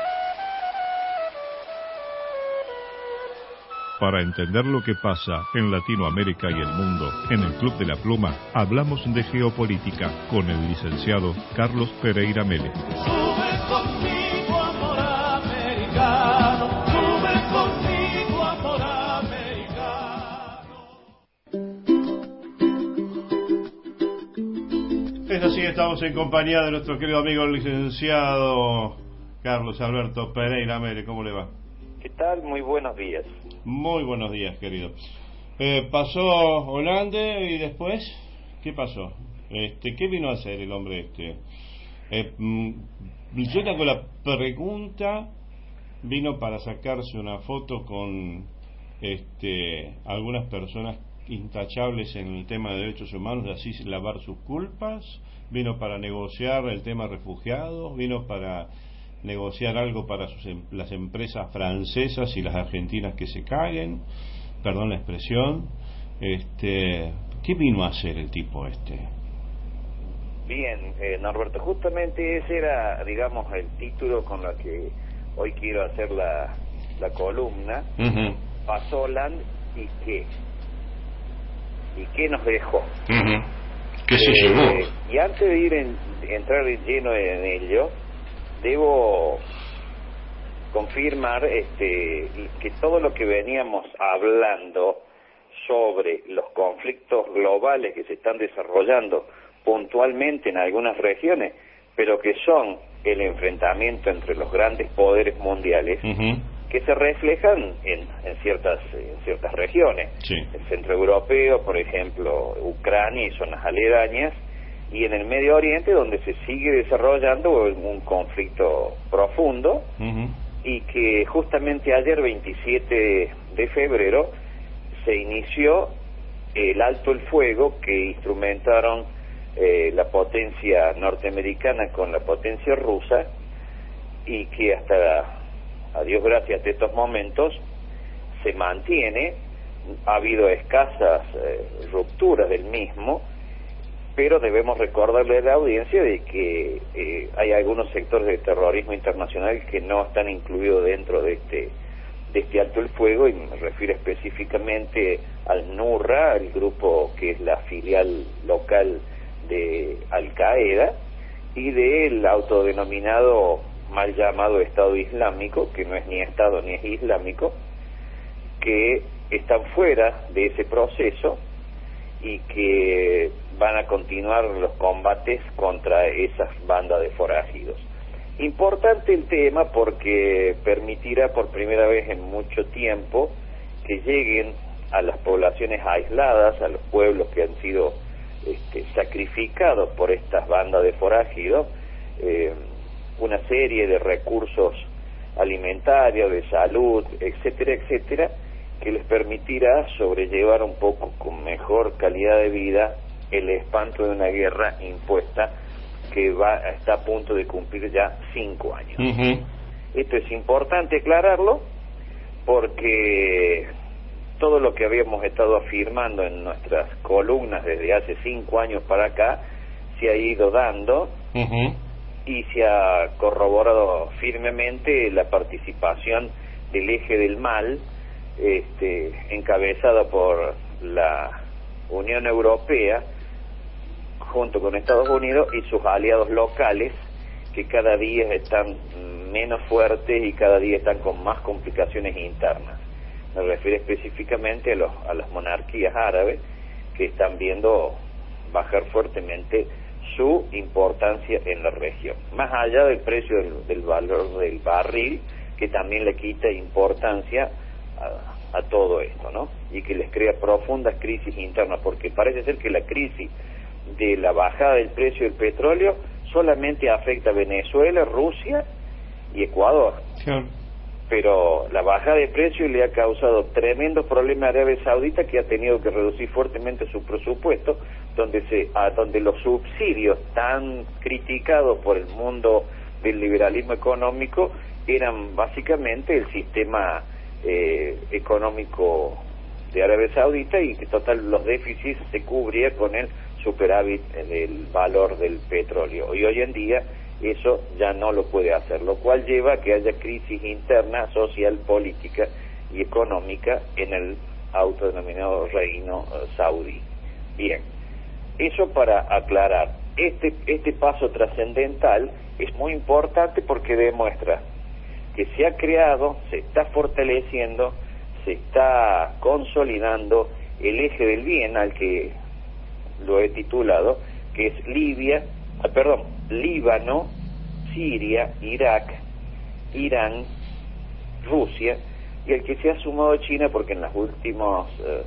Para entender lo que pasa en Latinoamérica y el mundo, en el Club de la Pluma hablamos de geopolítica con el licenciado Carlos Pereira Mele. Sube conmigo, amor americano, sube conmigo, amor americano. Es así, estamos en compañía de nuestro querido amigo el licenciado Carlos Alberto Pereira Mele. ¿Cómo le va? ¿Qué tal? Muy buenos días. Muy buenos días, querido. Eh, pasó Hollande y después, ¿qué pasó? Este, ¿qué vino a hacer el hombre este? Eh, yo tengo la pregunta, vino para sacarse una foto con este algunas personas intachables en el tema de derechos humanos, de así lavar sus culpas, vino para negociar el tema refugiados, vino para negociar algo para sus, las empresas francesas y las argentinas que se caguen, perdón la expresión. Este, ¿qué vino a hacer el tipo este? Bien, eh, Norberto, justamente ese era, digamos, el título con el que hoy quiero hacer la, la columna. Uh-huh. Pasó Hollande y qué, y qué nos dejó. Uh-huh. ¿Qué se eh, llevó? Y antes de ir en, entrar en lleno en ello, debo confirmar este, que todo lo que veníamos hablando sobre los conflictos globales que se están desarrollando puntualmente en algunas regiones, pero que son el enfrentamiento entre los grandes poderes mundiales, uh-huh, que se reflejan en, en ciertas en ciertas regiones. Sí. El centro europeo, por ejemplo, Ucrania y zonas aledañas, y en el Medio Oriente, donde se sigue desarrollando un conflicto profundo, uh-huh, y que justamente ayer, veintisiete de febrero, se inició el alto el fuego que instrumentaron eh, la potencia norteamericana con la potencia rusa, y que hasta, a Dios gracias, de estos momentos se mantiene. Ha habido escasas eh, rupturas del mismo, pero debemos recordarle a la audiencia de que eh, hay algunos sectores de terrorismo internacional que no están incluidos dentro de este de este alto el fuego, y me refiero específicamente al Nurra, el grupo que es la filial local de Al Qaeda, y del autodenominado mal llamado Estado Islámico, que no es ni Estado ni es islámico, que están fuera de ese proceso y que van a continuar los combates contra esas bandas de forajidos. Importante el tema porque permitirá por primera vez en mucho tiempo que lleguen a las poblaciones aisladas, a los pueblos que han sido este, sacrificados por estas bandas de forajidos, eh, una serie de recursos alimentarios, de salud, etcétera, etcétera, que les permitirá sobrellevar un poco con mejor calidad de vida el espanto de una guerra impuesta que va está a punto de cumplir ya cinco años. Uh-huh. Esto es importante aclararlo porque todo lo que habíamos estado afirmando en nuestras columnas desde hace cinco años para acá se ha ido dando, uh-huh, y se ha corroborado firmemente la participación del eje del mal, este, encabezada por la Unión Europea junto con Estados Unidos y sus aliados locales, que cada día están menos fuertes y cada día están con más complicaciones internas. Me refiero específicamente a, los, a las monarquías árabes, que están viendo bajar fuertemente su importancia en la región, más allá del precio del, del valor del barril, que también le quita importancia a, a todo esto, ¿no? Y que les crea profundas crisis internas, porque parece ser que la crisis de la bajada del precio del petróleo solamente afecta a Venezuela, Rusia y Ecuador. Sí. Pero la bajada de precio le ha causado tremendos problemas a Arabia Saudita, que ha tenido que reducir fuertemente su presupuesto, donde se a donde los subsidios tan criticados por el mundo del liberalismo económico eran básicamente el sistema eh, económico de Arabia Saudita, y que total los déficits se cubría con el superávit del valor del petróleo, y hoy en día eso ya no lo puede hacer, lo cual lleva a que haya crisis interna, social, política y económica en el autodenominado reino uh, saudí. Bien, eso para aclarar. Este, este paso trascendental es muy importante porque demuestra que se ha creado, se está fortaleciendo, se está consolidando el eje del bien, al que lo he titulado, que es Libia, ah, perdón, Líbano, Siria, Irak, Irán, Rusia, y el que se ha sumado China, porque en los últimos eh,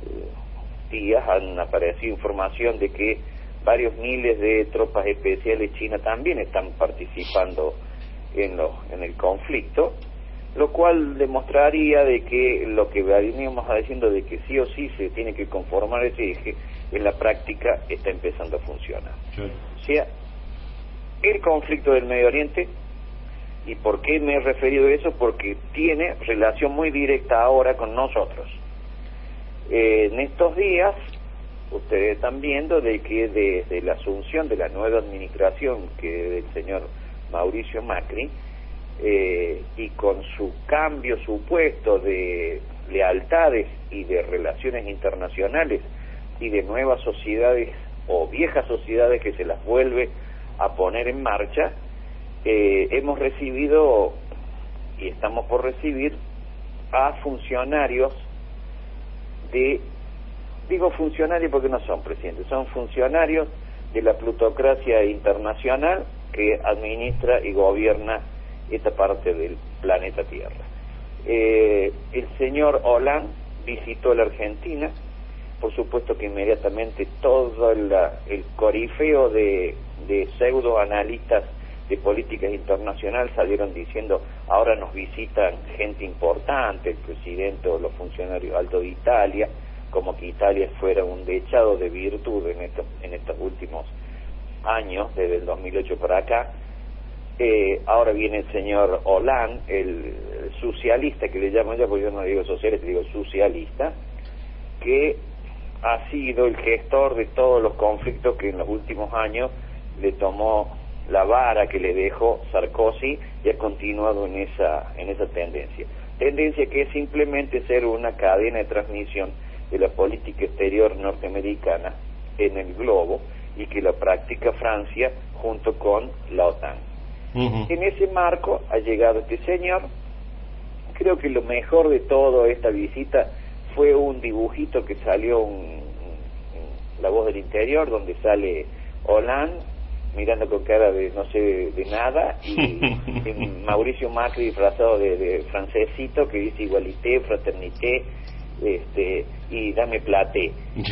días han aparecido información de que varios miles de tropas especiales chinas también están participando en, lo, en el conflicto, lo cual demostraría de que lo que veníamos diciendo de que sí o sí se tiene que conformar ese eje, en la práctica está empezando a funcionar. Sí. O sea, el conflicto del Medio Oriente, ¿y por qué me he referido a eso? Porque tiene relación muy directa ahora con nosotros. Eh, en estos días, ustedes están viendo de que desde la asunción de la nueva administración que del señor Mauricio Macri, eh, y con su cambio supuesto de lealtades y de relaciones internacionales y de nuevas sociedades o viejas sociedades que se las vuelve a poner en marcha, eh, hemos recibido y estamos por recibir a funcionarios de, digo funcionarios porque no son presidentes, son funcionarios de la plutocracia internacional que administra y gobierna esta parte del planeta Tierra. Eh, el señor Hollande visitó la Argentina, por supuesto que inmediatamente todo el, el corifeo de, de pseudo analistas de políticas internacionales salieron diciendo ahora nos visitan gente importante, el presidente o los funcionarios altos de Italia, como que Italia fuera un dechado de virtud en estos, en estos últimos años, desde el dos mil ocho para acá. Eh, ahora viene el señor Hollande, el socialista que le llamo yo, porque yo no digo socialista, digo socialista, que ha sido el gestor de todos los conflictos que en los últimos años le tomó la vara que le dejó Sarkozy y ha continuado en esa en esa tendencia. Tendencia que es simplemente ser una cadena de transmisión de la política exterior norteamericana en el globo y que la practica Francia junto con la OTAN. Uh-huh. En ese marco ha llegado este señor. Creo que lo mejor de toda esta visita fue un dibujito que salió un, un, La Voz del Interior, donde sale Hollande mirando con cara de no sé de nada y, y Mauricio Macri disfrazado de, de francesito que dice igualité, fraternité, este, y dame platé, ¿no?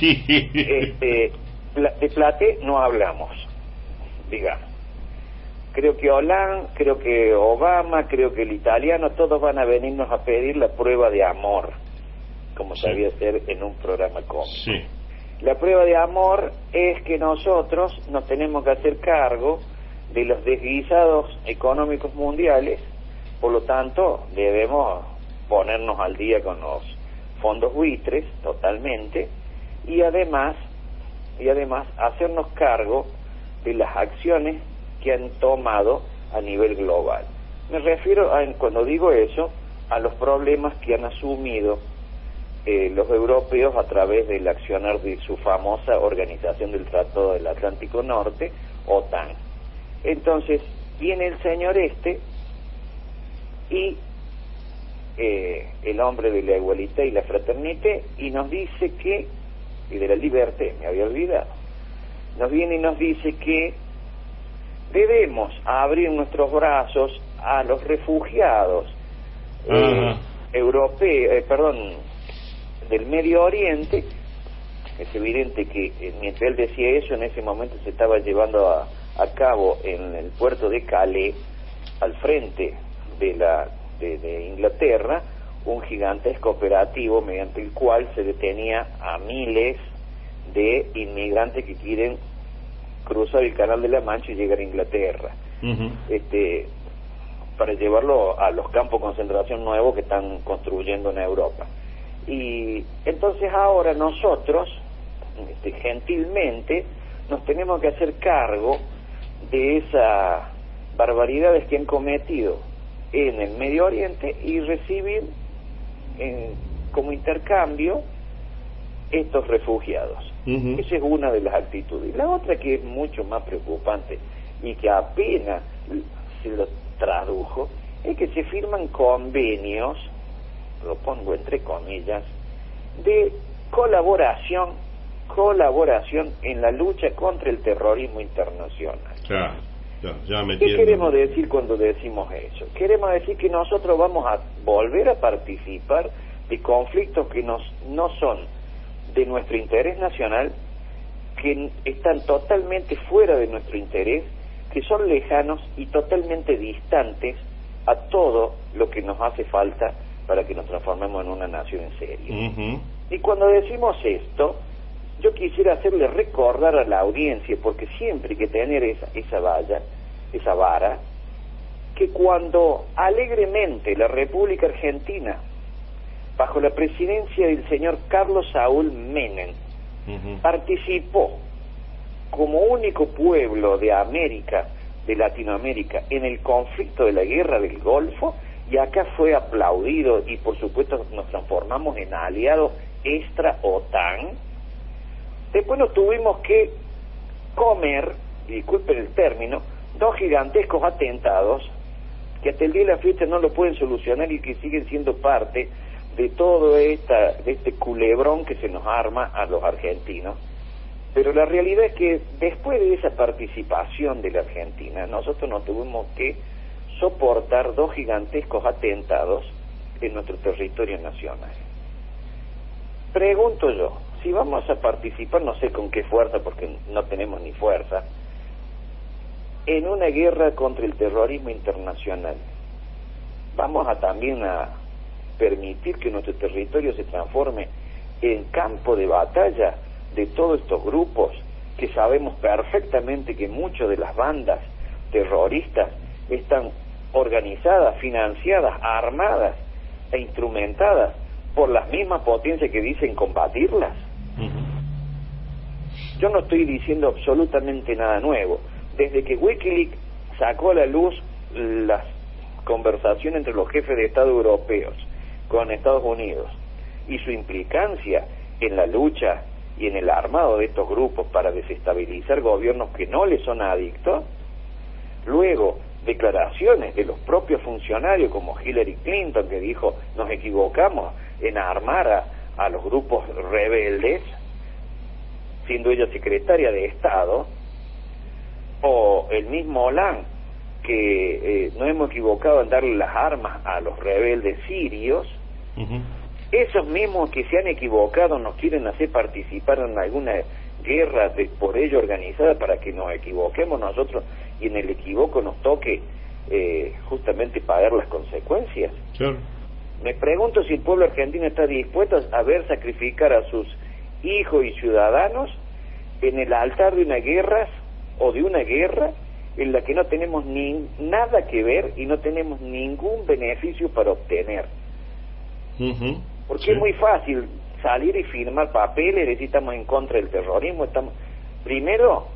Este, de platé no hablamos, digamos. Creo que Hollande, creo que Obama, creo que el italiano, todos van a venirnos a pedir la prueba de amor, como sí. Sabía ser en un programa cómico. Sí. La prueba de amor es que nosotros nos tenemos que hacer cargo de los desguisados económicos mundiales, por lo tanto debemos ponernos al día con los fondos buitres totalmente y además y además hacernos cargo de las acciones que han tomado a nivel global. Me refiero a, cuando digo eso, a los problemas que han asumido eh, los europeos a través del accionar de su famosa Organización del Tratado del Atlántico Norte, OTAN. Entonces, viene el señor este y eh, el hombre de la igualité y la fraternité y nos dice que, y de la liberté, me había olvidado, nos viene y nos dice que debemos abrir nuestros brazos a los refugiados eh, europeos, eh, perdón, del Medio Oriente. Es evidente que eh, mientras él decía eso, en ese momento se estaba llevando a, a cabo en el puerto de Calais, al frente de la de, de Inglaterra, un gigantesco operativo mediante el cual se detenía a miles de inmigrantes que quieren cruzar el Canal de la Mancha y llegar a Inglaterra, uh-huh. este, para llevarlo a los campos de concentración nuevos que están construyendo en Europa. Y entonces ahora nosotros, este, gentilmente, nos tenemos que hacer cargo de esas barbaridades que han cometido en el Medio Oriente y recibir en, como intercambio estos refugiados. Uh-huh. Esa es una de las actitudes. La otra, que es mucho más preocupante y que apenas se lo tradujo, es que se firman convenios, lo pongo entre comillas, de colaboración colaboración en la lucha contra el terrorismo internacional. Ya, ya, ya me ¿Qué entiendo. queremos decir cuando decimos eso? Queremos decir que nosotros vamos a volver a participar de conflictos que nos, no son de nuestro interés nacional, que están totalmente fuera de nuestro interés, que son lejanos y totalmente distantes a todo lo que nos hace falta para que nos transformemos en una nación en serio. Uh-huh. Y cuando decimos esto, yo quisiera hacerle recordar a la audiencia, porque siempre hay que tener esa, esa valla, esa vara, que cuando alegremente la República Argentina, bajo la presidencia del señor Carlos Saúl Menem, uh-huh. participó como único pueblo de América, de Latinoamérica, en el conflicto de la guerra del Golfo, y acá fue aplaudido, y por supuesto nos transformamos en aliados extra OTAN. Después nos tuvimos que comer, disculpen el término, dos gigantescos atentados que hasta el día de la fecha no lo pueden solucionar y que siguen siendo parte de todo esta, de este culebrón que se nos arma a los argentinos. Pero la realidad es que después de esa participación de la Argentina, nosotros nos tuvimos que soportar dos gigantescos atentados en nuestro territorio nacional. Pregunto yo, si vamos a participar, no sé con qué fuerza, porque no tenemos ni fuerza, en una guerra contra el terrorismo internacional, ¿vamos a también a permitir que nuestro territorio se transforme en campo de batalla de todos estos grupos que sabemos perfectamente que muchas de las bandas terroristas están organizadas, financiadas, armadas e instrumentadas por las mismas potencias que dicen combatirlas? Uh-huh. Yo no estoy diciendo absolutamente nada nuevo. Desde que Wikileaks sacó a la luz las conversaciones entre los jefes de Estado europeos con Estados Unidos y su implicancia en la lucha y en el armado de estos grupos para desestabilizar gobiernos que no les son adictos, luego declaraciones de los propios funcionarios como Hillary Clinton, que dijo nos equivocamos en armar a, a los grupos rebeldes, siendo ella secretaria de Estado, o el mismo Hollande, que eh, no hemos equivocado en darle las armas a los rebeldes sirios. Uh-huh. Esos mismos que se han equivocado nos quieren hacer participar en alguna guerra de, por ello organizada para que nos equivoquemos nosotros y en el equivoco nos toque eh, justamente pagar las consecuencias. Sure. Me pregunto si el pueblo argentino está dispuesto a ver sacrificar a sus hijos y ciudadanos en el altar de una guerra o de una guerra en la que no tenemos ni nada que ver y no tenemos ningún beneficio para obtener. Uh-huh. Porque sí. Es muy fácil salir y firmar papeles y decir estamos en contra del terrorismo. Estamos primero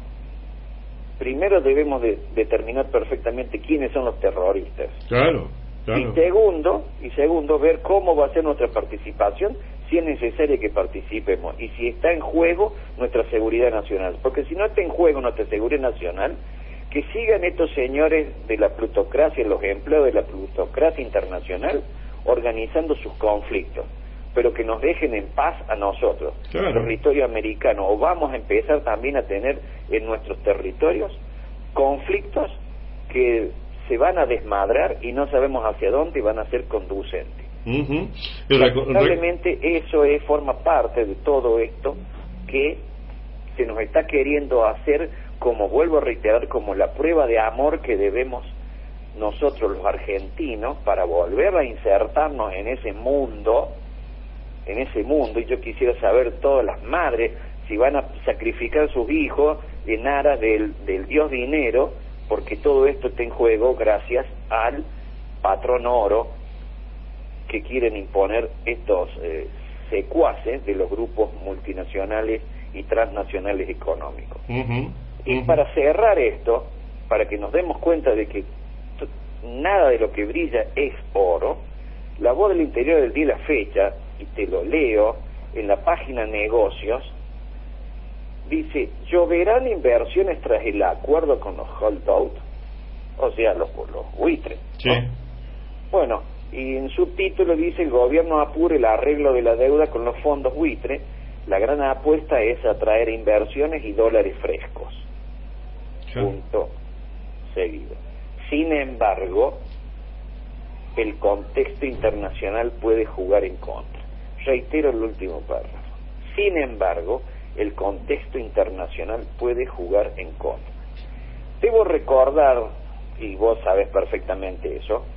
primero debemos de determinar perfectamente quiénes son los terroristas. Claro, claro. Y segundo, y segundo ver cómo va a ser nuestra participación, si es necesario que participemos y si está en juego nuestra seguridad nacional. Porque si no está en juego nuestra seguridad nacional, que sigan estos señores de la plutocracia, los empleados de la plutocracia internacional, organizando sus conflictos, pero que nos dejen en paz a nosotros, claro. El territorio americano, o vamos a empezar también a tener en nuestros territorios conflictos que se van a desmadrar y no sabemos hacia dónde van a ser conducentes. Uh-huh. Lamentablemente eso es, forma parte de todo esto que se nos está queriendo hacer, como vuelvo a reiterar, como la prueba de amor que debemos nosotros los argentinos para volver a insertarnos en ese mundo, en ese mundo, y yo quisiera saber todas las madres si van a sacrificar sus hijos en aras del, del dios dinero, porque todo esto está en juego gracias al patrón oro que quieren imponer estos eh, secuaces de los grupos multinacionales y transnacionales económicos. Uh-huh. Y uh-huh. para cerrar esto, para que nos demos cuenta de que nada de lo que brilla es oro, La Voz del Interior del día y la fecha, y te lo leo en la página negocios, dice: lloverán inversiones tras el acuerdo con los holdout, o sea, los, los buitres. Sí. ¿No? Bueno, y en su título dice: el gobierno apura el arreglo de la deuda con los fondos buitre, la gran apuesta es atraer inversiones y dólares frescos. Sí. Punto seguido. Sin embargo, el contexto internacional puede jugar en contra. Reitero el último párrafo. Sin embargo, el contexto internacional puede jugar en contra. Debo recordar, y vos sabés perfectamente eso,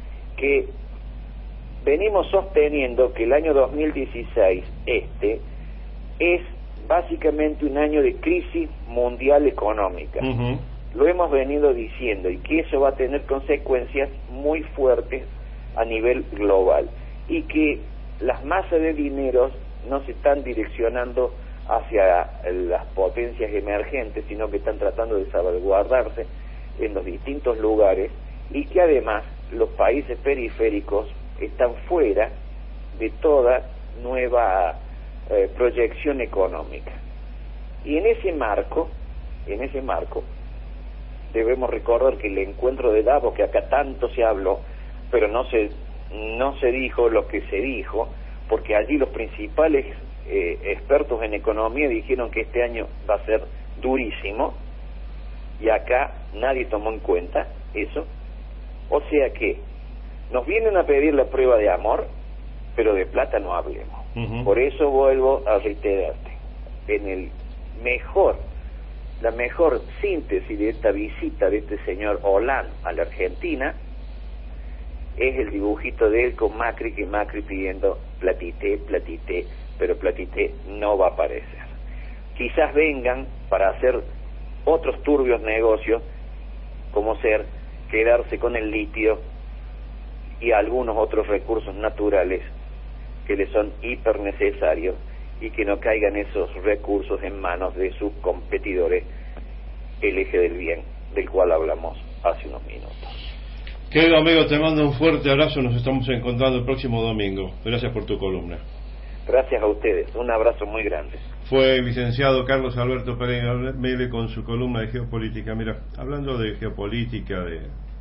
que venimos sosteniendo que el año dos mil dieciséis, este, es básicamente un año de crisis mundial económica. Uh-huh. Lo hemos venido diciendo, y que eso va a tener consecuencias muy fuertes a nivel global, y que las masas de dinero no se están direccionando hacia las potencias emergentes, sino que están tratando de salvaguardarse en los distintos lugares, y que además los países periféricos están fuera de toda nueva eh, proyección económica. Y en ese marco, en ese marco, debemos recordar que el encuentro de Davos, que acá tanto se habló, pero no se no se dijo lo que se dijo, porque allí los principales eh, expertos en economía dijeron que este año va a ser durísimo, y acá nadie tomó en cuenta eso. O sea que nos vienen a pedir la prueba de amor, pero de plata no hablemos. Uh-huh. Por eso vuelvo a reiterarte, en el mejor, la mejor síntesis de esta visita de este señor Hollande a la Argentina es el dibujito de él con Macri, que Macri pidiendo platité, platité, pero platité no va a aparecer. Quizás vengan para hacer otros turbios negocios, como ser quedarse con el litio y algunos otros recursos naturales que le son hiper necesarios, y que no caigan esos recursos en manos de sus competidores, el eje del bien, del cual hablamos hace unos minutos. Querido amigo, te mando un fuerte abrazo, nos estamos encontrando el próximo domingo. Gracias por tu columna. Gracias a ustedes, un abrazo muy grande. Fue el licenciado Carlos Alberto Pereira Mele con su columna de geopolítica. Mira, hablando de geopolítica, de,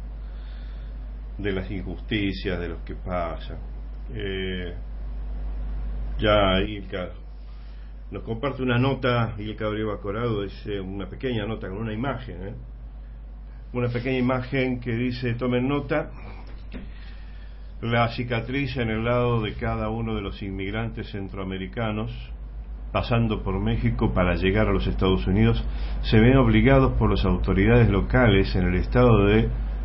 de las injusticias, de lo que pasa, eh, ya Ilka nos comparte una nota. Ilka Brieva Corado dice una pequeña nota con una imagen, ¿eh? una pequeña imagen que dice: tomen nota, la cicatriz en el lado de cada uno de los inmigrantes centroamericanos pasando por México para llegar a los Estados Unidos se ven obligados por las autoridades locales en el estado de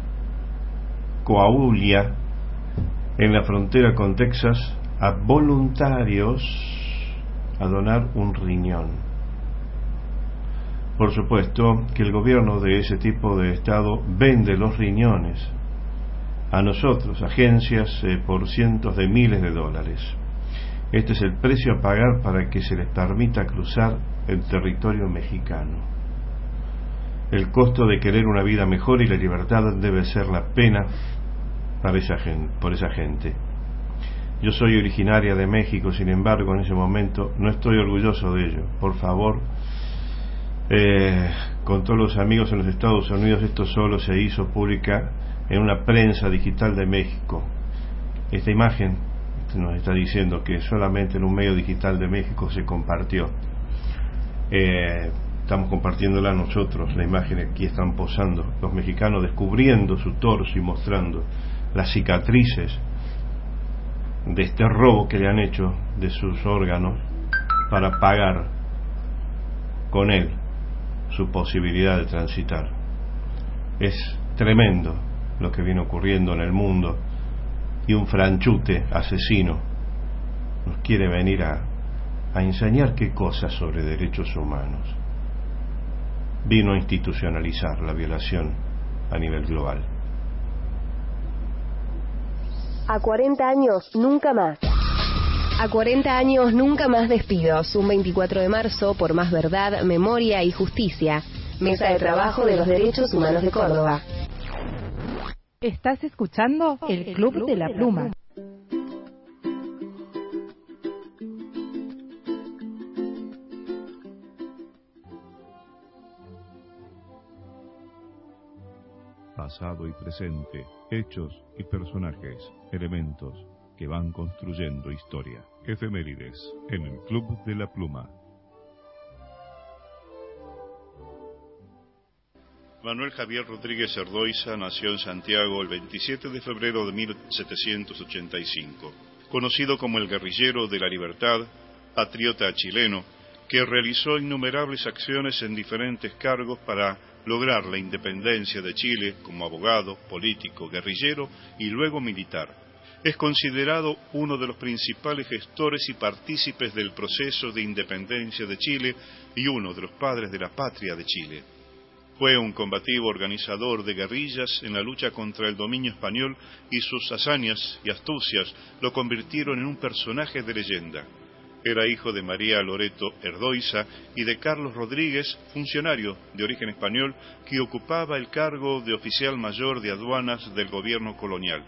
Coahuila, en la frontera con Texas, a voluntarios a donar un riñón. Por supuesto que el gobierno de ese tipo de estado vende los riñones a nosotros, agencias, eh, por cientos de miles de dólares. Este es el precio a pagar para que se les permita cruzar el territorio mexicano. El costo de querer una vida mejor y la libertad debe ser la pena para esa gente, por esa gente. Yo soy originaria de México, sin embargo, en ese momento no estoy orgulloso de ello. Por favor, eh, con todos los amigos en los Estados Unidos, esto solo se hizo pública en una prensa digital de México. Esta imagen nos está diciendo que solamente en un medio digital de México se compartió. Eh, estamos compartiéndola nosotros. La imagen aquí están posando los mexicanos descubriendo su torso y mostrando las cicatrices de este robo que le han hecho de sus órganos para pagar con él su posibilidad de transitar. Es tremendo lo que viene ocurriendo en el mundo, y un franchute asesino nos quiere venir a, a enseñar qué cosas sobre derechos humanos. Vino a institucionalizar la violación a nivel global. A cuarenta años, nunca más. A cuarenta años, nunca más despidos. Un veinticuatro de marzo, por más verdad, memoria y justicia. Mesa de Trabajo de los Derechos Humanos de Córdoba. Estás escuchando el Club de la Pluma. Pasado y presente, hechos y personajes, elementos que van construyendo historia. Efemérides en el Club de la Pluma. Manuel Javier Rodríguez Cerdoiza nació en Santiago el veintisiete de febrero de mil setecientos ochenta y cinco. Conocido como el guerrillero de la libertad, patriota chileno, que realizó innumerables acciones en diferentes cargos para lograr la independencia de Chile como abogado, político, guerrillero y luego militar. Es considerado uno de los principales gestores y partícipes del proceso de independencia de Chile y uno de los padres de la patria de Chile. Fue un combativo organizador de guerrillas en la lucha contra el dominio español y sus hazañas y astucias lo convirtieron en un personaje de leyenda. Era hijo de María Loreto Erdoiza y de Carlos Rodríguez, funcionario de origen español que ocupaba el cargo de oficial mayor de aduanas del gobierno colonial.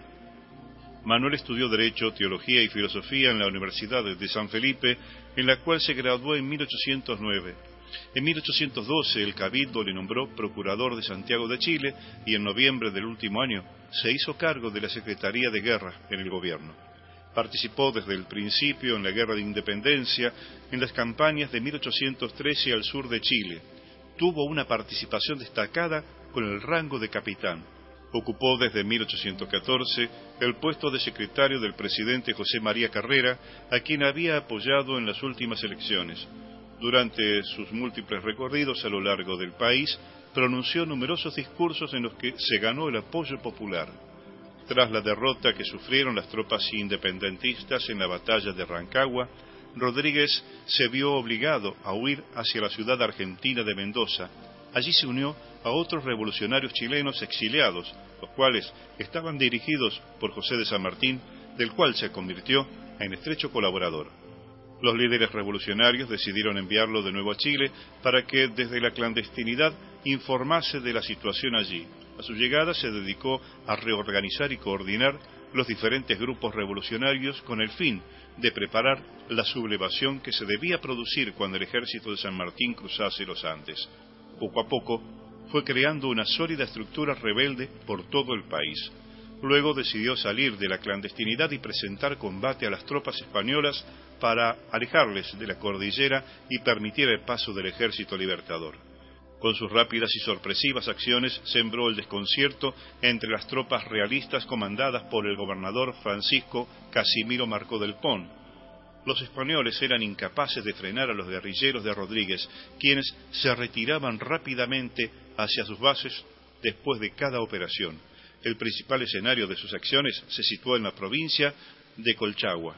Manuel estudió Derecho, Teología y Filosofía en la Universidad de San Felipe, en la cual se graduó en mil ochocientos nueve. En mil ochocientos doce el Cabildo le nombró procurador de Santiago de Chile y en noviembre del último año se hizo cargo de la Secretaría de Guerra en el gobierno. Participó desde el principio en la Guerra de Independencia, en las campañas de mil ochocientos trece al sur de Chile. Tuvo una participación destacada con el rango de capitán. Ocupó desde mil ochocientos catorce el puesto de secretario del presidente José María Carrera, a quien había apoyado en las últimas elecciones. Durante sus múltiples recorridos a lo largo del país, pronunció numerosos discursos en los que se ganó el apoyo popular. Tras la derrota que sufrieron las tropas independentistas en la batalla de Rancagua, Rodríguez se vio obligado a huir hacia la ciudad argentina de Mendoza. Allí se unió a otros revolucionarios chilenos exiliados, los cuales estaban dirigidos por José de San Martín, del cual se convirtió en estrecho colaborador. Los líderes revolucionarios decidieron enviarlo de nuevo a Chile para que desde la clandestinidad informase de la situación allí. A su llegada se dedicó a reorganizar y coordinar los diferentes grupos revolucionarios con el fin de preparar la sublevación que se debía producir cuando el ejército de San Martín cruzase los Andes. Poco a poco fue creando una sólida estructura rebelde por todo el país. Luego decidió salir de la clandestinidad y presentar combate a las tropas españolas para alejarles de la cordillera y permitir el paso del ejército libertador. Con sus rápidas y sorpresivas acciones sembró el desconcierto entre las tropas realistas comandadas por el gobernador Francisco Casimiro Marcó del Pon. Los españoles eran incapaces de frenar a los guerrilleros de Rodríguez, quienes se retiraban rápidamente hacia sus bases después de cada operación. El principal escenario de sus acciones se situó en la provincia de Colchagua.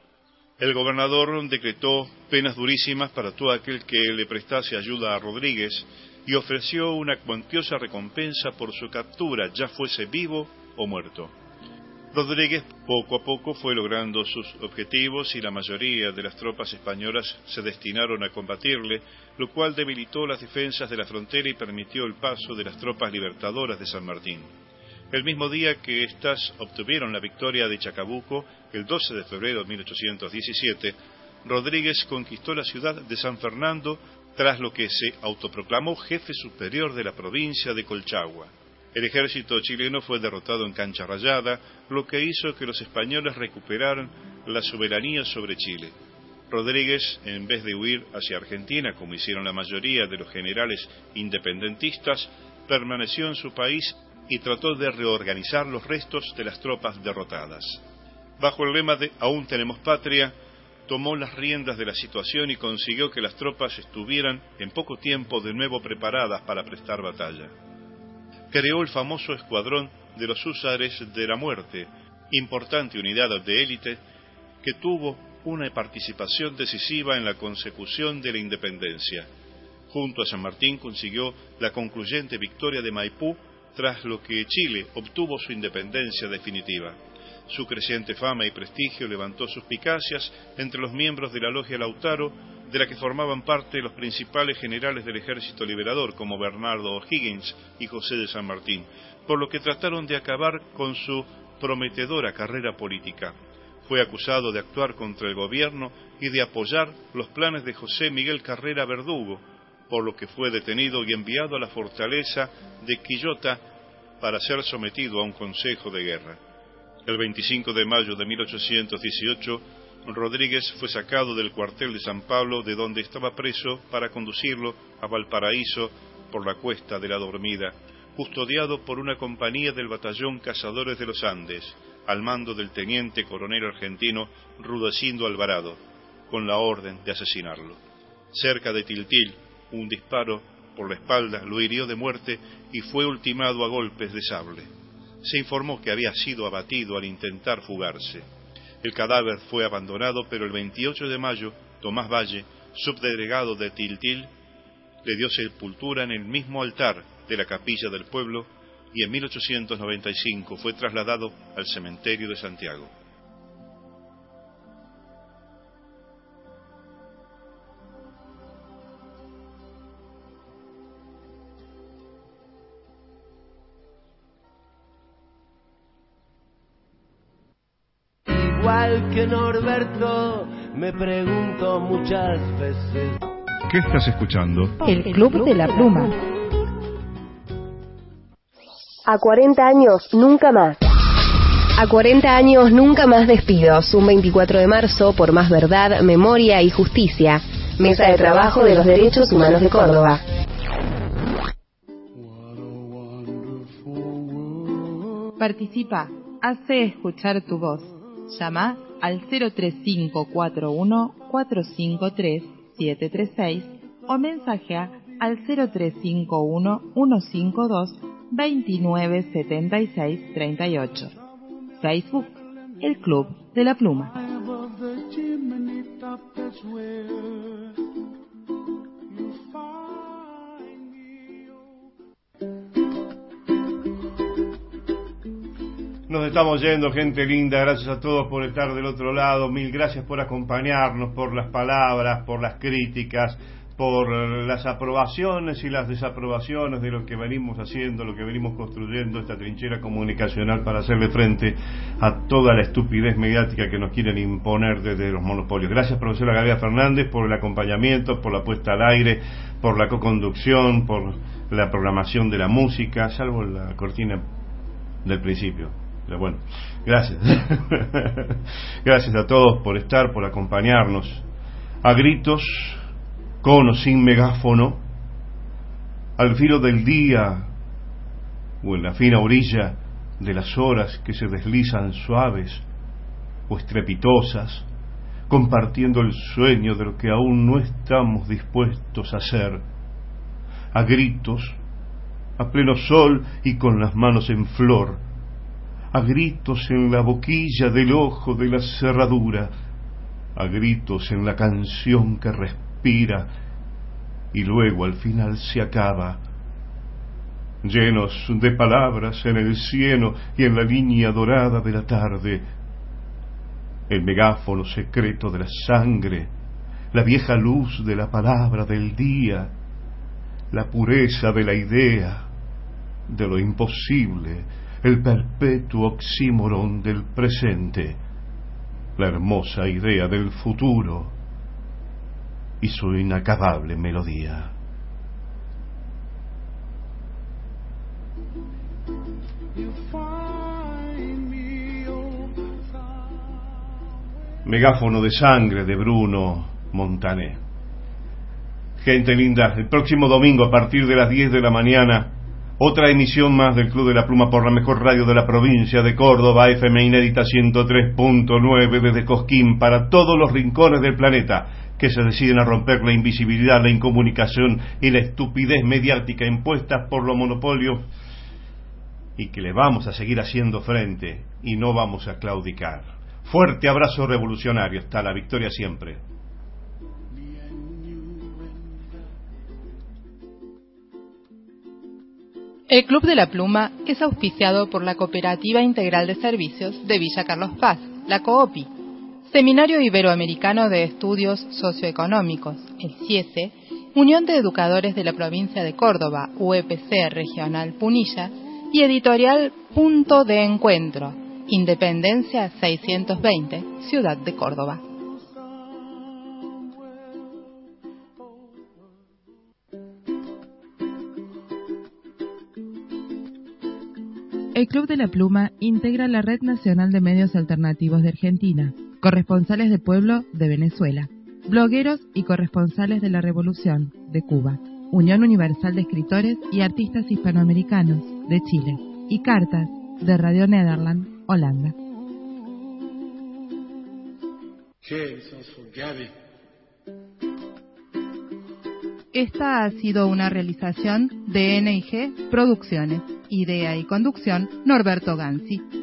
El gobernador decretó penas durísimas para todo aquel que le prestase ayuda a Rodríguez y ofreció una cuantiosa recompensa por su captura, ya fuese vivo o muerto. Rodríguez poco a poco fue logrando sus objetivos y la mayoría de las tropas españolas se destinaron a combatirle, lo cual debilitó las defensas de la frontera y permitió el paso de las tropas libertadoras de San Martín. El mismo día que éstas obtuvieron la victoria de Chacabuco, el doce de febrero de mil ochocientos diecisiete, Rodríguez conquistó la ciudad de San Fernando, tras lo que se autoproclamó jefe superior de la provincia de Colchagua. El ejército chileno fue derrotado en Cancha Rayada, lo que hizo que los españoles recuperaran la soberanía sobre Chile. Rodríguez, en vez de huir hacia Argentina, como hicieron la mayoría de los generales independentistas, permaneció en su país y trató de reorganizar los restos de las tropas derrotadas. Bajo el lema de «Aún tenemos patria», tomó las riendas de la situación y consiguió que las tropas estuvieran en poco tiempo de nuevo preparadas para prestar batalla. Creó el famoso Escuadrón de los Húsares de la Muerte, importante unidad de élite que tuvo una participación decisiva en la consecución de la independencia. Junto a San Martín consiguió la concluyente victoria de Maipú, tras lo que Chile obtuvo su independencia definitiva. Su creciente fama y prestigio levantó suspicacias entre los miembros de la Logia Lautaro, de la que formaban parte los principales generales del Ejército Liberador, como Bernardo O'Higgins y José de San Martín, por lo que trataron de acabar con su prometedora carrera política. Fue acusado de actuar contra el gobierno y de apoyar los planes de José Miguel Carrera Verdugo, por lo que fue detenido y enviado a la fortaleza de Quillota para ser sometido a un consejo de guerra. El veinticinco de mayo de mil ochocientos dieciocho, Rodríguez fue sacado del cuartel de San Pablo, de donde estaba preso, para conducirlo a Valparaíso por la Cuesta de la Dormida, custodiado por una compañía del batallón Cazadores de los Andes, al mando del teniente coronel argentino Rudecindo Alvarado, con la orden de asesinarlo. Cerca de Tiltil, un disparo por la espalda, lo hirió de muerte y fue ultimado a golpes de sable. Se informó que había sido abatido al intentar fugarse. El cadáver fue abandonado, pero el veintiocho de mayo, Tomás Valle, subdelegado de Tiltil, le dio sepultura en el mismo altar de la capilla del pueblo y en mil ochocientos noventa y cinco fue trasladado al cementerio de Santiago. Igual que Norberto, me pregunto muchas veces. ¿Qué estás escuchando? El Club de la Pluma. A cuarenta años, nunca más. A cuarenta años, nunca más despidos. Un veinticuatro de marzo, por más verdad, memoria y justicia. Mesa de Trabajo de los Derechos Humanos de Córdoba. Participa, hace escuchar tu voz. Llama al cero tres cinco cuatro uno cuatro cinco tres siete tres seis o mensajea al cero tres cinco uno uno cinco dos dos nueve siete seis tres ocho. Facebook, El Club de la Pluma. Nos estamos yendo, gente linda, gracias a todos por estar del otro lado, mil gracias por acompañarnos, por las palabras, por las críticas, por las aprobaciones y las desaprobaciones de lo que venimos haciendo, lo que venimos construyendo, esta trinchera comunicacional para hacerle frente a toda la estupidez mediática que nos quieren imponer desde los monopolios. Gracias, profesora Gabriela Fernández, por el acompañamiento, por la puesta al aire, por la coconducción, por la programación de la música, salvo la cortina del principio. Pero bueno, gracias. Gracias a todos por estar, por acompañarnos. A gritos, con o sin megáfono, al filo del día o en la fina orilla de las horas que se deslizan suaves o estrepitosas, compartiendo el sueño de lo que aún no estamos dispuestos a hacer. A gritos, a pleno sol y con las manos en flor, a gritos en la boquilla del ojo de la cerradura, a gritos en la canción que respira y luego al final se acaba, llenos de palabras en el cielo y en la línea dorada de la tarde, el megáfono secreto de la sangre, la vieja luz de la palabra del día, la pureza de la idea, de lo imposible, el perpetuo oxímoron del presente, la hermosa idea del futuro y su inacabable melodía. Megáfono de sangre de Bruno Montané. Gente linda, el próximo domingo a partir de las diez de la mañana, otra emisión más del Club de la Pluma por la mejor radio de la provincia de Córdoba, F M Inédita ciento tres punto nueve desde Cosquín para todos los rincones del planeta que se deciden a romper la invisibilidad, la incomunicación y la estupidez mediática impuestas por los monopolios y que le vamos a seguir haciendo frente y no vamos a claudicar. Fuerte abrazo revolucionario, hasta la victoria siempre. El Club de la Pluma es auspiciado por la Cooperativa Integral de Servicios de Villa Carlos Paz, la COOPI, Seminario Iberoamericano de Estudios Socioeconómicos, el CIESE, Unión de Educadores de la Provincia de Córdoba, U E P C Regional Punilla, y Editorial Punto de Encuentro, Independencia seiscientos veinte, Ciudad de Córdoba. El Club de la Pluma integra la Red Nacional de Medios Alternativos de Argentina, corresponsales de pueblo de Venezuela, blogueros y corresponsales de la Revolución de Cuba, Unión Universal de Escritores y Artistas Hispanoamericanos de Chile y Cartas de Radio Nederland, Holanda. Esta ha sido una realización de N I G Producciones. Idea y conducción, Norberto Gansi.